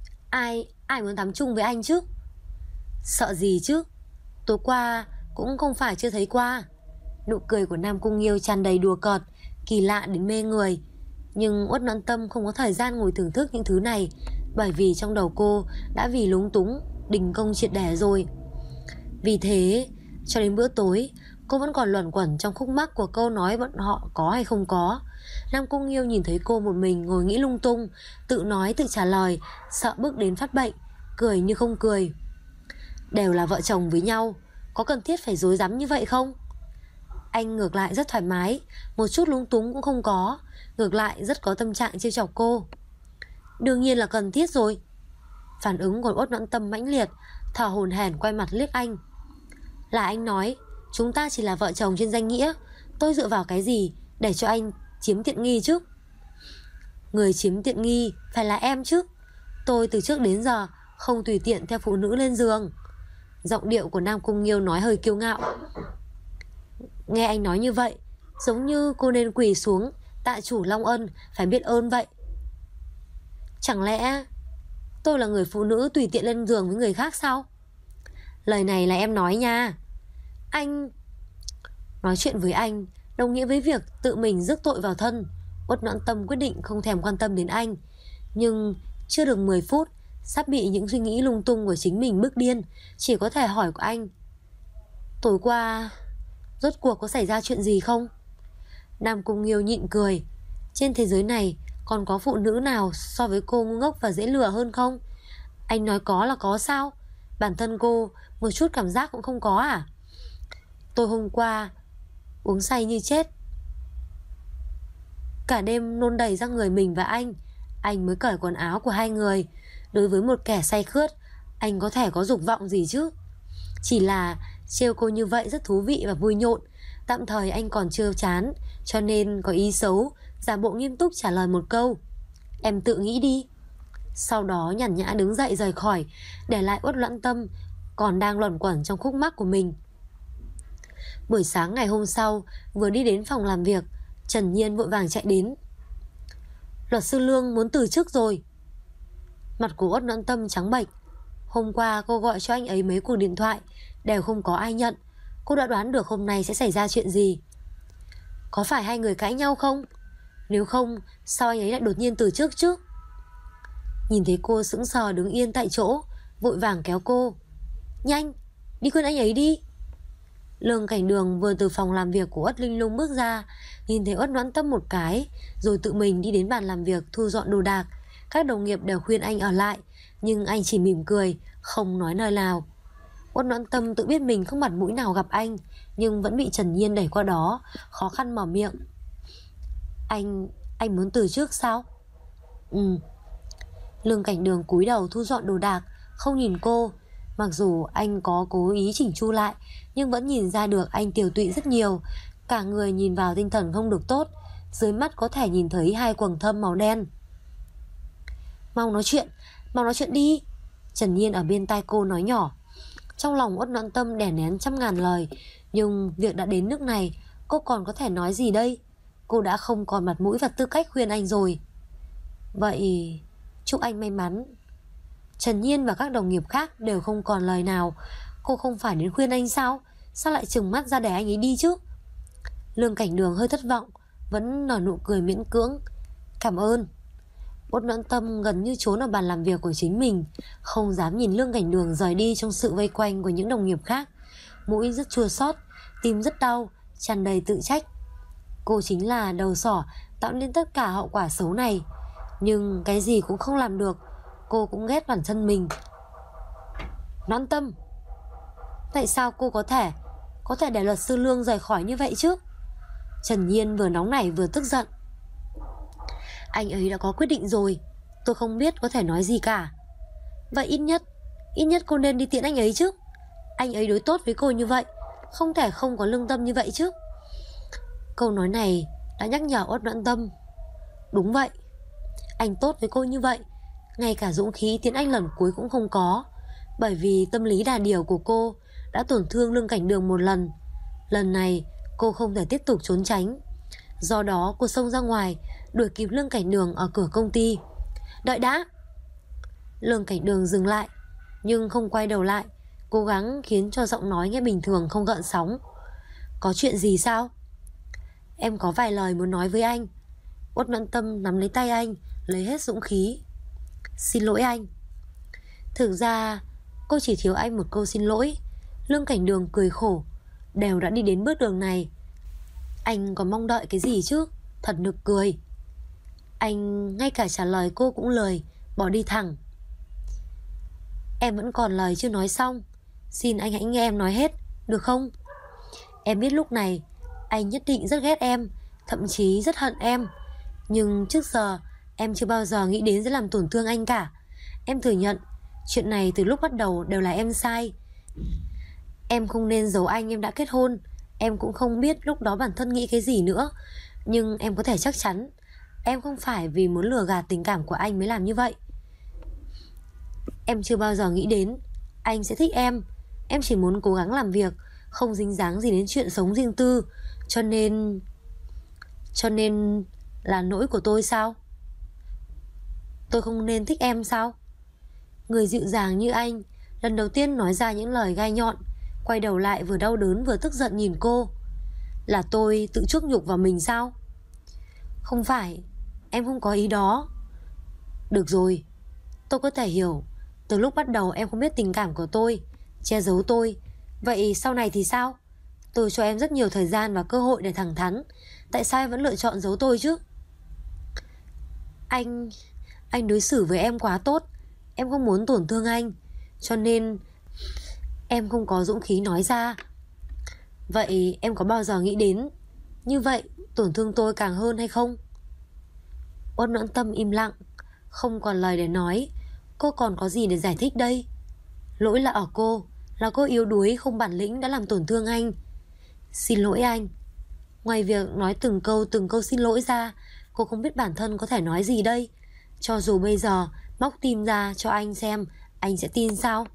Ai muốn tắm chung với anh chứ? Sợ gì chứ? Tối qua cũng không phải chưa thấy qua. Nụ cười của Nam Cung Nghiêu tràn đầy đùa cợt, kỳ lạ đến mê người. Nhưng Uất Noãn Tâm không có thời gian ngồi thưởng thức những thứ này, bởi vì trong đầu cô đã vì lúng túng đình công triệt để rồi. Vì thế cho đến bữa tối, cô vẫn còn luẩn quẩn trong khúc mắc của câu nói bọn họ có hay không có. Nam Cung Nghiêu nhìn thấy cô một mình ngồi nghĩ lung tung, tự nói tự trả lời, sợ bước đến phát bệnh, cười như không cười. Đều là vợ chồng với nhau, có cần thiết phải rối rắm như vậy không? Anh ngược lại rất thoải mái, một chút lung túng cũng không có, ngược lại rất có tâm trạng trêu chọc cô. Đương nhiên là cần thiết rồi. Phản ứng của Uất Noãn Tâm mãnh liệt, thở hổn hển quay mặt liếc anh. Là anh nói chúng ta chỉ là vợ chồng trên danh nghĩa, tôi dựa vào cái gì để cho anh chiếm tiện nghi chứ? Người chiếm tiện nghi phải là em chứ. Tôi từ trước đến giờ không tùy tiện theo phụ nữ lên giường. Giọng điệu của Nam Cung Nghiêu nói hơi kiêu ngạo. Nghe anh nói như vậy, giống như cô nên quỳ xuống tạ chủ Long Ân phải biết ơn vậy. Chẳng lẽ tôi là người phụ nữ tùy tiện lên giường với người khác sao? Lời này là em nói nha. Anh... Nói chuyện với anh đồng nghĩa với việc tự mình rước tội vào thân. Uất Noãn Tâm quyết định không thèm quan tâm đến anh. Nhưng chưa được 10 phút, sắp bị những suy nghĩ lung tung của chính mình bức điên, chỉ có thể hỏi của anh. Tối qua rốt cuộc có xảy ra chuyện gì không? Nam Cung Nghiêu nhịn cười. Trên thế giới này còn có phụ nữ nào so với cô ngu ngốc và dễ lừa hơn không? Anh nói có là có sao? Bản thân cô một chút cảm giác cũng không có à? Tôi hôm qua uống say như chết, cả đêm nôn đầy ra người mình và anh mới cởi quần áo của hai người. Đối với một kẻ say khướt, anh có thể có dục vọng gì chứ? Chỉ là trêu cô như vậy rất thú vị và vui nhộn. Tạm thời anh còn chưa chán, cho nên có ý xấu, giả bộ nghiêm túc trả lời một câu. Em tự nghĩ đi. Sau đó nhàn nhã đứng dậy rời khỏi, để lại Uất Noãn Tâm còn đang luẩn quẩn trong khúc mắc của mình. Buổi sáng ngày hôm sau, vừa đi đến phòng làm việc, Trần Nhiên vội vàng chạy đến. Luật sư Lương muốn từ chức rồi. Mặt của Uất Noãn Tâm trắng bệch. Hôm qua cô gọi cho anh ấy mấy cuộc điện thoại, đều không có ai nhận. Cô đã đoán được hôm nay sẽ xảy ra chuyện gì. Có phải hai người cãi nhau không? Nếu không, sao anh ấy lại đột nhiên từ chức chứ? Nhìn thấy cô sững sờ đứng yên tại chỗ, vội vàng kéo cô. Nhanh, đi khuyên anh ấy đi. Lương Cảnh Đường vừa từ phòng làm việc của Uất Linh Lung bước ra, nhìn thấy Uất Noãn Tâm một cái, rồi tự mình đi đến bàn làm việc thu dọn đồ đạc. Các đồng nghiệp đều khuyên anh ở lại, nhưng anh chỉ mỉm cười, không nói lời nào. Uất Noãn Tâm tự biết mình không mặt mũi nào gặp anh, nhưng vẫn bị Trần Nhiên đẩy qua đó, khó khăn mở miệng. Anh muốn từ trước sao? Ừ. Lương Cảnh Đường cúi đầu thu dọn đồ đạc, không nhìn cô. Mặc dù anh có cố ý chỉnh chu lại, nhưng vẫn nhìn ra được anh tiều tụy rất nhiều. Cả người nhìn vào tinh thần không được tốt, dưới mắt có thể nhìn thấy hai quầng thâm màu đen. Mau nói chuyện đi. Trần Nhiên ở bên tai cô nói nhỏ. Trong lòng Uất Noãn Tâm đè nén trăm ngàn lời, nhưng việc đã đến nước này, cô còn có thể nói gì đây? Cô đã không còn mặt mũi và tư cách khuyên anh rồi. Vậy chúc anh may mắn. Trần Nhiên và các đồng nghiệp khác đều không còn lời nào. Cô không phải đến khuyên anh sao? Sao lại trừng mắt ra để anh ấy đi chứ? Lương Cảnh Đường hơi thất vọng, vẫn nở nụ cười miễn cưỡng. Cảm ơn. Uất Noãn Tâm gần như trốn ở bàn làm việc của chính mình, không dám nhìn Lương Cảnh Đường rời đi trong sự vây quanh của những đồng nghiệp khác. Mũi rất chua xót, tim rất đau, tràn đầy tự trách. Cô chính là đầu sỏ tạo nên tất cả hậu quả xấu này, nhưng cái gì cũng không làm được. Cô cũng ghét bản thân mình. Noãn Tâm, tại sao cô có thể để luật sư Lương rời khỏi như vậy chứ? Trần Nhiên vừa nóng nảy vừa tức giận. Anh ấy đã có quyết định rồi, tôi không biết có thể nói gì cả. Vậy ít nhất cô nên đi tiễn anh ấy chứ. Anh ấy đối tốt với cô như vậy, không thể không có lương tâm như vậy chứ. Câu nói này đã nhắc nhở Uất Noãn Tâm. Đúng vậy, anh tốt với cô như vậy, ngay cả dũng khí tiễn anh lần cuối cũng không có. Bởi vì tâm lý đà điểu của cô đã tổn thương Lương Cảnh Đường một lần. Lần này cô không thể tiếp tục trốn tránh. Do đó cô xông ra ngoài, đuổi kịp Lương Cảnh Đường ở cửa công ty. Đợi đã. Lương Cảnh Đường dừng lại, nhưng không quay đầu lại, cố gắng khiến cho giọng nói nghe bình thường, không gợn sóng. Có chuyện gì sao? Em có vài lời muốn nói với anh. Uất Noãn Tâm nắm lấy tay anh, lấy hết dũng khí. Xin lỗi anh. Thực ra cô chỉ thiếu anh một câu xin lỗi. Lương Cảnh Đường cười khổ. Đều đã đi đến bước đường này, anh còn mong đợi cái gì chứ? Thật nực cười. Anh ngay cả trả lời cô cũng lười, bỏ đi thẳng. Em vẫn còn lời chưa nói xong, xin anh hãy nghe em nói hết, được không? Em biết lúc này anh nhất định rất ghét em, thậm chí rất hận em, nhưng trước giờ em chưa bao giờ nghĩ đến sẽ làm tổn thương anh cả. Em thừa nhận chuyện này từ lúc bắt đầu đều là em sai. Em không nên giấu anh em đã kết hôn. Em cũng không biết lúc đó bản thân nghĩ cái gì nữa, nhưng em có thể chắc chắn em không phải vì muốn lừa gạt tình cảm của anh mới làm như vậy. Em chưa bao giờ nghĩ đến anh sẽ thích em. Em chỉ muốn cố gắng làm việc, không dính dáng gì đến chuyện sống riêng tư. Cho nên là lỗi của tôi sao? Tôi không nên thích em sao? Người dịu dàng như anh lần đầu tiên nói ra những lời gai nhọn, quay đầu lại vừa đau đớn vừa tức giận nhìn cô. Là tôi tự chuốc nhục vào mình sao? Không phải, em không có ý đó. Được rồi, tôi có thể hiểu. Từ lúc bắt đầu em không biết tình cảm của tôi, che giấu tôi. Vậy sau này thì sao? Tôi cho em rất nhiều thời gian và cơ hội để thẳng thắn. Tại sao em vẫn lựa chọn giấu tôi chứ? Anh đối xử với em quá tốt. Em không muốn tổn thương anh, cho nên em không có dũng khí nói ra. Vậy em có bao giờ nghĩ đến như vậy tổn thương tôi càng hơn hay không? Uất Noãn Tâm im lặng, không còn lời để nói. Cô còn có gì để giải thích đây? Lỗi là ở cô, là cô yếu đuối không bản lĩnh đã làm tổn thương anh. Xin lỗi anh. Ngoài việc nói từng câu xin lỗi ra, cô không biết bản thân có thể nói gì đây. Cho dù bây giờ móc tim ra cho anh xem, anh sẽ tin sao?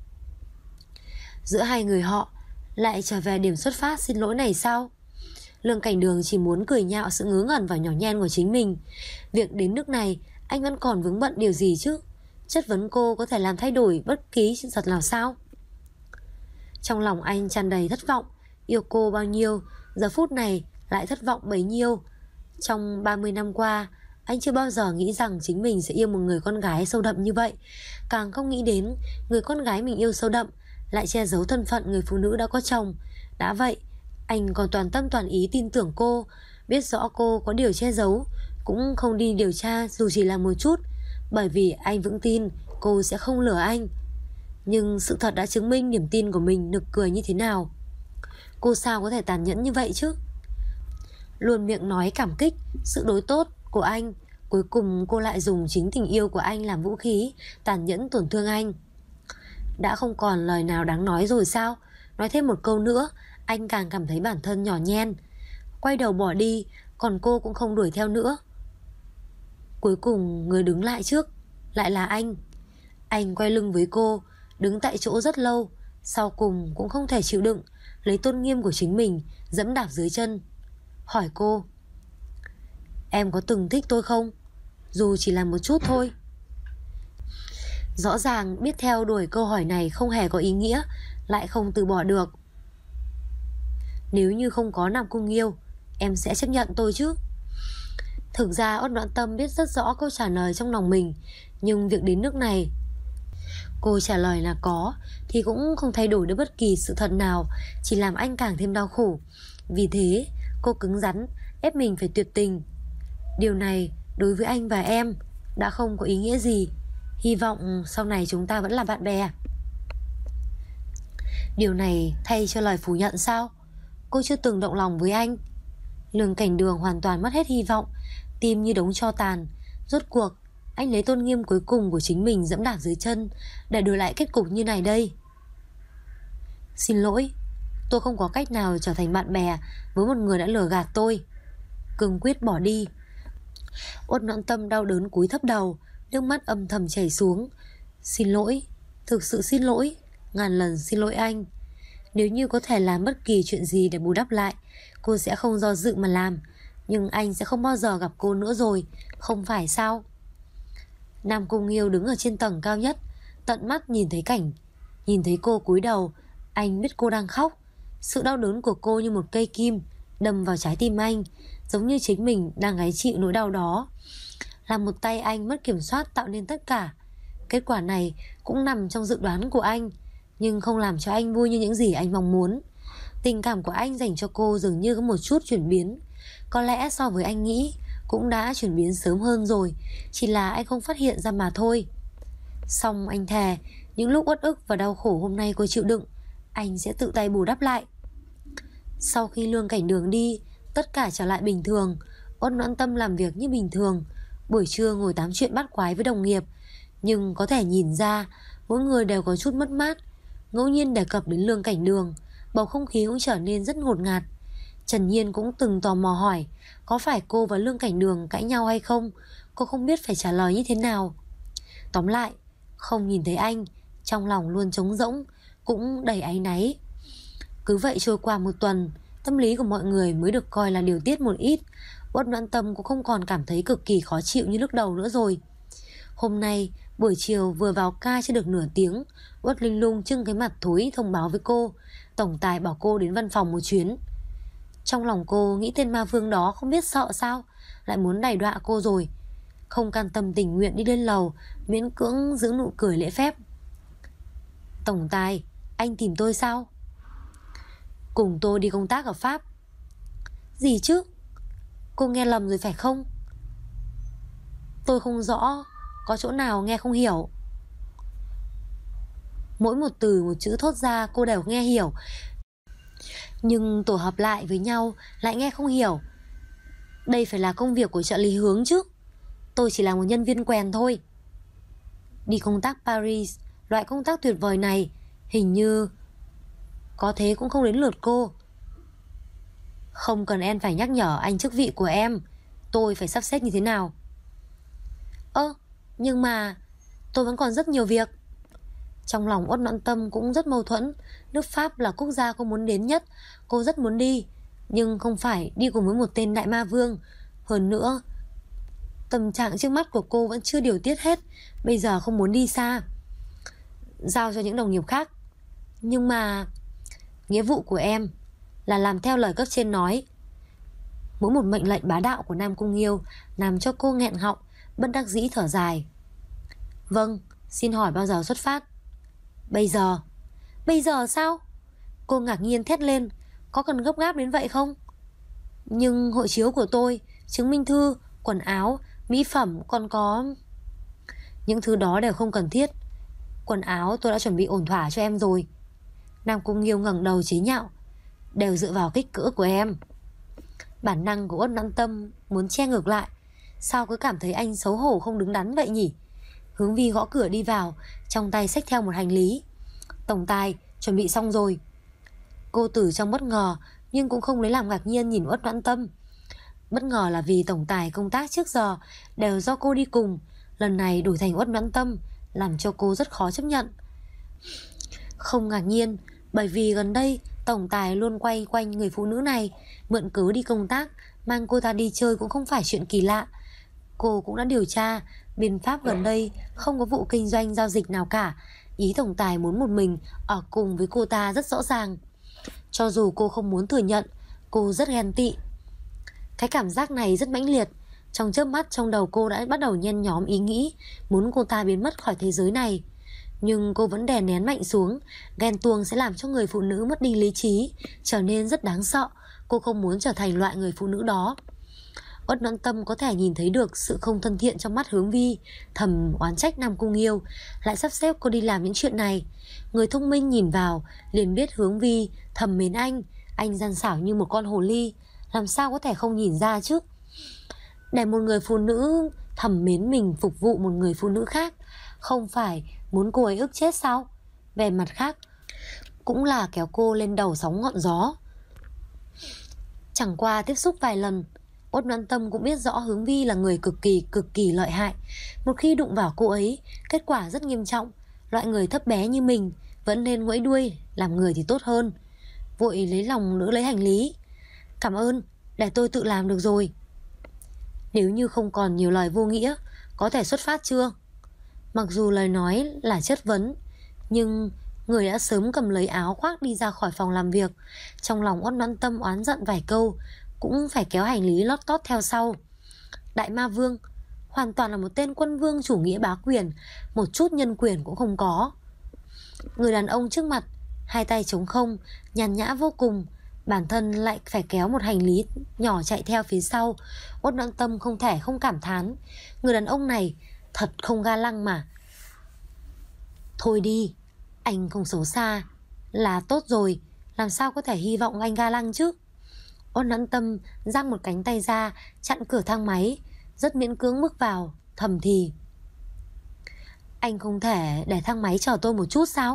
Giữa hai người họ lại trở về điểm xuất phát xin lỗi này sao? Lương Cảnh Đường chỉ muốn cười nhạo sự ngớ ngẩn và nhỏ nhen của chính mình. Việc đến nước này anh vẫn còn vướng bận điều gì chứ? Chất vấn cô có thể làm thay đổi bất kỳ sự thật nào sao? Trong lòng anh tràn đầy thất vọng. Yêu cô bao nhiêu, giờ phút này lại thất vọng bấy nhiêu. Trong 30 năm qua, anh chưa bao giờ nghĩ rằng chính mình sẽ yêu một người con gái sâu đậm như vậy. Càng không nghĩ đến người con gái mình yêu sâu đậm lại che giấu thân phận người phụ nữ đã có chồng. Đã vậy, anh còn toàn tâm toàn ý tin tưởng cô, biết rõ cô có điều che giấu, cũng không đi điều tra dù chỉ là một chút. Bởi vì anh vững tin cô sẽ không lừa anh. Nhưng sự thật đã chứng minh niềm tin của mình nực cười như thế nào. Cô sao có thể tàn nhẫn như vậy chứ? Luôn miệng nói cảm kích sự đối tốt của anh, cuối cùng cô lại dùng chính tình yêu của anh làm vũ khí, tàn nhẫn tổn thương anh. Đã không còn lời nào đáng nói rồi sao? Nói thêm một câu nữa, anh càng cảm thấy bản thân nhỏ nhen. Quay đầu bỏ đi, còn cô cũng không đuổi theo nữa. Cuối cùng người đứng lại trước lại là anh. Anh quay lưng với cô, đứng tại chỗ rất lâu, sau cùng cũng không thể chịu đựng, lấy tôn nghiêm của chính mình giẫm đạp dưới chân. Hỏi cô: em có từng thích tôi không? Dù chỉ là một chút thôi. Rõ ràng biết theo đuổi câu hỏi này không hề có ý nghĩa, lại không từ bỏ được. Nếu như không có Nam Cung Nghiêu, em sẽ chấp nhận tôi chứ? Thực ra Uất Noãn Tâm biết rất rõ câu trả lời trong lòng mình, nhưng việc đến nước này, cô trả lời là có thì cũng không thay đổi được bất kỳ sự thật nào, chỉ làm anh càng thêm đau khổ. Vì thế cô cứng rắn ép mình phải tuyệt tình. Điều này đối với anh và em đã không có ý nghĩa gì. Hy vọng sau này chúng ta vẫn là bạn bè. Điều này thay cho lời phủ nhận sao? Cô chưa từng động lòng với anh. Lương Cảnh Đường hoàn toàn mất hết hy vọng, tim như đống tro tàn. Rốt cuộc anh lấy tôn nghiêm cuối cùng của chính mình giẫm đạp dưới chân để đổi lại kết cục như này đây. Xin lỗi, tôi không có cách nào trở thành bạn bè với một người đã lừa gạt tôi. Cương quyết bỏ đi. Uất Noãn Tâm đau đớn cúi thấp đầu, nước mắt âm thầm chảy xuống. Xin lỗi, thực sự xin lỗi, ngàn lần xin lỗi anh. Nếu như có thể làm bất kỳ chuyện gì để bù đắp lại, cô sẽ không do dự mà làm. Nhưng anh sẽ không bao giờ gặp cô nữa rồi, không phải sao? Nam Cung Nghiêu đứng ở trên tầng cao nhất, tận mắt nhìn thấy cảnh, nhìn thấy cô cúi đầu. Anh biết cô đang khóc. Sự đau đớn của cô như một cây kim đâm vào trái tim anh, giống như chính mình đang gánh chịu nỗi đau đó. Là một tay anh mất kiểm soát tạo nên tất cả. Kết quả này cũng nằm trong dự đoán của anh, nhưng không làm cho anh vui như những gì anh mong muốn. Tình cảm của anh dành cho cô dường như có một chút chuyển biến. Có lẽ so với anh nghĩ cũng đã chuyển biến sớm hơn rồi, chỉ là anh không phát hiện ra mà thôi. Xong anh thề, những lúc uất ức và đau khổ hôm nay cô chịu đựng, anh sẽ tự tay bù đắp lại. Sau khi Lương Cảnh Đường đi, tất cả trở lại bình thường. Uất Noãn Tâm làm việc như bình thường, buổi trưa ngồi tám chuyện bát quái với đồng nghiệp. Nhưng có thể nhìn ra mỗi người đều có chút mất mát. Ngẫu nhiên đề cập đến Lương Cảnh Đường, bầu không khí cũng trở nên rất ngột ngạt. Trần Nhiên cũng từng tò mò hỏi có phải cô và Lương Cảnh Đường cãi nhau hay không. Cô không biết phải trả lời như thế nào. Tóm lại, không nhìn thấy anh, trong lòng luôn trống rỗng, cũng đầy áy náy. Cứ vậy trôi qua một tuần, tâm lý của mọi người mới được coi là điều tiết một ít. Uất Noãn Tâm cũng không còn cảm thấy cực kỳ khó chịu như lúc đầu nữa rồi. Hôm nay buổi chiều vừa vào ca chưa được nửa tiếng, Uất Linh Lung trưng cái mặt thối thông báo với cô tổng tài bảo cô đến văn phòng một chuyến. Trong lòng cô nghĩ tên ma vương đó không biết sợ sao, lại muốn đày đọa cô rồi. Không can tâm tình nguyện đi lên lầu, miễn cưỡng giữ nụ cười lễ phép. Tổng tài, anh tìm tôi sao? Cùng tôi đi công tác ở Pháp. Gì chứ? Cô nghe lầm rồi phải không? Tôi không rõ, có chỗ nào nghe không hiểu. Mỗi một từ một chữ thốt ra cô đều nghe hiểu, nhưng tổ hợp lại với nhau lại nghe không hiểu. Đây phải là công việc của trợ lý Hướng chứ. Tôi chỉ là một nhân viên quèn thôi. Đi công tác Paris, loại công tác tuyệt vời này, hình như có thế cũng không đến lượt cô. Không cần em phải nhắc nhở anh chức vị của em, tôi phải sắp xếp như thế nào. Nhưng mà tôi vẫn còn rất nhiều việc. Trong lòng Uất Noãn Tâm cũng rất mâu thuẫn. Nước Pháp là quốc gia cô muốn đến nhất, cô rất muốn đi, nhưng không phải đi cùng với một tên đại ma vương. Hơn nữa, tâm trạng trước mắt của cô vẫn chưa điều tiết hết. Bây giờ không muốn đi xa, giao cho những đồng nghiệp khác. Nhưng mà nghĩa vụ của em là làm theo lời cấp trên nói. Mỗi một mệnh lệnh bá đạo của Nam Cung Nghiêu làm cho cô nghẹn họng, bất đắc dĩ thở dài. Vâng, xin hỏi bao giờ xuất phát? Bây giờ. Bây giờ sao? Cô ngạc nhiên thét lên. Có cần gấp gáp đến vậy không? Nhưng hộ chiếu của tôi, chứng minh thư, quần áo, mỹ phẩm còn có... Những thứ đó đều không cần thiết. Quần áo tôi đã chuẩn bị ổn thỏa cho em rồi. Nam Cung Nghiêu ngẩng đầu chế nhạo. Đều dựa vào kích cỡ của em. Bản năng của Uất Noãn Tâm muốn che ngược lại. Sao cứ cảm thấy anh xấu hổ không đứng đắn vậy nhỉ? Hướng Vi gõ cửa đi vào, trong tay xách theo một hành lý. Tổng tài, chuẩn bị xong rồi. Cô Tử trong bất ngờ, nhưng cũng không lấy làm ngạc nhiên nhìn Uất Noãn Tâm. Bất ngờ là vì tổng tài công tác trước giờ đều do cô đi cùng, lần này đổi thành Uất Noãn Tâm, làm cho cô rất khó chấp nhận. Không ngạc nhiên, bởi vì gần đây tổng tài luôn quay quanh người phụ nữ này, mượn cớ đi công tác, mang cô ta đi chơi cũng không phải chuyện kỳ lạ. Cô cũng đã điều tra, bên Pháp gần đây không có vụ kinh doanh giao dịch nào cả. Ý tổng tài muốn một mình ở cùng với cô ta rất rõ ràng. Cho dù cô không muốn thừa nhận, cô rất ghen tị. Cái cảm giác này rất mãnh liệt. Trong chớp mắt trong đầu cô đã bắt đầu nhen nhóm ý nghĩ muốn cô ta biến mất khỏi thế giới này. Nhưng cô vẫn đè nén mạnh xuống. Ghen tuông sẽ làm cho người phụ nữ mất đi lý trí, trở nên rất đáng sợ. Cô không muốn trở thành loại người phụ nữ đó. Uất Noãn Tâm có thể nhìn thấy được sự không thân thiện trong mắt Hướng Vi, thầm oán trách Nam Cung Nghiêu lại sắp xếp cô đi làm những chuyện này. Người thông minh nhìn vào liền biết Hướng Vi thầm mến anh gian xảo như một con hồ ly, làm sao có thể không nhìn ra chứ. Để một người phụ nữ thầm mến mình phục vụ một người phụ nữ khác, không phải muốn cô ấy ức chết sao? Về mặt khác, cũng là kéo cô lên đầu sóng ngọn gió. Chẳng qua tiếp xúc vài lần, Uất Noãn Tâm cũng biết rõ Hướng Vi là người cực kỳ lợi hại. Một khi đụng vào cô ấy, kết quả rất nghiêm trọng. Loại người thấp bé như mình vẫn nên ngoẫy đuôi, làm người thì tốt hơn. Vội lấy lòng nữ lấy hành lý. Cảm ơn, để tôi tự làm được rồi. Nếu như không còn nhiều lời vô nghĩa, có thể xuất phát chưa? Mặc dù lời nói là chất vấn, nhưng người đã sớm cầm lấy áo khoác đi ra khỏi phòng làm việc. Trong lòng Uất Noãn Tâm oán giận vài câu, cũng phải kéo hành lý lót tót theo sau. Đại Ma Vương hoàn toàn là một tên quân vương chủ nghĩa bá quyền, một chút nhân quyền cũng không có. Người đàn ông trước mặt, hai tay trống không, nhàn nhã vô cùng, bản thân lại phải kéo một hành lý nhỏ chạy theo phía sau. Uất Noãn Tâm không thể không cảm thán, người đàn ông này thật không ga lăng mà. Thôi đi, anh không xấu xa là tốt rồi, làm sao có thể hy vọng anh ga lăng chứ. Uất Noãn Tâm giang một cánh tay ra chặn cửa thang máy, rất miễn cưỡng bước vào, thầm thì: anh không thể để thang máy chờ tôi một chút sao?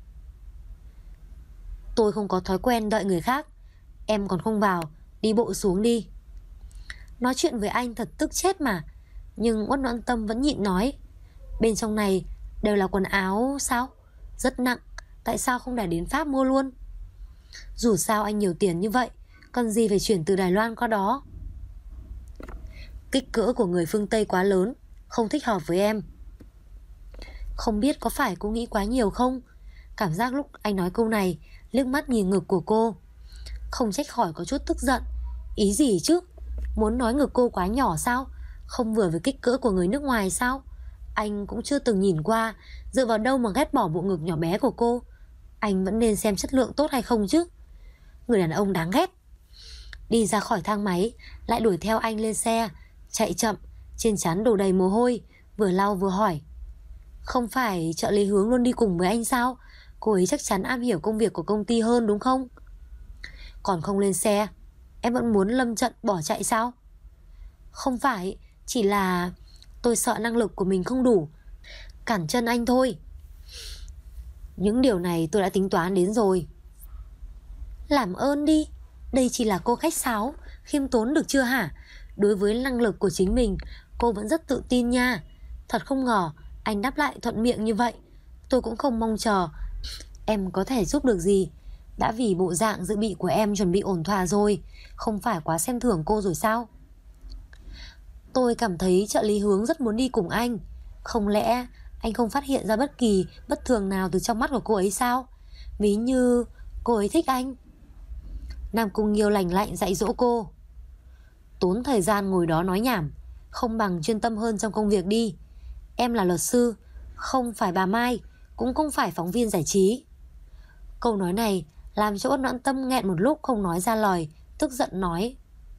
Tôi không có thói quen đợi người khác. Em còn không vào, đi bộ xuống đi. Nói chuyện với anh thật tức chết mà. Nhưng Uất Noãn Tâm vẫn nhịn nói: bên trong này đều là quần áo sao? Rất nặng, tại sao không để đến Pháp mua luôn? Dù sao anh nhiều tiền như vậy, cần gì phải chuyển từ Đài Loan qua đó. Kích cỡ của người phương Tây quá lớn, không thích hợp với em. Không biết có phải cô nghĩ quá nhiều không? Cảm giác lúc anh nói câu này, liếc mắt nhìn ngực của cô, không trách khỏi có chút tức giận. Ý gì chứ? Muốn nói ngực cô quá nhỏ sao? Không vừa với kích cỡ của người nước ngoài sao? Anh cũng chưa từng nhìn qua, dựa vào đâu mà ghét bỏ bộ ngực nhỏ bé của cô? Anh vẫn nên xem chất lượng tốt hay không chứ. Người đàn ông đáng ghét. Đi ra khỏi thang máy, lại đuổi theo anh lên xe, chạy chậm, trên trán đổ đầy mồ hôi, vừa lau vừa hỏi: không phải trợ lý Hướng luôn đi cùng với anh sao? Cô ấy chắc chắn am hiểu công việc của công ty hơn đúng không? Còn không lên xe, em vẫn muốn lâm trận bỏ chạy sao? Không phải, chỉ là tôi sợ năng lực của mình không đủ, cản chân anh thôi. Những điều này tôi đã tính toán đến rồi. Làm ơn đi, đây chỉ là cô khách sáo, khiêm tốn được chưa hả? Đối với năng lực của chính mình, cô vẫn rất tự tin nha. Thật không ngờ anh đáp lại thuận miệng như vậy. Tôi cũng không mong chờ em có thể giúp được gì. Đã vì bộ dạng dự bị của em chuẩn bị ổn thỏa rồi, không phải quá xem thường cô rồi sao? Tôi cảm thấy trợ lý Hướng rất muốn đi cùng anh. Không lẽ anh không phát hiện ra bất kỳ bất thường nào từ trong mắt của cô ấy sao? Ví như cô ấy thích anh. Nam Cung Nghiêu lành lạnh dạy dỗ cô: tốn thời gian ngồi đó nói nhảm, không bằng chuyên tâm hơn trong công việc đi. Em là luật sư, không phải bà Mai, cũng không phải phóng viên giải trí. Câu nói này làm cho Uất Noãn Tâm nghẹn một lúc không nói ra lời, tức giận nói: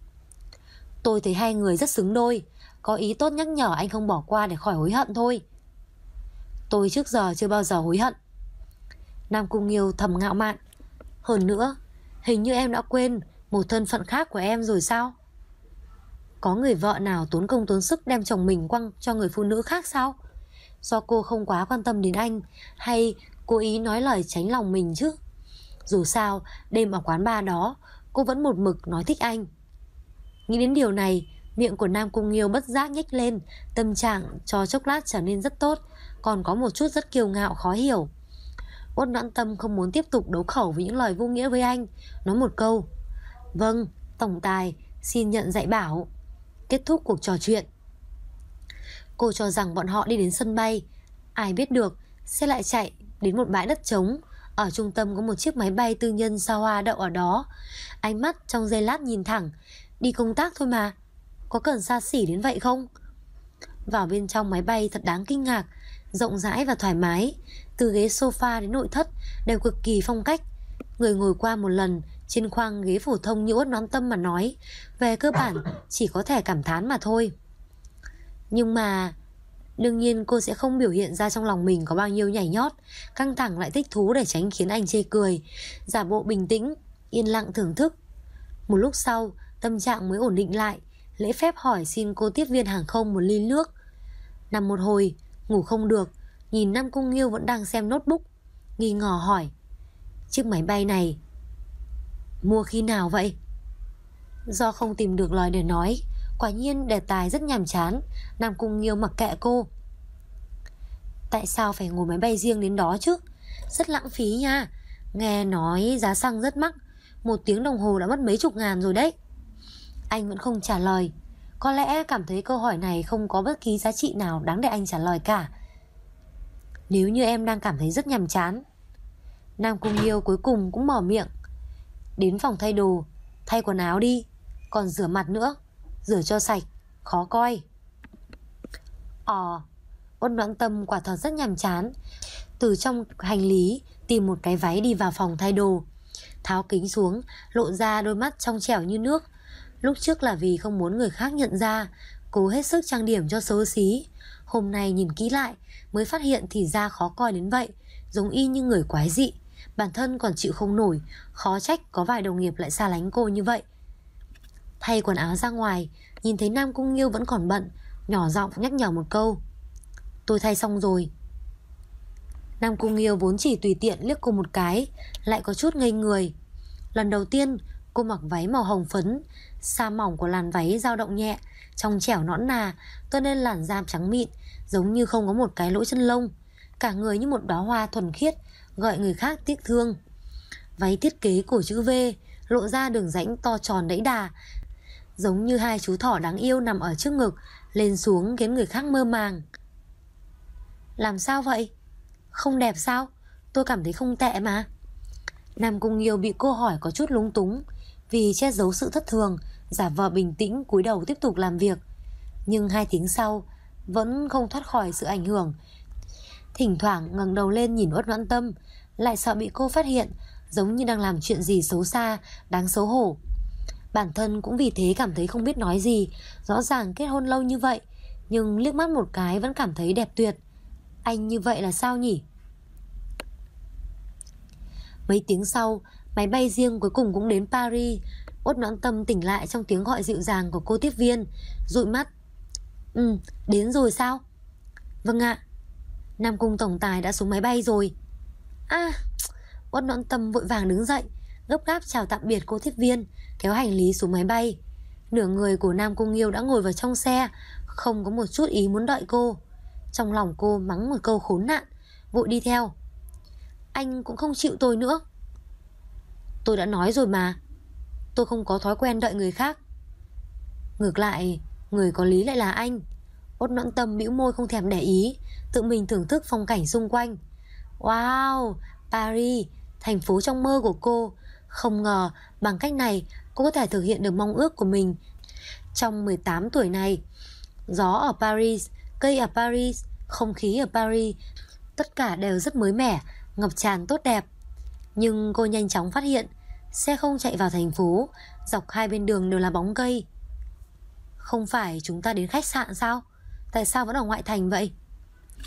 tôi thấy hai người rất xứng đôi, có ý tốt nhắc nhở anh không bỏ qua để khỏi hối hận thôi. Tôi trước giờ chưa bao giờ hối hận. Nam Cung Nghiêu thầm ngạo mạn. Hơn nữa, hình như em đã quên một thân phận khác của em rồi sao? Có người vợ nào tốn công tốn sức đem chồng mình quăng cho người phụ nữ khác sao? Do cô không quá quan tâm đến anh, hay cố ý nói lời tránh lòng mình chứ? Dù sao, đêm ở quán bar đó, cô vẫn một mực nói thích anh. Nghĩ đến điều này, miệng của Nam Cung Nghiêu bất giác nhếch lên, tâm trạng cho chốc lát trở nên rất tốt, còn có một chút rất kiêu ngạo khó hiểu. Uất Noãn Tâm không muốn tiếp tục đấu khẩu với những lời vô nghĩa với anh, nói một câu: Vâng, tổng tài, xin nhận dạy bảo. Kết thúc cuộc trò chuyện. Cô cho rằng bọn họ đi đến sân bay, ai biết được sẽ lại chạy đến một bãi đất trống. Ở trung tâm có một chiếc máy bay tư nhân sao hoa đậu ở đó. Ánh mắt trong giây lát nhìn thẳng. Đi công tác thôi mà, có cần xa xỉ đến vậy không? Vào bên trong máy bay thật đáng kinh ngạc, rộng rãi và thoải mái. Từ ghế sofa đến nội thất đều cực kỳ phong cách. Người ngồi qua một lần trên khoang ghế phổ thông như Uất Noãn Tâm mà nói, về cơ bản chỉ có thể cảm thán mà thôi. Nhưng mà đương nhiên cô sẽ không biểu hiện ra trong lòng mình có bao nhiêu nhảy nhót, căng thẳng lại thích thú để tránh khiến anh chê cười. Giả bộ bình tĩnh, yên lặng thưởng thức. Một lúc sau, tâm trạng mới ổn định lại, lễ phép hỏi xin cô tiếp viên hàng không một ly nước. Nằm một hồi, ngủ không được, nhìn Nam Cung Nghiêu vẫn đang xem notebook, nghi ngờ hỏi: Chiếc máy bay này mua khi nào vậy? Do không tìm được lời để nói, quả nhiên đề tài rất nhàm chán, Nam Cung Nghiêu mặc kệ cô. Tại sao phải ngồi máy bay riêng đến đó chứ? Rất lãng phí nha. Nghe nói giá xăng rất mắc, 1 tiếng đồng hồ đã mất mấy chục ngàn rồi đấy. Anh vẫn không trả lời. Có lẽ cảm thấy câu hỏi này không có bất kỳ giá trị nào đáng để anh trả lời cả. Nếu như em đang cảm thấy rất nhàm chán. Nam Cung Nghiêu cuối cùng cũng mở miệng: Đến phòng thay đồ, thay quần áo đi, còn rửa mặt nữa, rửa cho sạch, khó coi. Uất Noãn Tâm quả thật rất nhàm chán. Từ trong hành lý tìm một cái váy đi vào phòng thay đồ, tháo kính xuống, lộ ra đôi mắt trong trẻo như nước. Lúc trước là vì không muốn người khác nhận ra, cố hết sức trang điểm cho xấu xí. Hôm nay nhìn kỹ lại mới phát hiện thì ra khó coi đến vậy, giống y như người quái dị. Bản thân còn chịu không nổi, khó trách có vài đồng nghiệp lại xa lánh cô như vậy. Thay quần áo ra ngoài, nhìn thấy Nam Cung Nghiêu vẫn còn bận, nhỏ giọng nhắc nhở một câu: Tôi thay xong rồi. Nam Cung Nghiêu vốn chỉ tùy tiện liếc cô một cái, lại có chút ngây người. Lần đầu tiên cô mặc váy màu hồng phấn, sa mỏng của làn váy dao động nhẹ, trong trẻo nõn nà, cho nên làn da trắng mịn, giống như không có một cái lỗ chân lông. Cả người như một đóa hoa thuần khiết, gọi người khác tiếc thương. Váy thiết kế cổ chữ V, lộ ra đường rãnh to tròn đẫy đà, giống như 2 chú thỏ đáng yêu nằm ở trước ngực, lên xuống khiến người khác mơ màng. Làm sao vậy? Không đẹp sao? Tôi cảm thấy không tệ mà. Nam Cung Nghiêu bị cô hỏi có chút lúng túng, vì che giấu sự thất thường, giả vờ bình tĩnh cúi đầu tiếp tục làm việc. Nhưng 2 tiếng sau vẫn không thoát khỏi sự ảnh hưởng. Thỉnh thoảng ngẩng đầu lên nhìn Uất Noãn Tâm, lại sợ bị cô phát hiện, giống như đang làm chuyện gì xấu xa, đáng xấu hổ. Bản thân cũng vì thế cảm thấy không biết nói gì. Rõ ràng kết hôn lâu như vậy, nhưng liếc mắt một cái vẫn cảm thấy đẹp tuyệt. Anh như vậy là sao nhỉ? Mấy tiếng sau, máy bay riêng cuối cùng cũng đến Paris. Uất Noãn Tâm tỉnh lại trong tiếng gọi dịu dàng của cô tiếp viên, dụi mắt. Đến rồi sao? Vâng ạ. Nam Cung tổng tài đã xuống máy bay rồi. Uất Noãn Tâm vội vàng đứng dậy, gấp gáp chào tạm biệt cô tiếp viên, kéo hành lý xuống máy bay. Nửa người của Nam Cung Nghiêu đã ngồi vào trong xe, không có một chút ý muốn đợi cô. Trong lòng cô mắng một câu khốn nạn, vội đi theo. Anh cũng không chịu tôi nữa. Tôi đã nói rồi mà, tôi không có thói quen đợi người khác. Ngược lại, người có lý lại là anh. Uất Noãn Tâm bĩu môi không thèm để ý, tự mình thưởng thức phong cảnh xung quanh. Wow, Paris, thành phố trong mơ của cô. Không ngờ bằng cách này cô có thể thực hiện được mong ước của mình. Trong 18 tuổi này, gió ở Paris, cây ở Paris, không khí ở Paris, tất cả đều rất mới mẻ, ngập tràn tốt đẹp. Nhưng cô nhanh chóng phát hiện xe không chạy vào thành phố, dọc hai bên đường đều là bóng cây. Không phải chúng ta đến khách sạn sao? Tại sao vẫn ở ngoại thành vậy?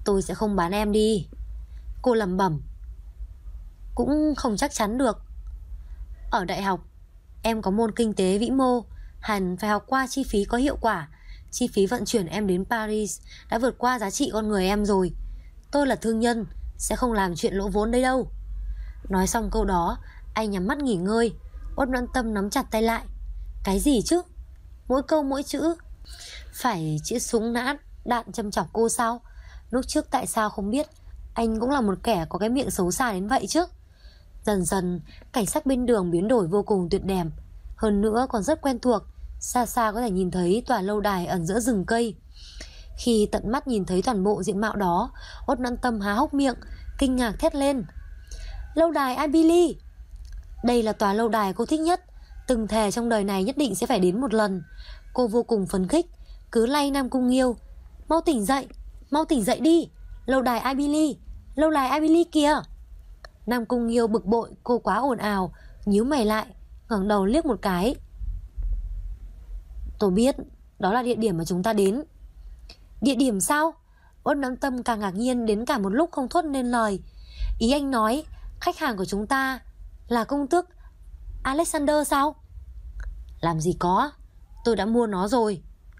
Tôi sẽ không bán em đi. Cô lẩm bẩm. Cũng không chắc chắn được. Ở đại học em có môn kinh tế vĩ mô, hẳn phải học qua chi phí có hiệu quả. Chi phí vận chuyển em đến Paris đã vượt qua giá trị con người em rồi. Tôi là thương nhân, sẽ không làm chuyện lỗ vốn đây đâu. Nói xong câu đó, anh nhắm mắt nghỉ ngơi. Uất Noãn Tâm nắm chặt tay lại. Cái gì chứ? Mỗi câu mỗi chữ phải chĩa súng nã đạn châm chọc cô sao? Lúc trước tại sao không biết anh cũng là một kẻ có cái miệng xấu xa đến vậy chứ? Dần dần cảnh sắc bên đường biến đổi vô cùng tuyệt đẹp, hơn nữa còn rất quen thuộc. Xa xa có thể nhìn thấy tòa lâu đài ẩn giữa rừng cây. Khi tận mắt nhìn thấy toàn bộ diện mạo đó, Uất Noãn Tâm há hốc miệng, kinh ngạc thét lên. Lâu đài Abilene! Đây là tòa lâu đài cô thích nhất, từng thề trong đời này nhất định sẽ phải đến một lần. Cô vô cùng phấn khích, cứ lay Nam Cung Nghiêu. Mau tỉnh dậy đi. Lâu đài Abilene, lâu đài Abilene kìa. Nam Cung Nghiêu bực bội cô quá ồn ào, nhíu mày lại, ngẩng đầu liếc một cái. Tôi biết, đó là địa điểm mà chúng ta đến. Địa điểm sao? Uất Noãn Tâm càng ngạc nhiên đến cả một lúc không thốt nên lời. Ý anh nói khách hàng của chúng ta là công tước Alexander sao? Làm gì có, tôi đã mua nó rồi.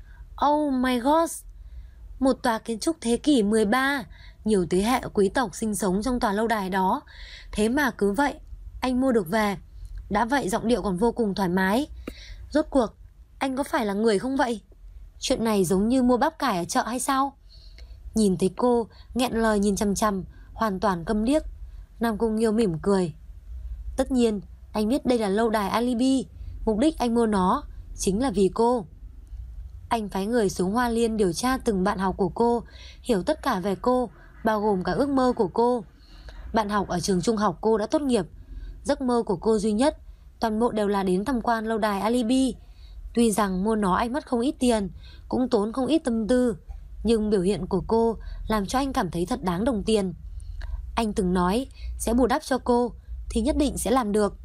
Oh my god. Một tòa kiến trúc thế kỷ 13, nhiều thế hệ quý tộc sinh sống trong tòa lâu đài đó. Thế mà cứ vậy anh mua được về. Đã vậy giọng điệu còn vô cùng thoải mái. Rốt cuộc anh có phải là người không vậy? Chuyện này giống như mua bắp cải ở chợ hay sao? Nhìn thấy cô nghẹn lời nhìn chằm chằm, hoàn toàn câm điếc, Nam Cung Nghiêu mỉm cười. Tất nhiên anh biết đây là lâu đài Alibi. Mục đích anh mua nó chính là vì cô. Anh phái người xuống Hoa Liên điều tra từng bạn học của cô, hiểu tất cả về cô, bao gồm cả ước mơ của cô. Bạn học ở trường trung học cô đã tốt nghiệp. Giấc mơ của cô duy nhất toàn bộ đều là đến tham quan lâu đài Alibi. Tuy rằng mua nó anh mất không ít tiền, cũng tốn không ít tâm tư, nhưng biểu hiện của cô làm cho anh cảm thấy thật đáng đồng tiền. Anh từng nói sẽ bù đắp cho cô, thì nhất định sẽ làm được.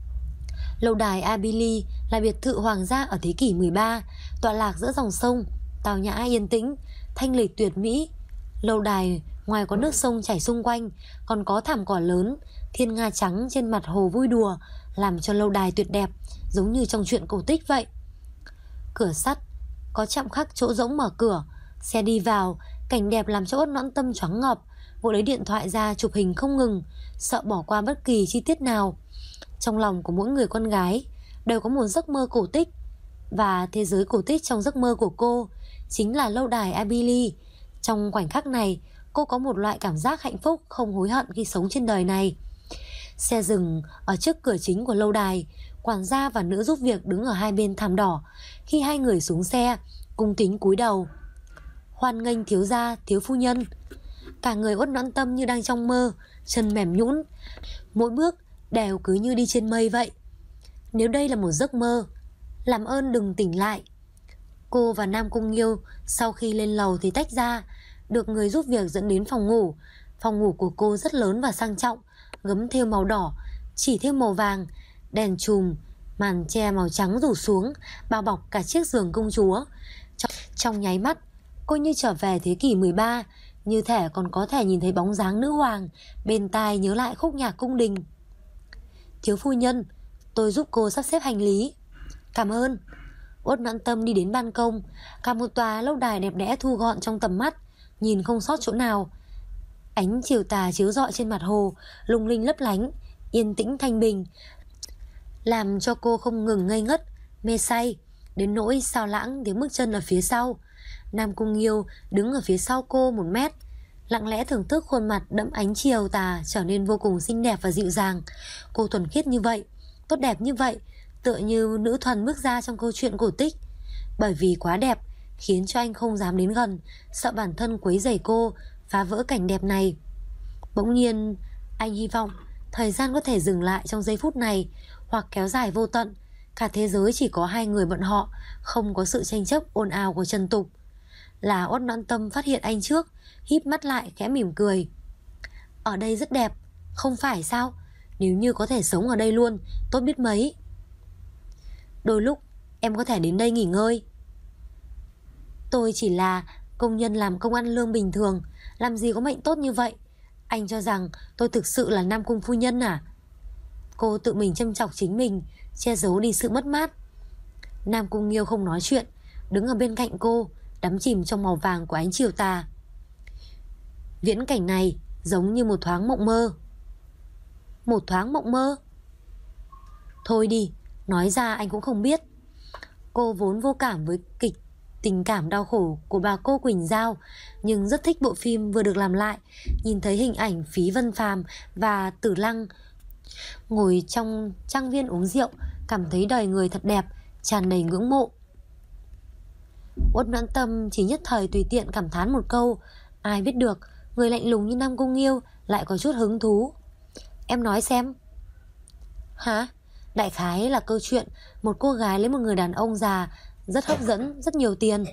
Lâu đài Abilene là biệt thự hoàng gia ở thế kỷ 13, tọa lạc giữa dòng sông, tao nhã yên tĩnh, thanh lịch tuyệt mỹ. Lâu đài ngoài có nước sông chảy xung quanh, còn có thảm cỏ lớn, thiên nga trắng trên mặt hồ vui đùa, làm cho lâu đài tuyệt đẹp, giống như trong truyện cổ tích vậy. Cửa sắt, có chạm khắc chỗ rỗng mở cửa, xe đi vào, cảnh đẹp làm cho Uất Noãn Tâm choáng ngợp, vội lấy điện thoại ra chụp hình không ngừng, sợ bỏ qua bất kỳ chi tiết nào. Trong lòng của mỗi người con gái đều có một giấc mơ cổ tích, và thế giới cổ tích trong giấc mơ của cô chính là lâu đài Abilene. Trong khoảnh khắc này, cô có một loại cảm giác hạnh phúc không hối hận khi sống trên đời này. Xe dừng ở trước cửa chính của lâu đài, quản gia và nữ giúp việc đứng ở hai bên thảm đỏ. Khi hai người xuống xe, cung kính cúi đầu. Hoan nghênh thiếu gia, thiếu phu nhân. Cả người Uất Noãn Tâm như đang trong mơ, chân mềm nhũn, mỗi bước đều cứ như đi trên mây vậy. Nếu đây là một giấc mơ, làm ơn đừng tỉnh lại. Cô và Nam Cung Nghiêu sau khi lên lầu thì tách ra, được người giúp việc dẫn đến phòng ngủ. Phòng ngủ của cô rất lớn và sang trọng, gấm thêu màu đỏ, chỉ thêu màu vàng, đèn chùm, màn che màu trắng rủ xuống, bao bọc cả chiếc giường công chúa. Trong nháy mắt, cô như trở về thế kỷ 13, như thể còn có thể nhìn thấy bóng dáng nữ hoàng, bên tai nhớ lại khúc nhạc cung đình. Thiếu phu nhân, tôi giúp cô sắp xếp hành lý. Cảm ơn. Uất Noãn Tâm đi đến ban công, cả một tòa lâu đài đẹp đẽ thu gọn trong tầm mắt, nhìn không sót chỗ nào. Ánh chiều tà chiếu rọi trên mặt hồ, lung linh lấp lánh, yên tĩnh thanh bình, làm cho cô không ngừng ngây ngất, mê say, đến nỗi sao lãng tiếng bước chân ở phía sau. Nam Cung Nghiêu đứng ở phía sau cô 1 mét, lặng lẽ thưởng thức khuôn mặt đẫm ánh chiều tà trở nên vô cùng xinh đẹp và dịu dàng. Cô thuần khiết như vậy, tốt đẹp như vậy, tựa như nữ thần bước ra trong câu chuyện cổ tích. Bởi vì quá đẹp khiến cho anh không dám đến gần, sợ bản thân quấy rầy cô, phá vỡ cảnh đẹp này. Bỗng nhiên anh hy vọng thời gian có thể dừng lại trong giây phút này, hoặc kéo dài vô tận. Cả thế giới chỉ có hai người bọn họ, không có sự tranh chấp ồn ào của trần tục. Là Uất Noãn Tâm phát hiện anh trước, híp mắt lại khẽ mỉm cười. Ở đây rất đẹp, không phải sao? Nếu như có thể sống ở đây luôn, tốt biết mấy. Đôi lúc em có thể đến đây nghỉ ngơi. Tôi chỉ là công nhân làm công ăn lương bình thường, làm gì có mệnh tốt như vậy. Anh cho rằng tôi thực sự là Nam Cung phu nhân à? Cô tự mình châm chọc chính mình, che giấu đi sự mất mát. Nam Cung Nghiêu không nói chuyện, đứng ở bên cạnh cô, đắm chìm trong màu vàng của ánh chiều tà. Viễn cảnh này giống như một thoáng mộng mơ. Một thoáng mộng mơ? Thôi đi, nói ra anh cũng không biết. Cô vốn vô cảm với kịch tình cảm đau khổ của bà cô Quỳnh Giao, nhưng rất thích bộ phim vừa được làm lại. Nhìn thấy hình ảnh Phí Vân Phàm và Tử Lăng ngồi trong trang viên uống rượu, cảm thấy đời người thật đẹp, tràn đầy ngưỡng mộ. Uất Noãn Tâm chỉ nhất thời tùy tiện cảm thán một câu. Ai biết được người lạnh lùng như Nam Cung Nghiêu lại có chút hứng thú. Em nói xem. Hả? Đại khái là câu chuyện một cô gái lấy một người đàn ông già rất hấp dẫn, rất nhiều tiền.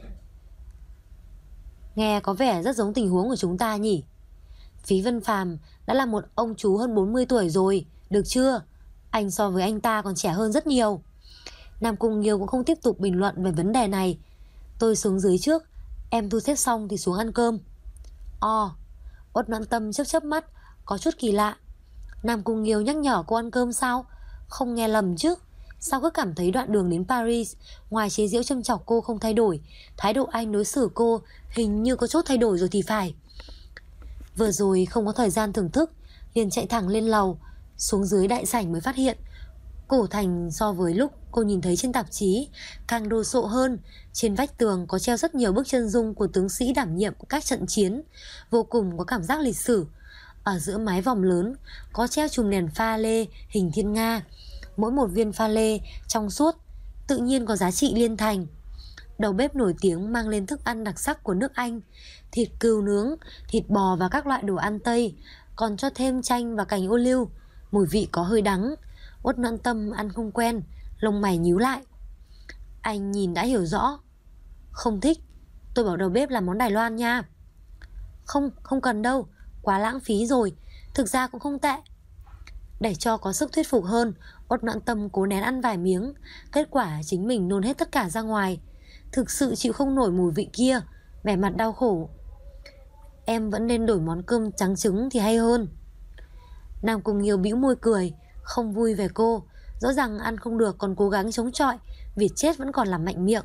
Nghe có vẻ rất giống tình huống của chúng ta nhỉ. Phí Vân Phàm đã là một ông chú hơn 40 tuổi rồi, được chưa? Anh so với anh ta còn trẻ hơn rất nhiều. Nam Cung Nghiêu cũng không tiếp tục bình luận về vấn đề này. Tôi xuống dưới trước, em thu xếp xong thì xuống ăn cơm. Uất Noãn Tâm chớp chớp mắt, có chút kỳ lạ. Nam Cung Nghiêu nhắc nhở cô ăn cơm sao? Không nghe lầm chứ? Sao cứ cảm thấy đoạn đường đến Paris, ngoài chế giễu châm chọc cô không thay đổi, thái độ anh đối xử cô hình như có chút thay đổi rồi thì phải. Vừa rồi không có thời gian thưởng thức, liền chạy thẳng lên lầu. Xuống dưới đại sảnh mới phát hiện cổ thành so với lúc cô nhìn thấy trên tạp chí càng đồ sộ hơn. Trên vách tường có treo rất nhiều bức chân dung của tướng sĩ đảm nhiệm các trận chiến, vô cùng có cảm giác lịch sử. Ở giữa mái vòm lớn có treo chùm đèn pha lê hình thiên nga. Mỗi một viên pha lê trong suốt, tự nhiên có giá trị liên thành. Đầu bếp nổi tiếng mang lên thức ăn đặc sắc của nước Anh, thịt cừu nướng, thịt bò và các loại đồ ăn Tây, còn cho thêm chanh và cành ô liu. Mùi vị có hơi đắng. Uất Noãn Tâm ăn không quen, lông mày nhíu lại. Anh nhìn đã hiểu rõ. Không thích, tôi bảo đầu bếp làm món Đài Loan nha. Không cần đâu, quá lãng phí rồi. Thực ra cũng không tệ. Để cho có sức thuyết phục hơn, Uất Noãn Tâm cố nén ăn vài miếng. Kết quả chính mình nôn hết tất cả ra ngoài. Thực sự chịu không nổi mùi vị kia, vẻ mặt đau khổ. Em vẫn nên đổi món cơm trắng trứng thì hay hơn. Nam Cung Nghiêu bĩu môi cười, không vui về cô. Rõ ràng ăn không được còn cố gắng chống chọi, việc chết vẫn còn làm mạnh miệng.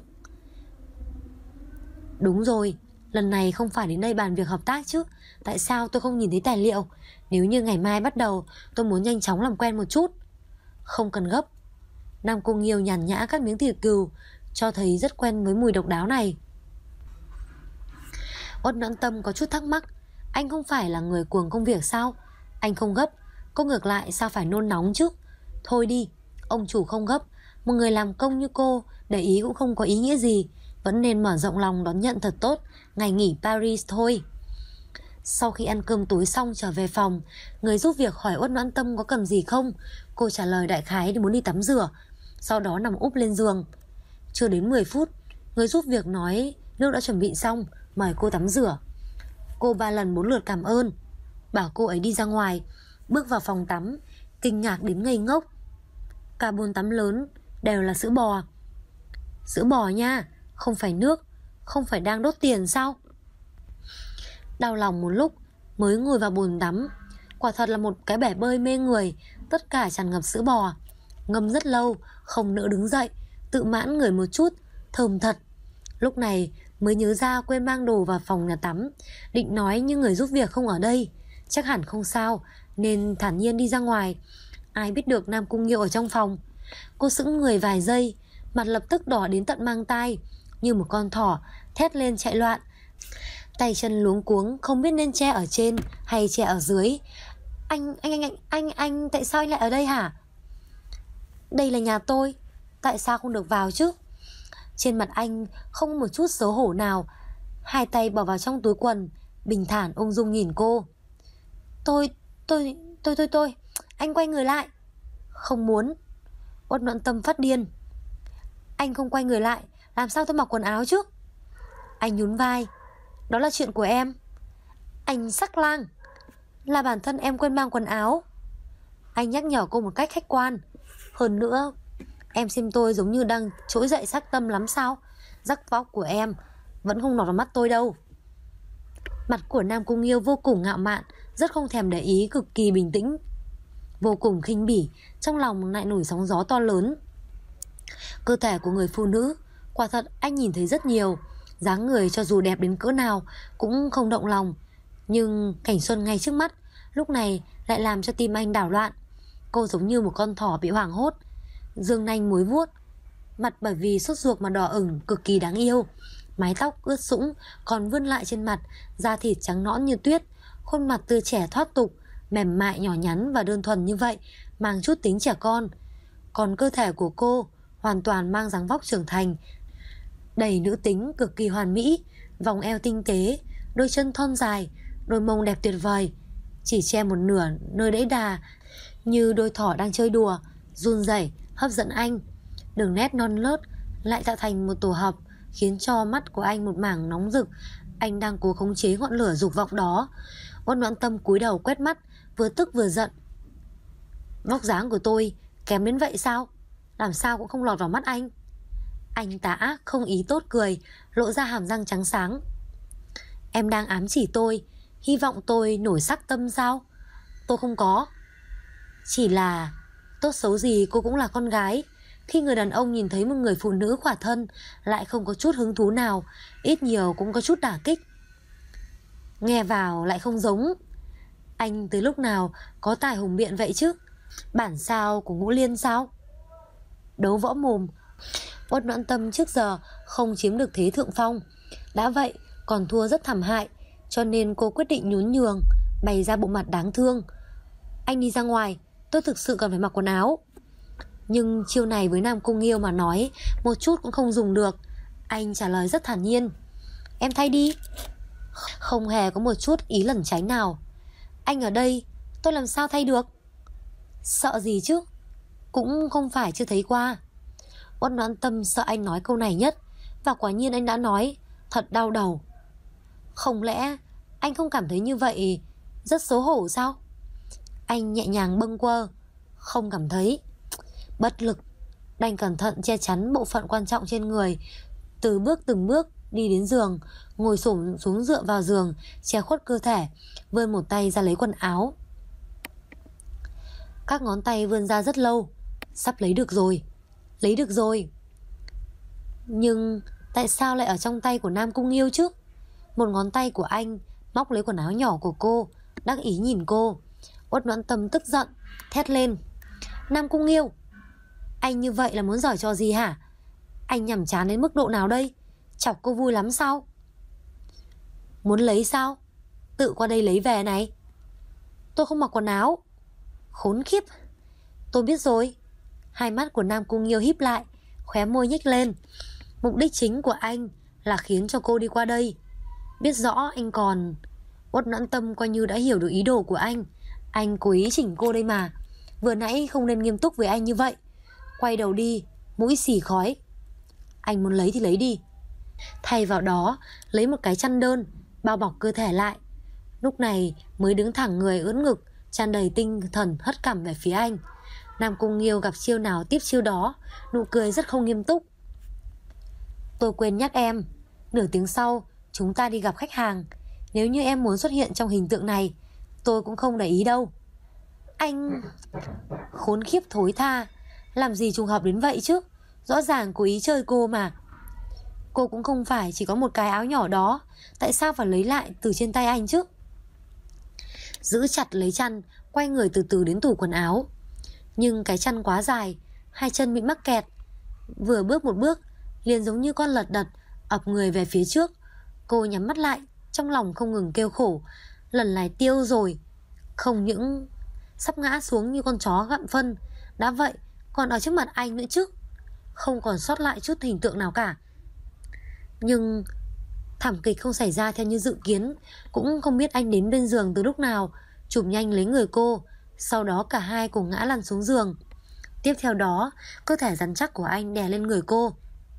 Đúng rồi, lần này không phải đến đây bàn việc hợp tác chứ. Tại sao tôi không nhìn thấy tài liệu? Nếu như ngày mai bắt đầu, tôi muốn nhanh chóng làm quen một chút. Không cần gấp. Nam Cung Nghiêu nhàn nhã các miếng thịt cừu, cho thấy rất quen với mùi độc đáo này. Uất Noãn Tâm có chút thắc mắc. Anh không phải là người cuồng công việc sao? Anh không gấp, cô ngược lại sao phải nôn nóng chứ? Thôi đi, ông chủ không gấp. Một người làm công như cô, để ý cũng không có ý nghĩa gì. Vẫn nên mở rộng lòng đón nhận thật tốt ngày nghỉ Paris thôi. Sau khi ăn cơm tối xong trở về phòng, người giúp việc hỏi Uất Noãn Tâm có cần gì không. Cô trả lời đại khái muốn đi tắm rửa, sau đó nằm úp lên giường. Chưa đến 10 phút, người giúp việc nói nước đã chuẩn bị xong, mời cô tắm rửa. Cô 3 lần 4 lượt cảm ơn, bảo cô ấy đi ra ngoài. Bước vào phòng tắm, kinh ngạc đến ngây ngốc. Cả bồn tắm lớn đều là sữa bò. Sữa bò nha, không phải nước. Không phải đang đốt tiền sao? Đau lòng một lúc mới ngồi vào bồn tắm. Quả thật là một cái bể bơi mê người, tất cả tràn ngập sữa bò. Ngâm rất lâu, không nỡ đứng dậy, tự mãn người một chút, thơm thật. Lúc này mới nhớ ra quên mang đồ vào phòng nhà tắm. Định nói nhưng người giúp việc không ở đây, chắc hẳn không sao, nên thản nhiên đi ra ngoài. Ai biết được Nam Cung Nghiêu ở trong phòng. Cô sững người vài giây, mặt lập tức đỏ đến tận mang tai, như một con thỏ thét lên chạy loạn. Tay chân luống cuống, không biết nên che ở trên hay che ở dưới. Anh, tại sao anh lại ở đây hả? Đây là nhà tôi, tại sao không được vào chứ? Trên mặt anh không một chút xấu hổ nào, hai tay bỏ vào trong túi quần, bình thản ung dung nhìn cô. Tôi, anh quay người lại. Không muốn. Uất Noãn Tâm phát điên. Anh không quay người lại, làm sao tôi mặc quần áo chứ? Anh nhún vai. Đó là chuyện của em. Anh sắc lang. Là bản thân em quên mang quần áo. Anh nhắc nhở cô một cách khách quan. Hơn nữa, em xem tôi giống như đang trỗi dậy sắc tâm lắm sao? Rắc vóc của em vẫn không lọt vào mắt tôi đâu. Mặt của Nam Cung Nghiêu vô cùng ngạo mạn, rất không thèm để ý, cực kỳ bình tĩnh, vô cùng khinh bỉ. Trong lòng lại nổi sóng gió to lớn. Cơ thể của người phụ nữ, quả thật anh nhìn thấy rất nhiều. Dáng người cho dù đẹp đến cỡ nào cũng không động lòng. Nhưng cảnh xuân ngay trước mắt lúc này lại làm cho tim anh đảo loạn. Cô giống như một con thỏ bị hoảng hốt, dương nanh múi vuốt, mặt bởi vì sốt ruột mà đỏ ửng, cực kỳ đáng yêu. Mái tóc ướt sũng còn vươn lại trên mặt, da thịt trắng nõn như tuyết, khuôn mặt tươi trẻ thoát tục, mềm mại nhỏ nhắn và đơn thuần như vậy, mang chút tính trẻ con. Còn cơ thể của cô hoàn toàn mang dáng vóc trưởng thành, đầy nữ tính, cực kỳ hoàn mỹ. Vòng eo tinh tế, đôi chân thon dài, đôi mông đẹp tuyệt vời, chỉ che một nửa nơi đẫy đà, như đôi thỏ đang chơi đùa, run rẩy hấp dẫn anh. Đường nét non nớt lại tạo thành một tổ hợp, khiến cho mắt của anh một mảng nóng rực. Anh đang cố khống chế ngọn lửa dục vọng đó. Uất Noãn Tâm cúi đầu quét mắt, vừa tức vừa giận. Vóc dáng của tôi kém đến vậy sao? Làm sao cũng không lọt vào mắt anh. Anh tà ác không ý tốt cười, lộ ra hàm răng trắng sáng. Em đang ám chỉ tôi, hy vọng tôi nổi sắc tâm sao? Tôi không có. Chỉ là tốt xấu gì cô cũng là con gái. Khi người đàn ông nhìn thấy một người phụ nữ khỏa thân lại không có chút hứng thú nào, ít nhiều cũng có chút đả kích. Nghe vào lại không giống. Anh từ lúc nào có tài hùng biện vậy chứ? Bản sao của Ngũ Liên sao? Đấu võ mồm, Uất Noãn Tâm trước giờ không chiếm được thế thượng phong, đã vậy còn thua rất thảm hại, cho nên cô quyết định nhún nhường, bày ra bộ mặt đáng thương. Anh đi ra ngoài, tôi thực sự cần phải mặc quần áo. Nhưng chiêu này với Nam Cung Nghiêu mà nói một chút cũng không dùng được. Anh trả lời rất thản nhiên. Em thay đi. Không hề có một chút ý lẩn tránh nào. Anh ở đây, tôi làm sao thay được? Sợ gì chứ? Cũng không phải chưa thấy qua. Uất Noãn Tâm sợ anh nói câu này nhất, và quả nhiên anh đã nói. Thật đau đầu. Không lẽ anh không cảm thấy như vậy rất xấu hổ sao? Anh nhẹ nhàng bâng quơ. Không cảm thấy. Bất lực, đành cẩn thận che chắn bộ phận quan trọng trên người, từng bước đi đến giường, ngồi xổm xuống dựa vào giường, che khuất cơ thể, vươn một tay ra lấy quần áo. Các ngón tay vươn ra rất lâu. Sắp lấy được rồi. Lấy được rồi. Nhưng tại sao lại ở trong tay của Nam Cung Nghiêu chứ? Một ngón tay của anh móc lấy quần áo nhỏ của cô, đắc ý nhìn cô. Uất Noãn Tâm tức giận, thét lên. Nam Cung Nghiêu, anh như vậy là muốn giở trò gì hả? Anh nhàm chán đến mức độ nào đây? Chọc cô vui lắm sao? Muốn lấy sao? Tự qua đây lấy về này. Tôi không mặc quần áo. Khốn khiếp. Tôi biết rồi. Hai mắt của Nam Cung Nghiêu híp lại, khóe môi nhếch lên. Mục đích chính của anh là khiến cho cô đi qua đây. Biết rõ anh còn... Uất Noãn Tâm coi như đã hiểu được ý đồ của anh. Anh cố ý chỉnh cô đây mà. Vừa nãy không nên nghiêm túc với anh như vậy. Quay đầu đi, mũi xì khói. Anh muốn lấy thì lấy đi. Thay vào đó, lấy một cái chăn đơn bao bọc cơ thể lại. Lúc này mới đứng thẳng người, ưỡn ngực, tràn đầy tinh thần hất cằm về phía anh. Nam Cung Nghiêu gặp chiêu nào tiếp chiêu đó, nụ cười rất không nghiêm túc. Tôi quên nhắc em, nửa tiếng sau chúng ta đi gặp khách hàng. Nếu như em muốn xuất hiện trong hình tượng này, tôi cũng không để ý đâu. Anh... Khốn khiếp thối tha. Làm gì trùng hợp đến vậy chứ? Rõ ràng cố ý chơi cô mà. Cô cũng không phải chỉ có một cái áo nhỏ đó, tại sao phải lấy lại từ trên tay anh chứ? Giữ chặt lấy chăn, quay người từ từ đến tủ quần áo. Nhưng cái chăn quá dài, hai chân bị mắc kẹt. Vừa bước một bước, liền giống như con lật đật ập người về phía trước. Cô nhắm mắt lại, trong lòng không ngừng kêu khổ. Lần này tiêu rồi. Không những sắp ngã xuống như con chó gặm phân, đã vậy còn ở trước mặt anh nữa chứ. Không còn sót lại chút hình tượng nào cả. Nhưng thảm kịch không xảy ra theo như dự kiến. Cũng không biết anh đến bên giường từ lúc nào, chụp nhanh lấy người cô. Sau đó cả hai cùng ngã lăn xuống giường. Tiếp theo đó, cơ thể rắn chắc của anh đè lên người cô.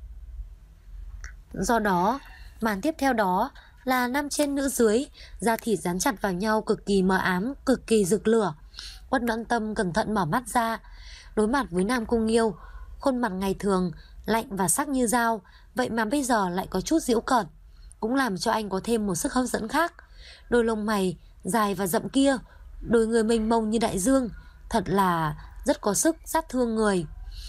Do đó, màn tiếp theo đó là nam trên nữ dưới, da thịt dán chặt vào nhau, cực kỳ mờ ám, cực kỳ rực lửa. Uất Noãn Tâm cẩn thận mở mắt ra. Đối mặt với Nam Cung Nghiêu, khuôn mặt ngày thường lạnh và sắc như dao, vậy mà bây giờ lại có chút giễu cợt, cũng làm cho anh có thêm một sức hấp dẫn khác. đôi lông mày dài và rậm kia, đôi người mênh mông như đại dương, thật là rất có sức sát thương người.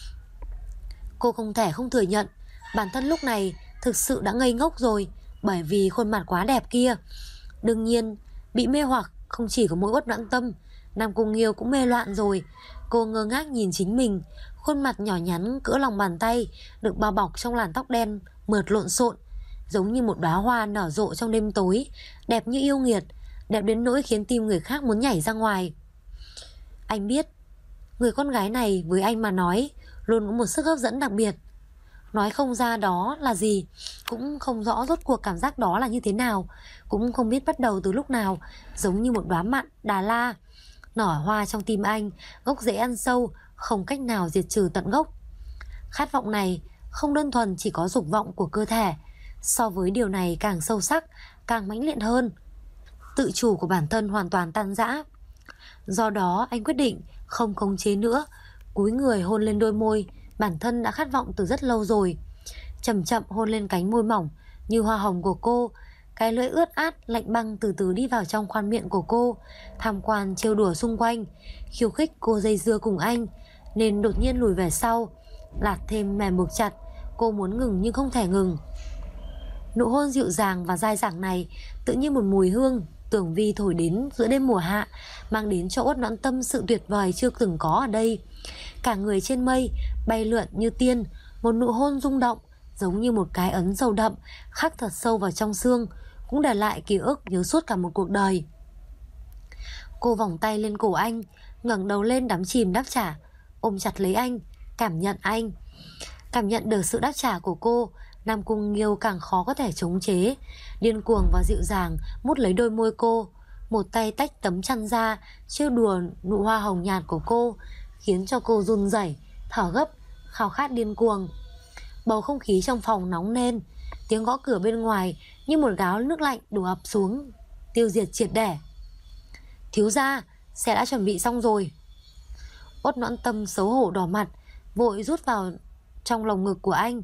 Cô không thể không thừa nhận, bản thân lúc này thực sự đã ngây ngốc rồi, bởi vì khuôn mặt quá đẹp kia. Đương nhiên, bị mê hoặc không chỉ có mỗi Uất Noãn Tâm, Nam Cung Nghiêu cũng mê loạn rồi. Cô ngơ ngác nhìn chính mình, khuôn mặt nhỏ nhắn cỡ lòng bàn tay, được bao bọc trong làn tóc đen mượt lộn xộn, giống như một đóa hoa nở rộ trong đêm tối, đẹp như yêu nghiệt, đẹp đến nỗi khiến tim người khác muốn nhảy ra ngoài. Anh biết, người con gái này với anh mà nói luôn có một sức hấp dẫn đặc biệt. Nói không ra đó là gì, cũng không rõ rốt cuộc cảm giác đó là như thế nào, cũng không biết bắt đầu từ lúc nào, giống như một đóa mặn Đà La nở hoa trong tim anh, gốc rễ ăn sâu, không cách nào diệt trừ tận gốc. Khát vọng này không đơn thuần chỉ có dục vọng của cơ thể, so với điều này càng sâu sắc, càng mãnh liệt hơn. Tự chủ của bản thân hoàn toàn tan rã. Do đó anh quyết định không khống chế nữa, cúi người hôn lên đôi môi bản thân đã khát vọng từ rất lâu rồi. Chậm chậm hôn lên cánh môi mỏng như hoa hồng của cô. Cái lưỡi ướt át lạnh băng từ từ đi vào trong khoang miệng của cô, tham quan trêu đùa xung quanh, khiêu khích cô dây dưa cùng anh, nên đột nhiên lùi về sau, lạt thêm mềm buộc chặt. Cô muốn ngừng nhưng không thể ngừng. Nụ hôn dịu dàng và dai dẳng này tự như một mùi hương tưởng vi thổi đến giữa đêm mùa hạ, mang đến cho Uất Noãn Tâm sự tuyệt vời chưa từng có ở đây. Cả người trên mây, bay lượn như tiên, một nụ hôn rung động, giống như một cái ấn sâu đậm, khắc thật sâu vào trong xương, cũng để lại ký ức nhớ suốt cả một cuộc đời. Cô vòng tay lên cổ anh, ngẩng đầu lên đắm chìm đáp trả, ôm chặt lấy anh, cảm nhận anh. Cảm nhận được sự đáp trả của cô, Nam Cung Nghiêu càng khó có thể chống chế, điên cuồng và dịu dàng mút lấy đôi môi cô, một tay tách tấm chăn ra, trêu đùa nụ hoa hồng nhạt của cô, khiến cho cô run rẩy, thở gấp, khao khát điên cuồng. Bầu không khí trong phòng nóng lên, tiếng gõ cửa bên ngoài như một gáo nước lạnh đổ ập xuống, tiêu diệt triệt để. Thiếu gia, xe đã chuẩn bị xong rồi. Uất Noãn Tâm xấu hổ đỏ mặt, vội rút vào trong lồng ngực của anh.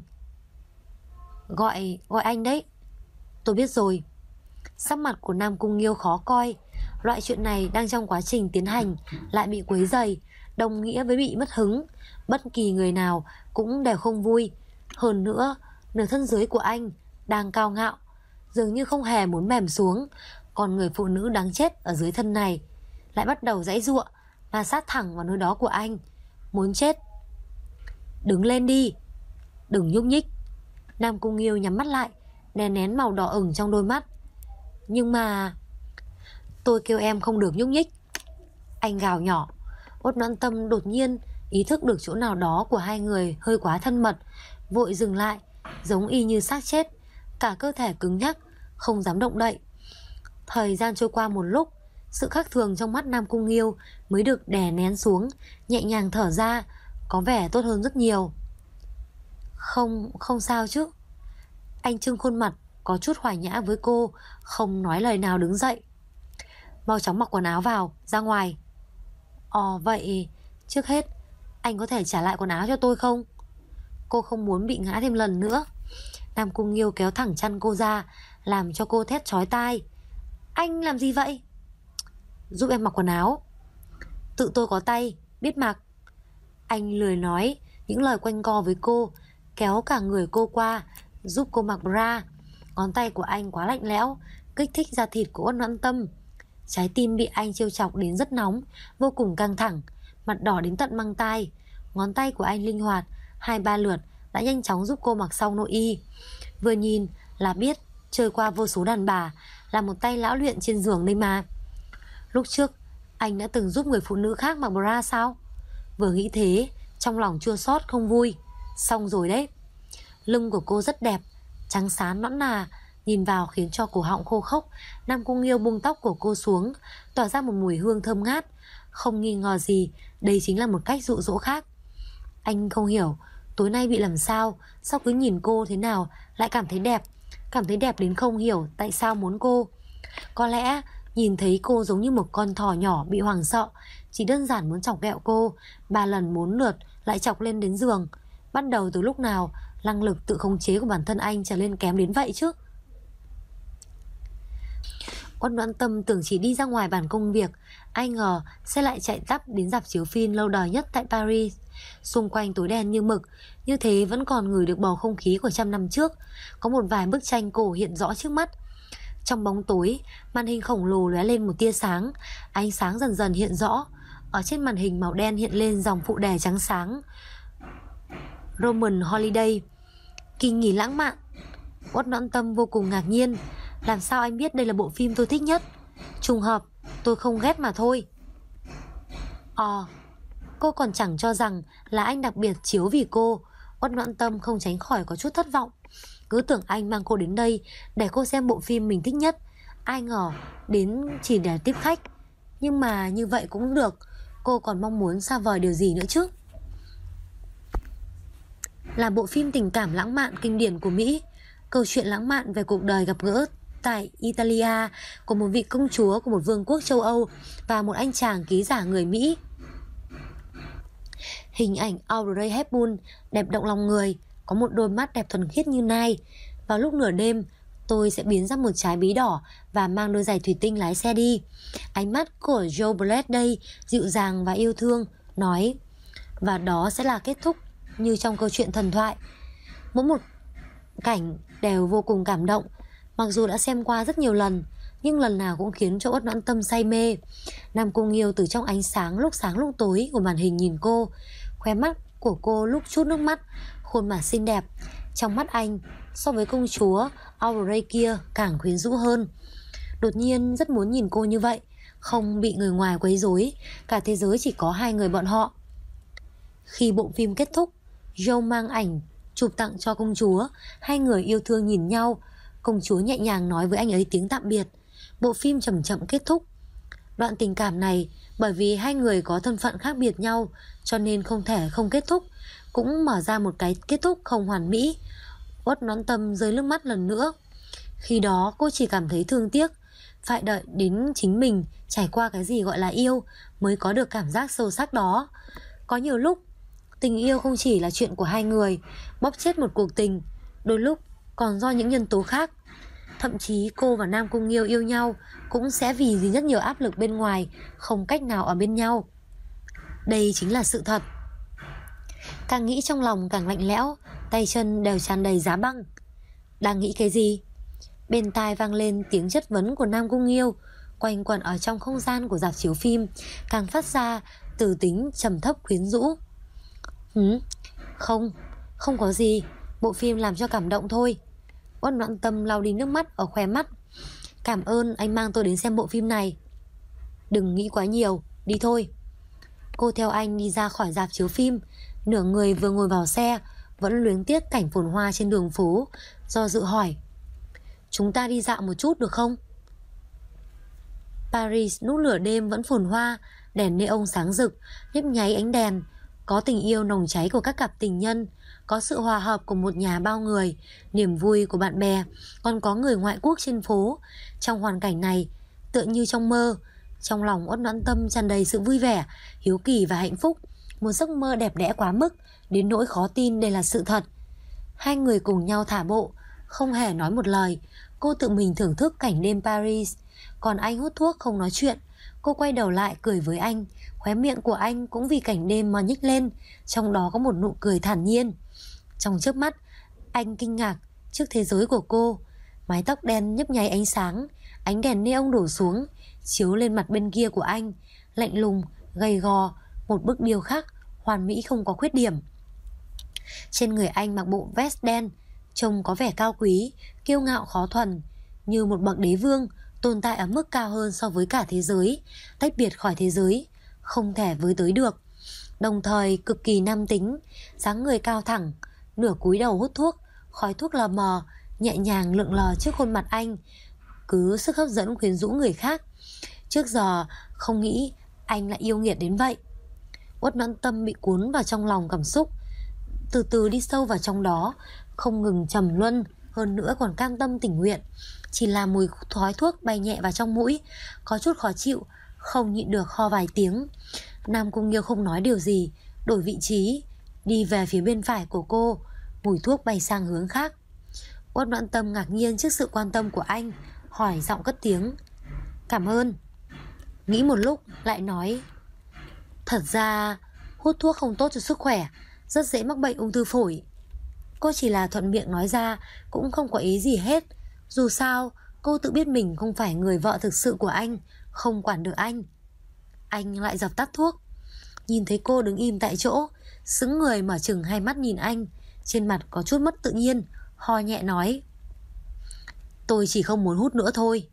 Gọi anh đấy. Tôi biết rồi. Sắc mặt của Nam Cung Nghiêu khó coi. Loại chuyện này đang trong quá trình tiến hành lại bị quấy rầy, đồng nghĩa với bị mất hứng. Bất kỳ người nào cũng đều không vui. Hơn nữa, nửa thân dưới của anh đang cao ngạo, dường như không hề muốn mềm xuống. Còn người phụ nữ đáng chết ở dưới thân này lại bắt đầu giãy giụa, mà sát thẳng vào nơi đó của anh. Muốn chết. Đứng lên đi, đừng nhúc nhích. Nam Cung Nghiêu nhắm mắt lại, đè nén màu đỏ ửng trong đôi mắt. Nhưng mà tôi kêu em không được nhúc nhích, anh gào nhỏ. Uất Noãn Tâm đột nhiên ý thức được chỗ nào đó của hai người hơi quá thân mật, vội dừng lại, giống y như xác chết, cả cơ thể cứng nhắc, không dám động đậy. Thời gian trôi qua một lúc, sự khác thường trong mắt Nam Cung Nghiêu mới được đè nén xuống, nhẹ nhàng thở ra, có vẻ tốt hơn rất nhiều. Không sao chứ. Anh trưng khuôn mặt có chút hòa nhã với cô, không nói lời nào đứng dậy. Mau chóng mặc quần áo vào, ra ngoài. Vậy trước hết anh có thể trả lại quần áo cho tôi không? Cô không muốn bị ngã thêm lần nữa. Nam Cung Nghiêu kéo thẳng chăn cô ra, làm cho cô thét chói tai. Anh làm gì vậy? Giúp em mặc quần áo. Tự tôi có tay, biết mặc. Anh lười nói những lời quanh co với cô, kéo cả người cô qua, giúp cô mặc bra. Ngón tay của anh quá lạnh lẽo, kích thích da thịt của Uất Noãn Tâm. Trái tim bị anh trêu chọc đến rất nóng, vô cùng căng thẳng, mặt đỏ đến tận mang tai. Ngón tay của anh linh hoạt, 2-3 lượt đã nhanh chóng giúp cô mặc xong nội y. Vừa nhìn là biết chơi qua vô số đàn bà, là một tay lão luyện trên giường đây mà. Lúc trước anh đã từng giúp người phụ nữ khác mặc bra sao? Vừa nghĩ thế, trong lòng chua xót không vui. Xong rồi đấy. Lưng của cô rất đẹp, trắng xán nõn nà, nhìn vào khiến cho cổ họng khô khốc. Nam Cung Nghiêu buông tóc của cô xuống, tỏa ra một mùi hương thơm ngát. Không nghi ngờ gì, đây chính là một cách dụ dỗ khác. Anh không hiểu tối nay bị làm sao, sao cứ nhìn cô thế nào lại cảm thấy đẹp đến không hiểu tại sao muốn cô. Có lẽ nhìn thấy cô giống như một con thỏ nhỏ bị hoảng sợ, chỉ đơn giản muốn chọc ghẹo cô. 3 lần 4 lượt lại chọc lên đến giường. Bắt đầu từ lúc nào năng lực tự khống chế của bản thân anh trở nên kém đến vậy chứ? Uất Noãn Tâm tưởng chỉ đi ra ngoài bàn công việc, ai ngờ xe lại chạy tắp đến rạp chiếu phim lâu đời nhất tại Paris. Xung quanh tối đen như mực, như thế vẫn còn ngửi được bầu không khí của trăm năm trước. Có một vài bức tranh cổ hiện rõ trước mắt. Trong bóng tối, màn hình khổng lồ lóe lên một tia sáng, ánh sáng dần dần hiện rõ. Ở trên màn hình màu đen hiện lên dòng phụ đề trắng sáng: Roman Holiday, kỳ nghỉ lãng mạn. Uất Noãn Tâm vô cùng ngạc nhiên. Làm sao anh biết đây là bộ phim tôi thích nhất? Trùng hợp, tôi không ghét mà thôi. Cô còn chẳng cho rằng là anh đặc biệt chiếu vì cô. Uất Noãn Tâm không tránh khỏi có chút thất vọng. Cứ tưởng anh mang cô đến đây để cô xem bộ phim mình thích nhất, ai ngờ đến chỉ để tiếp khách. Nhưng mà như vậy cũng được, cô còn mong muốn xa vời điều gì nữa chứ? Là bộ phim tình cảm lãng mạn kinh điển của Mỹ, câu chuyện lãng mạn về cuộc đời gặp gỡ tại Italia của một vị công chúa của một vương quốc châu Âu và một anh chàng ký giả người Mỹ. Hình ảnh Audrey Hepburn đẹp động lòng người, có một đôi mắt đẹp thuần khiết như nai. Vào lúc nửa đêm, tôi sẽ biến ra một trái bí đỏ và mang đôi giày thủy tinh lái xe đi. Ánh mắt của Joe Black đây dịu dàng và yêu thương, nói: và đó sẽ là kết thúc như trong câu chuyện thần thoại. Mỗi một cảnh đều vô cùng cảm động. Mặc dù đã xem qua rất nhiều lần, nhưng lần nào cũng khiến cho Uất Noãn Tâm say mê. Nam Cung Nghiêu từ trong ánh sáng lúc tối của màn hình nhìn cô. Khóe mắt của cô lúc chút nước mắt, khuôn mặt xinh đẹp. Trong mắt anh, so với công chúa Audrey kia càng quyến rũ hơn. Đột nhiên rất muốn nhìn cô như vậy, không bị người ngoài quấy rối. Cả thế giới chỉ có hai người bọn họ. Khi bộ phim kết thúc, Joe mang ảnh chụp tặng cho công chúa. Hai người yêu thương nhìn nhau. Công chúa nhẹ nhàng nói với anh ấy tiếng tạm biệt. Bộ phim chậm chậm kết thúc. Đoạn tình cảm này, bởi vì hai người có thân phận khác biệt nhau, cho nên không thể không kết thúc, cũng mở ra một cái kết thúc không hoàn mỹ. Uất Noãn Tâm rơi nước mắt lần nữa. Khi đó cô chỉ cảm thấy thương tiếc. Phải đợi đến chính mình trải qua cái gì gọi là yêu mới có được cảm giác sâu sắc đó. Có nhiều lúc tình yêu không chỉ là chuyện của hai người bóp chết một cuộc tình, đôi lúc còn do những nhân tố khác. Thậm chí cô và Nam Cung Nghiêu yêu nhau cũng sẽ vì rất nhiều áp lực bên ngoài, không cách nào ở bên nhau. Đây chính là sự thật. Càng nghĩ trong lòng càng lạnh lẽo, tay chân đều tràn đầy giá băng. Đang nghĩ cái gì? Bên tai vang lên tiếng chất vấn của Nam Cung Nghiêu, quanh quẩn ở trong không gian của rạp chiếu phim, càng phát ra từ tính trầm thấp quyến rũ. Không có gì, bộ phim làm cho cảm động thôi. Uất Noãn Tâm lau đi nước mắt ở khóe mắt. Cảm ơn anh mang tôi đến xem bộ phim này. Đừng nghĩ quá nhiều, đi thôi. Cô theo anh đi ra khỏi rạp chiếu phim. Nửa người vừa ngồi vào xe, vẫn luyến tiếc cảnh phồn hoa trên đường phố, do dự hỏi: chúng ta đi dạo một chút được không? Paris lúc nửa đêm vẫn phồn hoa, đèn neon sáng rực, nhấp nháy ánh đèn. Có tình yêu nồng cháy của các cặp tình nhân, có sự hòa hợp của một nhà bao người, niềm vui của bạn bè, còn có người ngoại quốc trên phố. Trong hoàn cảnh này, tựa như trong mơ, trong lòng Uất Noãn Tâm tràn đầy sự vui vẻ, hiếu kỳ và hạnh phúc. Một giấc mơ đẹp đẽ quá mức, đến nỗi khó tin đây là sự thật. Hai người cùng nhau thả bộ, không hề nói một lời. Cô tự mình thưởng thức cảnh đêm Paris, còn anh hút thuốc không nói chuyện. Cô quay đầu lại cười với anh, khóe miệng của anh cũng vì cảnh đêm mà nhếch lên, trong đó có một nụ cười thản nhiên. Trong chớp mắt, anh kinh ngạc trước thế giới của cô. Mái tóc đen nhấp nháy ánh sáng, ánh đèn neon đổ xuống, chiếu lên mặt bên kia của anh, lạnh lùng, gầy gò, một bức điêu khắc hoàn mỹ không có khuyết điểm. Trên người anh mặc bộ vest đen, trông có vẻ cao quý, kiêu ngạo khó thuần, như một bậc đế vương, tồn tại ở mức cao hơn so với cả thế giới, tách biệt khỏi thế giới, không thể với tới được. Đồng thời cực kỳ nam tính, dáng người cao thẳng, nửa cúi đầu hút thuốc, khói thuốc lờ mờ, nhẹ nhàng lượn lờ trước khuôn mặt anh, cứ sức hấp dẫn quyến rũ người khác. Trước giờ không nghĩ anh lại yêu nghiệt đến vậy. Uất Noãn Tâm bị cuốn vào trong lòng cảm xúc, từ từ đi sâu vào trong đó, không ngừng trầm luân, hơn nữa còn cam tâm tình nguyện. Chỉ là mùi khói thuốc bay nhẹ vào trong mũi, có chút khó chịu, không nhịn được ho vài tiếng. Nam Cung Nghiêu không nói điều gì, đổi vị trí, đi về phía bên phải của cô, mùi thuốc bay sang hướng khác. Uất Noãn Tâm ngạc nhiên trước sự quan tâm của anh, hỏi giọng cất tiếng: Cảm ơn. Nghĩ một lúc lại nói, thật ra hút thuốc không tốt cho sức khỏe, rất dễ mắc bệnh ung thư phổi. Cô chỉ là thuận miệng nói ra, cũng không có ý gì hết. Dù sao cô tự biết mình không phải người vợ thực sự của anh, không quản được anh. Anh lại dập tắt thuốc. Nhìn thấy cô đứng im tại chỗ, sững người mở chừng hai mắt nhìn anh, trên mặt có chút mất tự nhiên, ho nhẹ nói, tôi chỉ không muốn hút nữa thôi.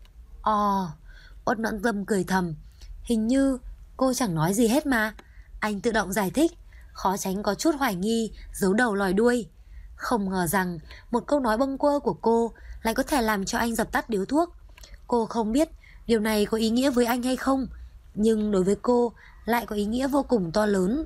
Uất Noãn Tâm cười thầm. Hình như cô chẳng nói gì hết mà. Anh tự động giải thích, khó tránh có chút hoài nghi, giấu đầu lòi đuôi. Không ngờ rằng một câu nói bâng quơ của cô lại có thể làm cho anh dập tắt điếu thuốc. Cô không biết điều này có ý nghĩa với anh hay không, nhưng đối với cô lại có ý nghĩa vô cùng to lớn.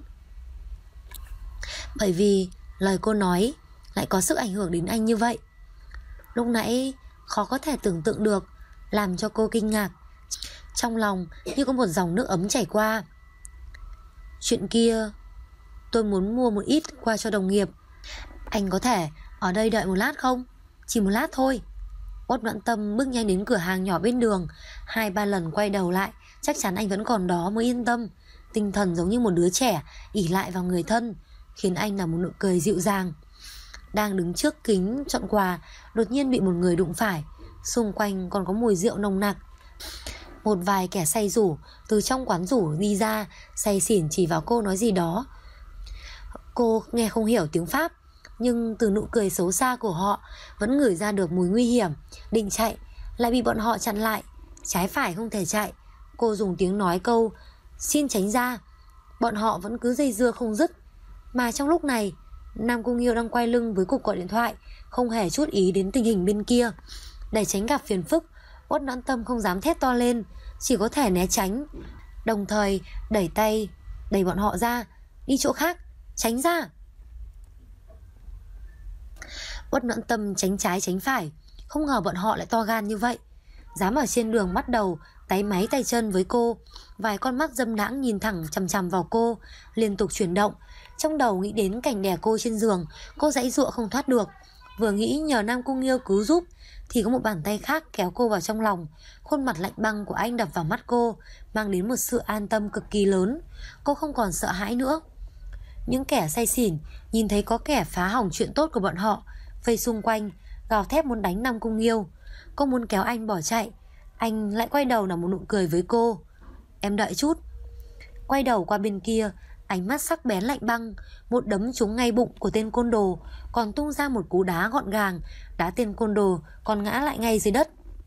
Bởi vì lời cô nói lại có sức ảnh hưởng đến anh như vậy. Lúc nãy khó có thể tưởng tượng được, làm cho cô kinh ngạc. Trong lòng như có một dòng nước ấm chảy qua. Chuyện kia tôi muốn mua một ít qua cho đồng nghiệp. Anh có thể ở đây đợi một lát không? Chỉ một lát thôi. Uất Noãn Tâm bước nhanh đến cửa hàng nhỏ bên đường, 2-3 lần quay đầu lại, chắc chắn anh vẫn còn đó mới yên tâm. Tinh thần giống như một đứa trẻ ỷ lại vào người thân, khiến anh là một nụ cười dịu dàng. Đang đứng trước kính chọn quà, đột nhiên bị một người đụng phải. Xung quanh còn có mùi rượu nồng nặc. Một vài kẻ say rủ từ trong quán rủ đi ra, say xỉn chỉ vào cô nói gì đó. Cô nghe không hiểu tiếng Pháp, nhưng từ nụ cười xấu xa của họ vẫn ngửi ra được mùi nguy hiểm. Định chạy lại bị bọn họ chặn lại. Trái phải không thể chạy. Cô dùng tiếng nói câu xin tránh ra. Bọn họ vẫn cứ dây dưa không dứt. Mà trong lúc này Nam Cung Nghiêu đang quay lưng với cuộc gọi điện thoại, không hề chút ý đến tình hình bên kia. Để tránh gặp phiền phức, Uất Noãn Tâm không dám thét to lên, chỉ có thể né tránh, đồng thời đẩy tay đẩy bọn họ ra. Đi chỗ khác, tránh ra. Uất Noãn Tâm tránh trái tránh phải, không ngờ bọn họ lại to gan như vậy, dám ở trên đường bắt đầu táy máy tay chân với cô. Vài con mắt dâm đãng nhìn thẳng chằm chằm vào cô, liên tục chuyển động. Trong đầu nghĩ đến cảnh đè cô trên giường, cô giãy giụa không thoát được. Vừa nghĩ nhờ Nam Cung Nghiêu cứu giúp, thì có một bàn tay khác kéo cô vào trong lòng. Khuôn mặt lạnh băng của anh đập vào mắt cô, mang đến một sự an tâm cực kỳ lớn. Cô không còn sợ hãi nữa. Những kẻ say xỉn nhìn thấy có kẻ phá hỏng chuyện tốt của bọn họ, vây xung quanh, gào thét muốn đánh Nam Cung Nghiêu. Cô muốn kéo anh bỏ chạy, anh lại quay đầu nở một nụ cười với cô. Em đợi chút. Quay đầu qua bên kia, ánh mắt sắc bén lạnh băng, một đấm trúng ngay bụng của tên côn đồ, còn tung ra một cú đá gọn gàng, đá tên côn đồ còn ngã lại ngay dưới đất.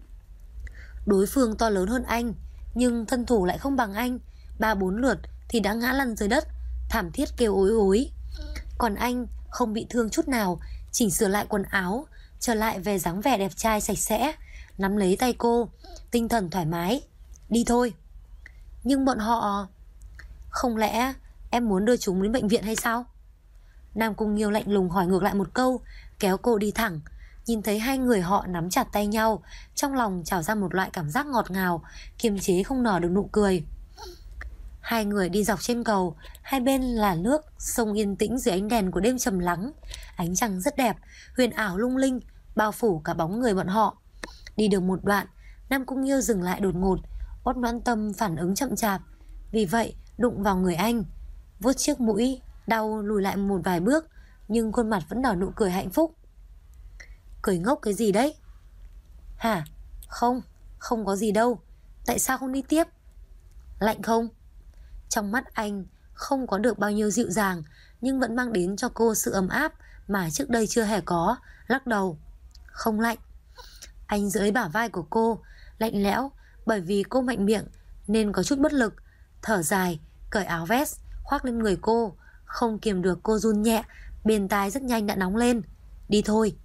Đối phương to lớn hơn anh, nhưng thân thủ lại không bằng anh. 3-4 lượt thì đã ngã lăn dưới đất, thảm thiết kêu ối ối. Còn anh không bị thương chút nào, chỉnh sửa lại quần áo, trở lại về dáng vẻ đẹp trai sạch sẽ, nắm lấy tay cô, tinh thần thoải mái. Đi thôi. Nhưng bọn họ... Không lẽ em muốn đưa chúng đến bệnh viện hay sao? Nam Cung Nghiêu lạnh lùng hỏi ngược lại một câu, kéo cô đi thẳng. Nhìn thấy hai người họ nắm chặt tay nhau, trong lòng trào ra một loại cảm giác ngọt ngào, kiềm chế không nở được nụ cười. Hai người đi dọc trên cầu, hai bên là nước sông yên tĩnh dưới ánh đèn của đêm trầm lắng. Ánh trăng rất đẹp, huyền ảo lung linh, bao phủ cả bóng người bọn họ. Đi được một đoạn, Nam Cung Nghiêu dừng lại đột ngột. Uất Noãn Tâm phản ứng chậm chạp, vì vậy đụng vào người anh, vuốt chiếc mũi, đau lùi lại một vài bước, nhưng khuôn mặt vẫn nở nụ cười hạnh phúc. Cười ngốc cái gì đấy? Hả? Không có gì đâu. Tại sao không đi tiếp? Lạnh không? Trong mắt anh không có được bao nhiêu dịu dàng, nhưng vẫn mang đến cho cô sự ấm áp mà trước đây chưa hề có. Lắc đầu. Không lạnh. Anh giữ lấy bả vai của cô, lạnh lẽo, bởi vì cô mạnh miệng nên có chút bất lực. Thở dài, cởi áo vest khoác lên người cô, không kiềm được cô run nhẹ, bên tai rất nhanh đã nóng lên. Đi thôi.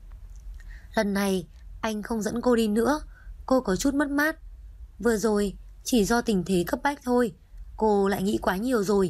Lần này anh không dẫn cô đi nữa. Cô có chút mất mát. Vừa rồi chỉ do tình thế cấp bách thôi, cô lại nghĩ quá nhiều rồi.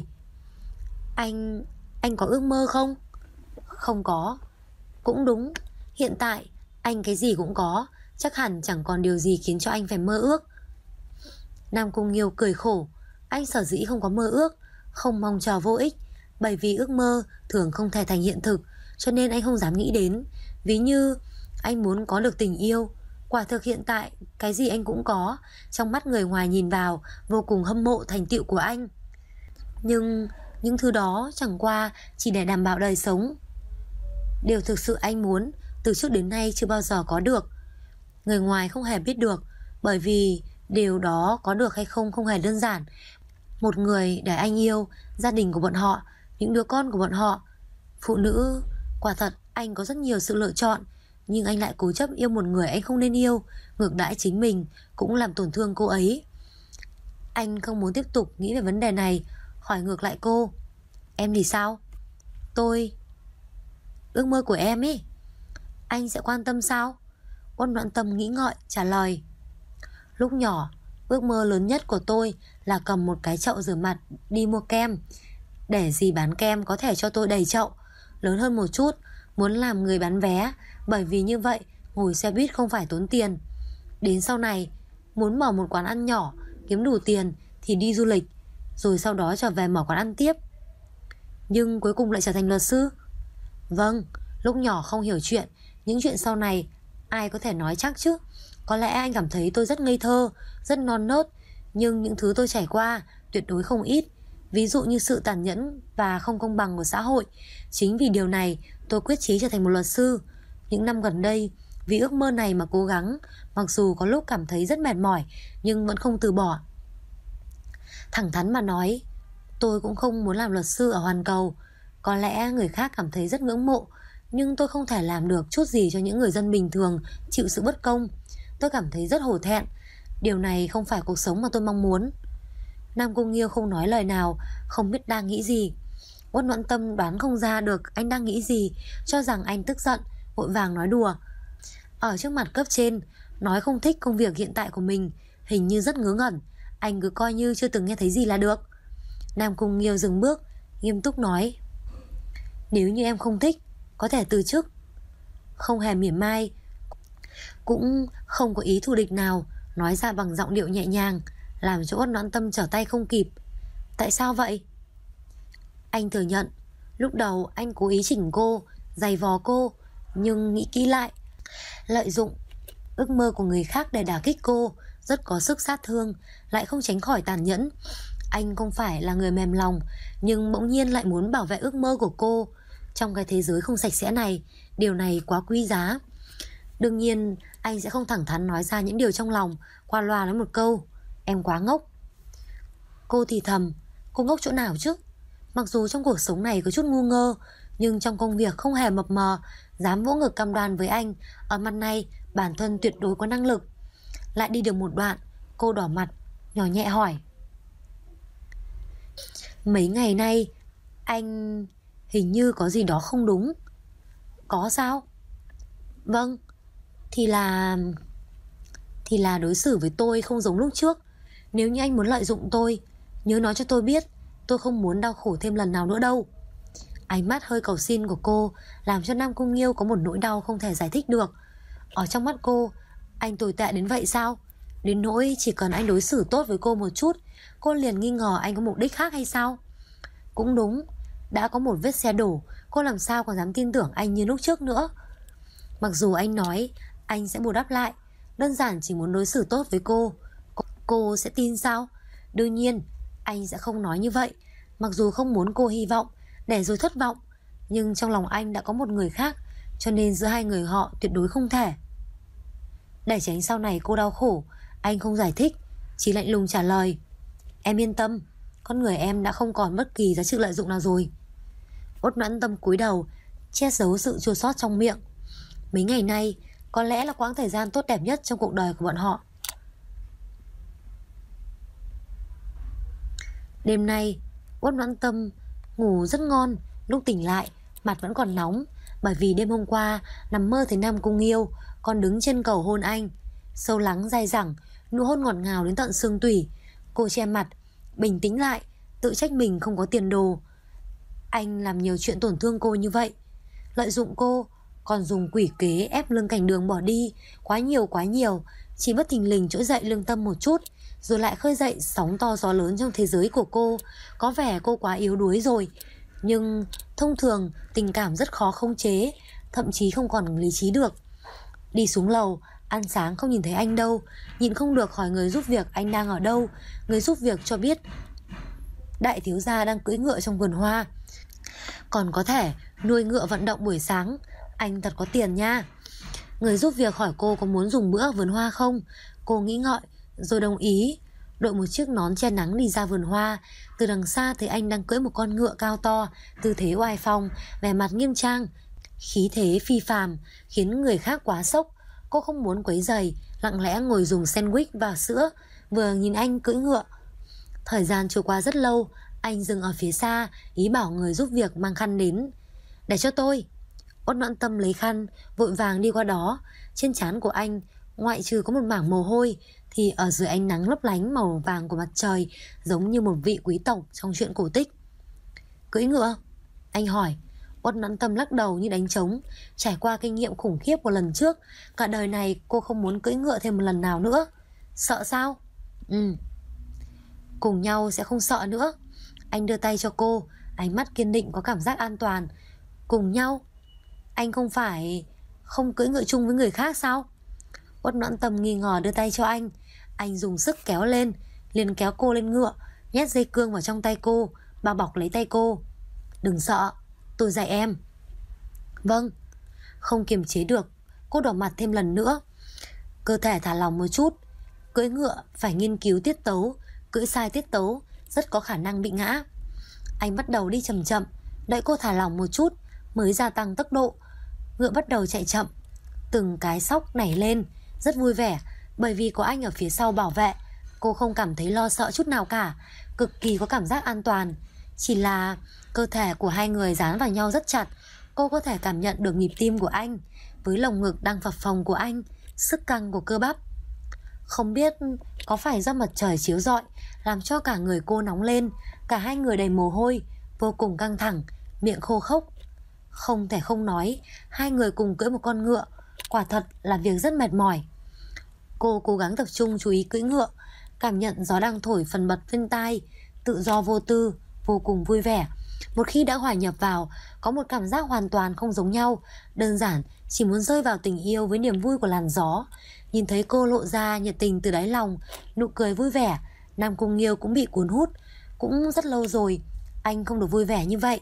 Anh có ước mơ không? Không có. Cũng đúng, hiện tại anh cái gì cũng có, chắc hẳn chẳng còn điều gì khiến cho anh phải mơ ước. Nam Cung Nghiêu cười khổ. Anh sở dĩ không có mơ ước, không mong chờ vô ích, bởi vì ước mơ thường không thể thành hiện thực, cho nên anh không dám nghĩ đến. Ví như anh muốn có được tình yêu, Quả thực hiện tại cái gì anh cũng có, trong mắt người ngoài nhìn vào vô cùng hâm mộ thành tựu của anh. Nhưng những thứ đó chẳng qua chỉ để đảm bảo đời sống. Điều thực sự anh muốn từ trước đến nay chưa bao giờ có được. Người ngoài không hề biết được, bởi vì điều đó có được hay không không hề đơn giản. Một người để anh yêu, gia đình của bọn họ, những đứa con của bọn họ. Phụ nữ, quả thật anh có rất nhiều sự lựa chọn, nhưng anh lại cố chấp yêu một người anh không nên yêu, ngược đãi chính mình, cũng làm tổn thương cô ấy. Anh không muốn tiếp tục nghĩ về vấn đề này, hỏi ngược lại cô: Em thì sao? Tôi... Ước mơ của em ý, anh sẽ quan tâm sao? Uất Noãn Tâm nghĩ ngợi trả lời: Lúc nhỏ, ước mơ lớn nhất của tôi là cầm một cái chậu rửa mặt đi mua kem, để dì bán kem có thể cho tôi đầy chậu. Lớn hơn một chút, muốn làm người bán vé, bởi vì như vậy ngồi xe buýt không phải tốn tiền. Đến sau này, muốn mở một quán ăn nhỏ, kiếm đủ tiền thì đi du lịch, rồi sau đó trở về mở quán ăn tiếp. Nhưng cuối cùng lại trở thành luật sư. Vâng, lúc nhỏ không hiểu chuyện, những chuyện sau này ai có thể nói chắc chứ. Có lẽ anh cảm thấy tôi rất ngây thơ, rất non nớt, nhưng những thứ tôi trải qua tuyệt đối không ít. Ví dụ như sự tàn nhẫn và không công bằng của xã hội. Chính vì điều này tôi quyết chí trở thành một luật sư. Những năm gần đây, vì ước mơ này mà cố gắng, mặc dù có lúc cảm thấy rất mệt mỏi, nhưng vẫn không từ bỏ. Thẳng thắn mà nói, tôi cũng không muốn làm luật sư ở hoàn cầu. Có lẽ người khác cảm thấy rất ngưỡng mộ, nhưng tôi không thể làm được chút gì cho những người dân bình thường chịu sự bất công. Tôi cảm thấy rất hổ thẹn. Điều này không phải cuộc sống mà tôi mong muốn. Nam Cung Nghiêu không nói lời nào, không biết đang nghĩ gì. Uất Noãn Tâm đoán không ra được anh đang nghĩ gì, cho rằng anh tức giận, vội vàng nói đùa. Ở trước mặt cấp trên, nói không thích công việc hiện tại của mình, hình như rất ngớ ngẩn. Anh cứ coi như chưa từng nghe thấy gì là được. Nam Cung Nghiêu dừng bước, nghiêm túc nói: Nếu như em không thích, có thể từ chức. Không hề mỉa mai, cũng không có ý thù địch nào, nói ra bằng giọng điệu nhẹ nhàng, làm cho Uất Noãn Tâm trở tay không kịp. Tại sao vậy? Anh thừa nhận, lúc đầu anh cố ý chỉnh cô, giày vò cô, nhưng nghĩ kỹ lại, lợi dụng ước mơ của người khác để đả kích cô rất có sức sát thương, lại không tránh khỏi tàn nhẫn. Anh không phải là người mềm lòng, nhưng bỗng nhiên lại muốn bảo vệ ước mơ của cô. Trong cái thế giới không sạch sẽ này, điều này quá quý giá. Đương nhiên anh sẽ không thẳng thắn nói ra những điều trong lòng, qua loa nói một câu: Em quá ngốc. Cô thì thầm: Cô ngốc chỗ nào chứ? Mặc dù trong cuộc sống này có chút ngu ngơ, nhưng trong công việc không hề mập mờ, dám vỗ ngực cam đoan với anh, ở mặt này bản thân tuyệt đối có năng lực. Lại đi được một đoạn, cô đỏ mặt, nhỏ nhẹ hỏi: Mấy ngày nay anh hình như có gì đó không đúng. Có sao? Vâng, thì là đối xử với tôi không giống lúc trước. Nếu như anh muốn lợi dụng tôi, nhớ nói cho tôi biết, tôi không muốn đau khổ thêm lần nào nữa đâu. Ánh mắt hơi cầu xin của cô làm cho Nam Cung Nghiêu có một nỗi đau không thể giải thích được. Ở trong mắt cô, anh tồi tệ đến vậy sao? Đến nỗi chỉ cần anh đối xử tốt với cô một chút, cô liền nghi ngờ anh có mục đích khác hay sao? Cũng đúng, đã có một vết xe đổ, cô làm sao còn dám tin tưởng anh như lúc trước nữa. Mặc dù anh nói anh sẽ bù đắp lại, đơn giản chỉ muốn đối xử tốt với cô sẽ tin sao? Đương nhiên anh sẽ không nói như vậy. Mặc dù không muốn cô hy vọng, để rồi thất vọng, nhưng trong lòng anh đã có một người khác, cho nên giữa hai người họ tuyệt đối không thể. Để tránh sau này cô đau khổ, anh không giải thích, chỉ lạnh lùng trả lời: Em yên tâm, con người em đã không còn bất kỳ giá trị lợi dụng nào rồi. Uất Noãn Tâm cúi đầu, che giấu sự chua xót trong miệng. Mấy ngày nay có lẽ là quãng thời gian tốt đẹp nhất trong cuộc đời của bọn họ. Đêm nay Uất Noãn Tâm ngủ rất ngon. Lúc tỉnh lại mặt vẫn còn nóng, bởi vì đêm hôm qua nằm mơ thấy Nam Cung Nghiêu còn đứng trên cầu hôn anh. Sâu lắng dai dẳng, nụ hôn ngọt ngào đến tận xương tủy. Cô che mặt, bình tĩnh lại, tự trách mình không có tiền đồ. Anh làm nhiều chuyện tổn thương cô như vậy, lợi dụng cô, còn dùng quỷ kế ép Lương Cảnh Đường bỏ đi. Quá nhiều, chỉ bất thình lình trỗi dậy lương tâm một chút, rồi lại khơi dậy sóng to gió lớn trong thế giới của cô. Có vẻ cô quá yếu đuối rồi, nhưng thông thường tình cảm rất khó khống chế, thậm chí không còn lý trí được. Đi xuống lầu, Ăn sáng không nhìn thấy anh đâu, nhịn không được hỏi người giúp việc anh đang ở đâu. Người giúp việc cho biết đại thiếu gia đang cưỡi ngựa trong vườn hoa, còn có thể nuôi ngựa vận động buổi sáng. Anh thật có tiền nha. Người giúp việc hỏi cô có muốn dùng bữa ở vườn hoa không. Cô nghĩ ngợi rồi đồng ý. Đội một chiếc nón che nắng đi ra vườn hoa. Từ đằng xa thấy anh đang cưỡi một con ngựa cao to, tư thế oai phong, vẻ mặt nghiêm trang, khí thế phi phàm, khiến người khác quá sốc. Cô không muốn quấy rầy, lặng lẽ ngồi dùng sandwich và sữa, vừa nhìn anh cưỡi ngựa. Thời gian trôi qua rất lâu. Anh dừng ở phía xa, ý bảo người giúp việc mang khăn đến. Để cho tôi. Uất Noãn Tâm lấy khăn, vội vàng đi qua đó. Trên trán của anh, ngoại trừ có một mảng mồ hôi, thì ở dưới ánh nắng lấp lánh màu vàng của mặt trời, giống như một vị quý tộc trong truyện cổ tích. Cưỡi ngựa? Anh hỏi. Uất Noãn Tâm lắc đầu như đánh trống. Trải qua kinh nghiệm khủng khiếp của lần trước, cả đời này cô không muốn cưỡi ngựa thêm một lần nào nữa. Sợ sao? Cùng nhau sẽ không sợ nữa. Anh đưa tay cho cô, ánh mắt kiên định, có cảm giác an toàn. Cùng nhau? Anh không phải không cưỡi ngựa chung với người khác sao? Uất Noãn Tâm nghi ngờ đưa tay cho anh. Anh dùng sức kéo lên, liền kéo cô lên ngựa, nhét dây cương vào trong tay cô, bao bọc lấy tay cô. Đừng sợ, tôi dạy em. Vâng. Không kiềm chế được, cô đỏ mặt thêm lần nữa. Cơ thể thả lỏng một chút. Cưỡi ngựa phải nghiên cứu tiết tấu, cưỡi sai tiết tấu rất có khả năng bị ngã. Anh bắt đầu đi chậm chậm, đợi cô thả lỏng một chút mới gia tăng tốc độ. Ngựa bắt đầu chạy chậm, từng cái sóc nảy lên, rất vui vẻ. Bởi vì có anh ở phía sau bảo vệ, cô không cảm thấy lo sợ chút nào cả, cực kỳ có cảm giác an toàn. Chỉ là cơ thể của hai người dán vào nhau rất chặt. Cô có thể cảm nhận được nhịp tim của anh với lồng ngực đang phập phồng của anh, sức căng của cơ bắp. Không biết có phải do mặt trời chiếu rọi làm cho cả người cô nóng lên. Cả hai người đầy mồ hôi, vô cùng căng thẳng, miệng khô khốc. Không thể không nói, hai người cùng cưỡi một con ngựa quả thật là việc rất mệt mỏi. Cô cố gắng tập trung chú ý cưỡi ngựa, cảm nhận gió đang thổi phần bật bên tai, tự do vô tư, vô cùng vui vẻ. Một khi đã hòa nhập vào, có một cảm giác hoàn toàn không giống nhau. Đơn giản chỉ muốn rơi vào tình yêu với niềm vui của làn gió. Nhìn thấy cô lộ ra nhiệt tình từ đáy lòng, nụ cười vui vẻ, Nam Cung Nghiêu cũng bị cuốn hút. Cũng rất lâu rồi anh không được vui vẻ như vậy.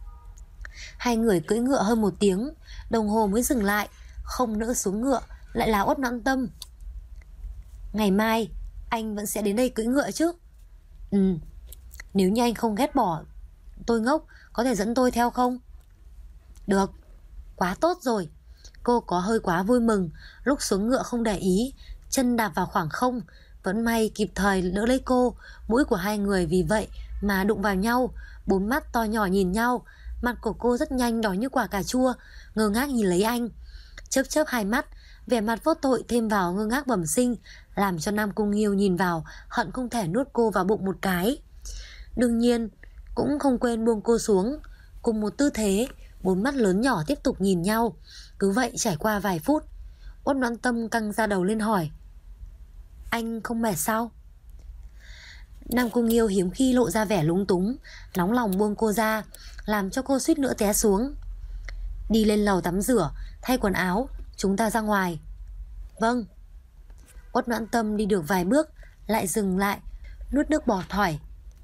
Hai người cưỡi ngựa hơn 1 tiếng đồng hồ mới dừng lại. Không nỡ xuống ngựa lại là Uất Noãn Tâm. Ngày mai anh vẫn sẽ đến đây cưỡi ngựa chứ? Nếu như anh không ghét bỏ tôi ngốc, có thể dẫn tôi theo không? Được, quá tốt rồi. Cô có hơi quá vui mừng. Lúc xuống ngựa không để ý, chân đạp vào khoảng không. Vẫn may kịp thời đỡ lấy cô. Mũi của hai người vì vậy mà đụng vào nhau. 4 mắt to nhỏ nhìn nhau. Mặt của cô rất nhanh đỏ như quả cà chua, ngơ ngác nhìn lấy anh. Chớp chớp hai mắt, vẻ mặt vô tội thêm vào ngơ ngác bẩm sinh, làm cho Nam Cung Nghiêu nhìn vào hận không thể nuốt cô vào bụng một cái. Đương nhiên cũng không quên buông cô xuống. Cùng một tư thế, 4 mắt lớn nhỏ tiếp tục nhìn nhau. Cứ vậy trải qua vài phút, Uất Noãn Tâm căng ra đầu lên hỏi: Anh không mệt sao? Nam Cung Nghiêu hiếm khi lộ ra vẻ lúng túng, nóng lòng buông cô ra, làm cho cô suýt nữa té xuống. Đi lên lầu tắm rửa, thay quần áo, chúng ta ra ngoài. Vâng. Uất Noãn Tâm đi được vài bước lại dừng lại, nuốt nước bọt hỏi: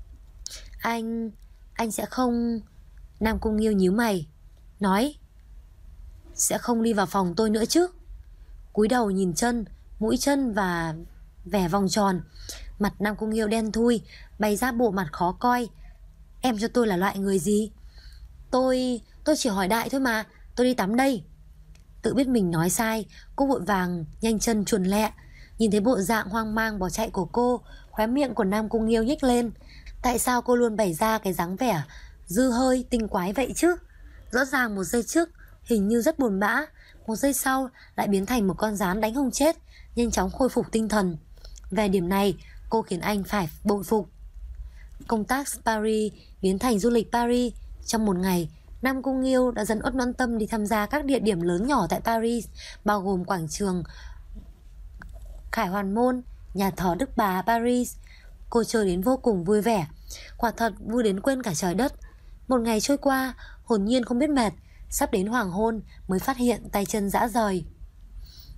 Anh sẽ không... Nam Cung Nghiêu nhíu mày, nói: Sẽ không đi vào phòng tôi nữa chứ? Cúi đầu nhìn chân, mũi chân và vẻ vòng tròn. Mặt Nam Cung Nghiêu đen thui, bày ra bộ mặt khó coi. Em cho tôi là loại người gì? Tôi chỉ hỏi đại thôi mà, tôi đi tắm đây. Tự biết mình nói sai, cô vội vàng nhanh chân chuồn lẹ. Nhìn thấy bộ dạng hoang mang bỏ chạy của cô, khóe miệng của Nam Cung Nghiêu nhếch lên. Tại sao cô luôn bày ra cái dáng vẻ dư hơi tinh quái vậy chứ? Rõ ràng một giây trước hình như rất buồn bã, một giây sau lại biến thành một con gián đánh không chết, nhanh chóng khôi phục tinh thần. Về điểm này, cô khiến anh phải bội phục. Công tác Paris biến thành du lịch Paris. Trong một ngày, Nam Cung Nghiêu đã dẫn Uất Noãn Tâm đi tham gia các địa điểm lớn nhỏ tại Paris, bao gồm quảng trường Khải Hoàn Môn, nhà thờ Đức Bà Paris. Cô chơi đến vô cùng vui vẻ, quả thật vui đến quên cả trời đất. Một ngày trôi qua, hồn nhiên không biết mệt. Sắp đến hoàng hôn mới phát hiện tay chân rã rời.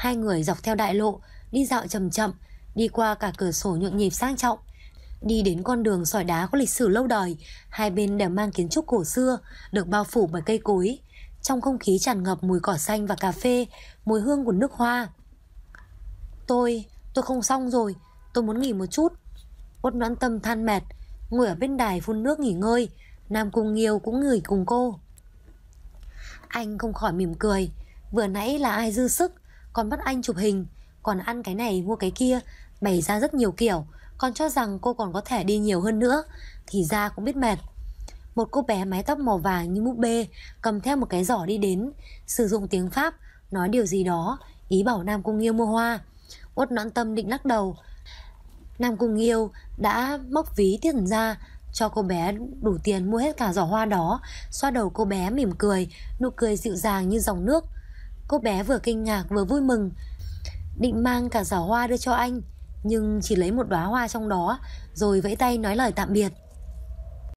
Hai người dọc theo đại lộ, đi dạo chậm chậm, đi qua cả cửa sổ nhộn nhịp sang trọng, đi đến con đường sỏi đá có lịch sử lâu đời. Hai bên đều mang kiến trúc cổ xưa, được bao phủ bởi cây cối. Trong không khí tràn ngập mùi cỏ xanh và cà phê, mùi hương của nước hoa. Tôi không xong rồi, tôi muốn nghỉ một chút. Uất Noãn Tâm than mệt, ngồi ở bên đài phun nước nghỉ ngơi. Nam Cung Nghiêu cũng nghỉ cùng cô. Anh không khỏi mỉm cười. Vừa nãy là ai dư sức, còn bắt anh chụp hình, còn ăn cái này mua cái kia, bày ra rất nhiều kiểu, còn cho rằng cô còn có thể đi nhiều hơn nữa. Thì ra cũng biết mệt. Một cô bé mái tóc màu vàng như búp bê, cầm theo một cái giỏ đi đến, sử dụng tiếng Pháp, nói điều gì đó, ý bảo Nam Cung Nghiêu mua hoa. Uất Noãn Tâm định lắc đầu. Nam Cung Nghiêu đã móc ví tiền ra, cho cô bé đủ tiền mua hết cả giỏ hoa đó, xoa đầu cô bé mỉm cười, nụ cười dịu dàng như dòng nước. Cô bé vừa kinh ngạc vừa vui mừng, định mang cả giỏ hoa đưa cho anh, nhưng chỉ lấy một đóa hoa trong đó, rồi vẫy tay nói lời tạm biệt.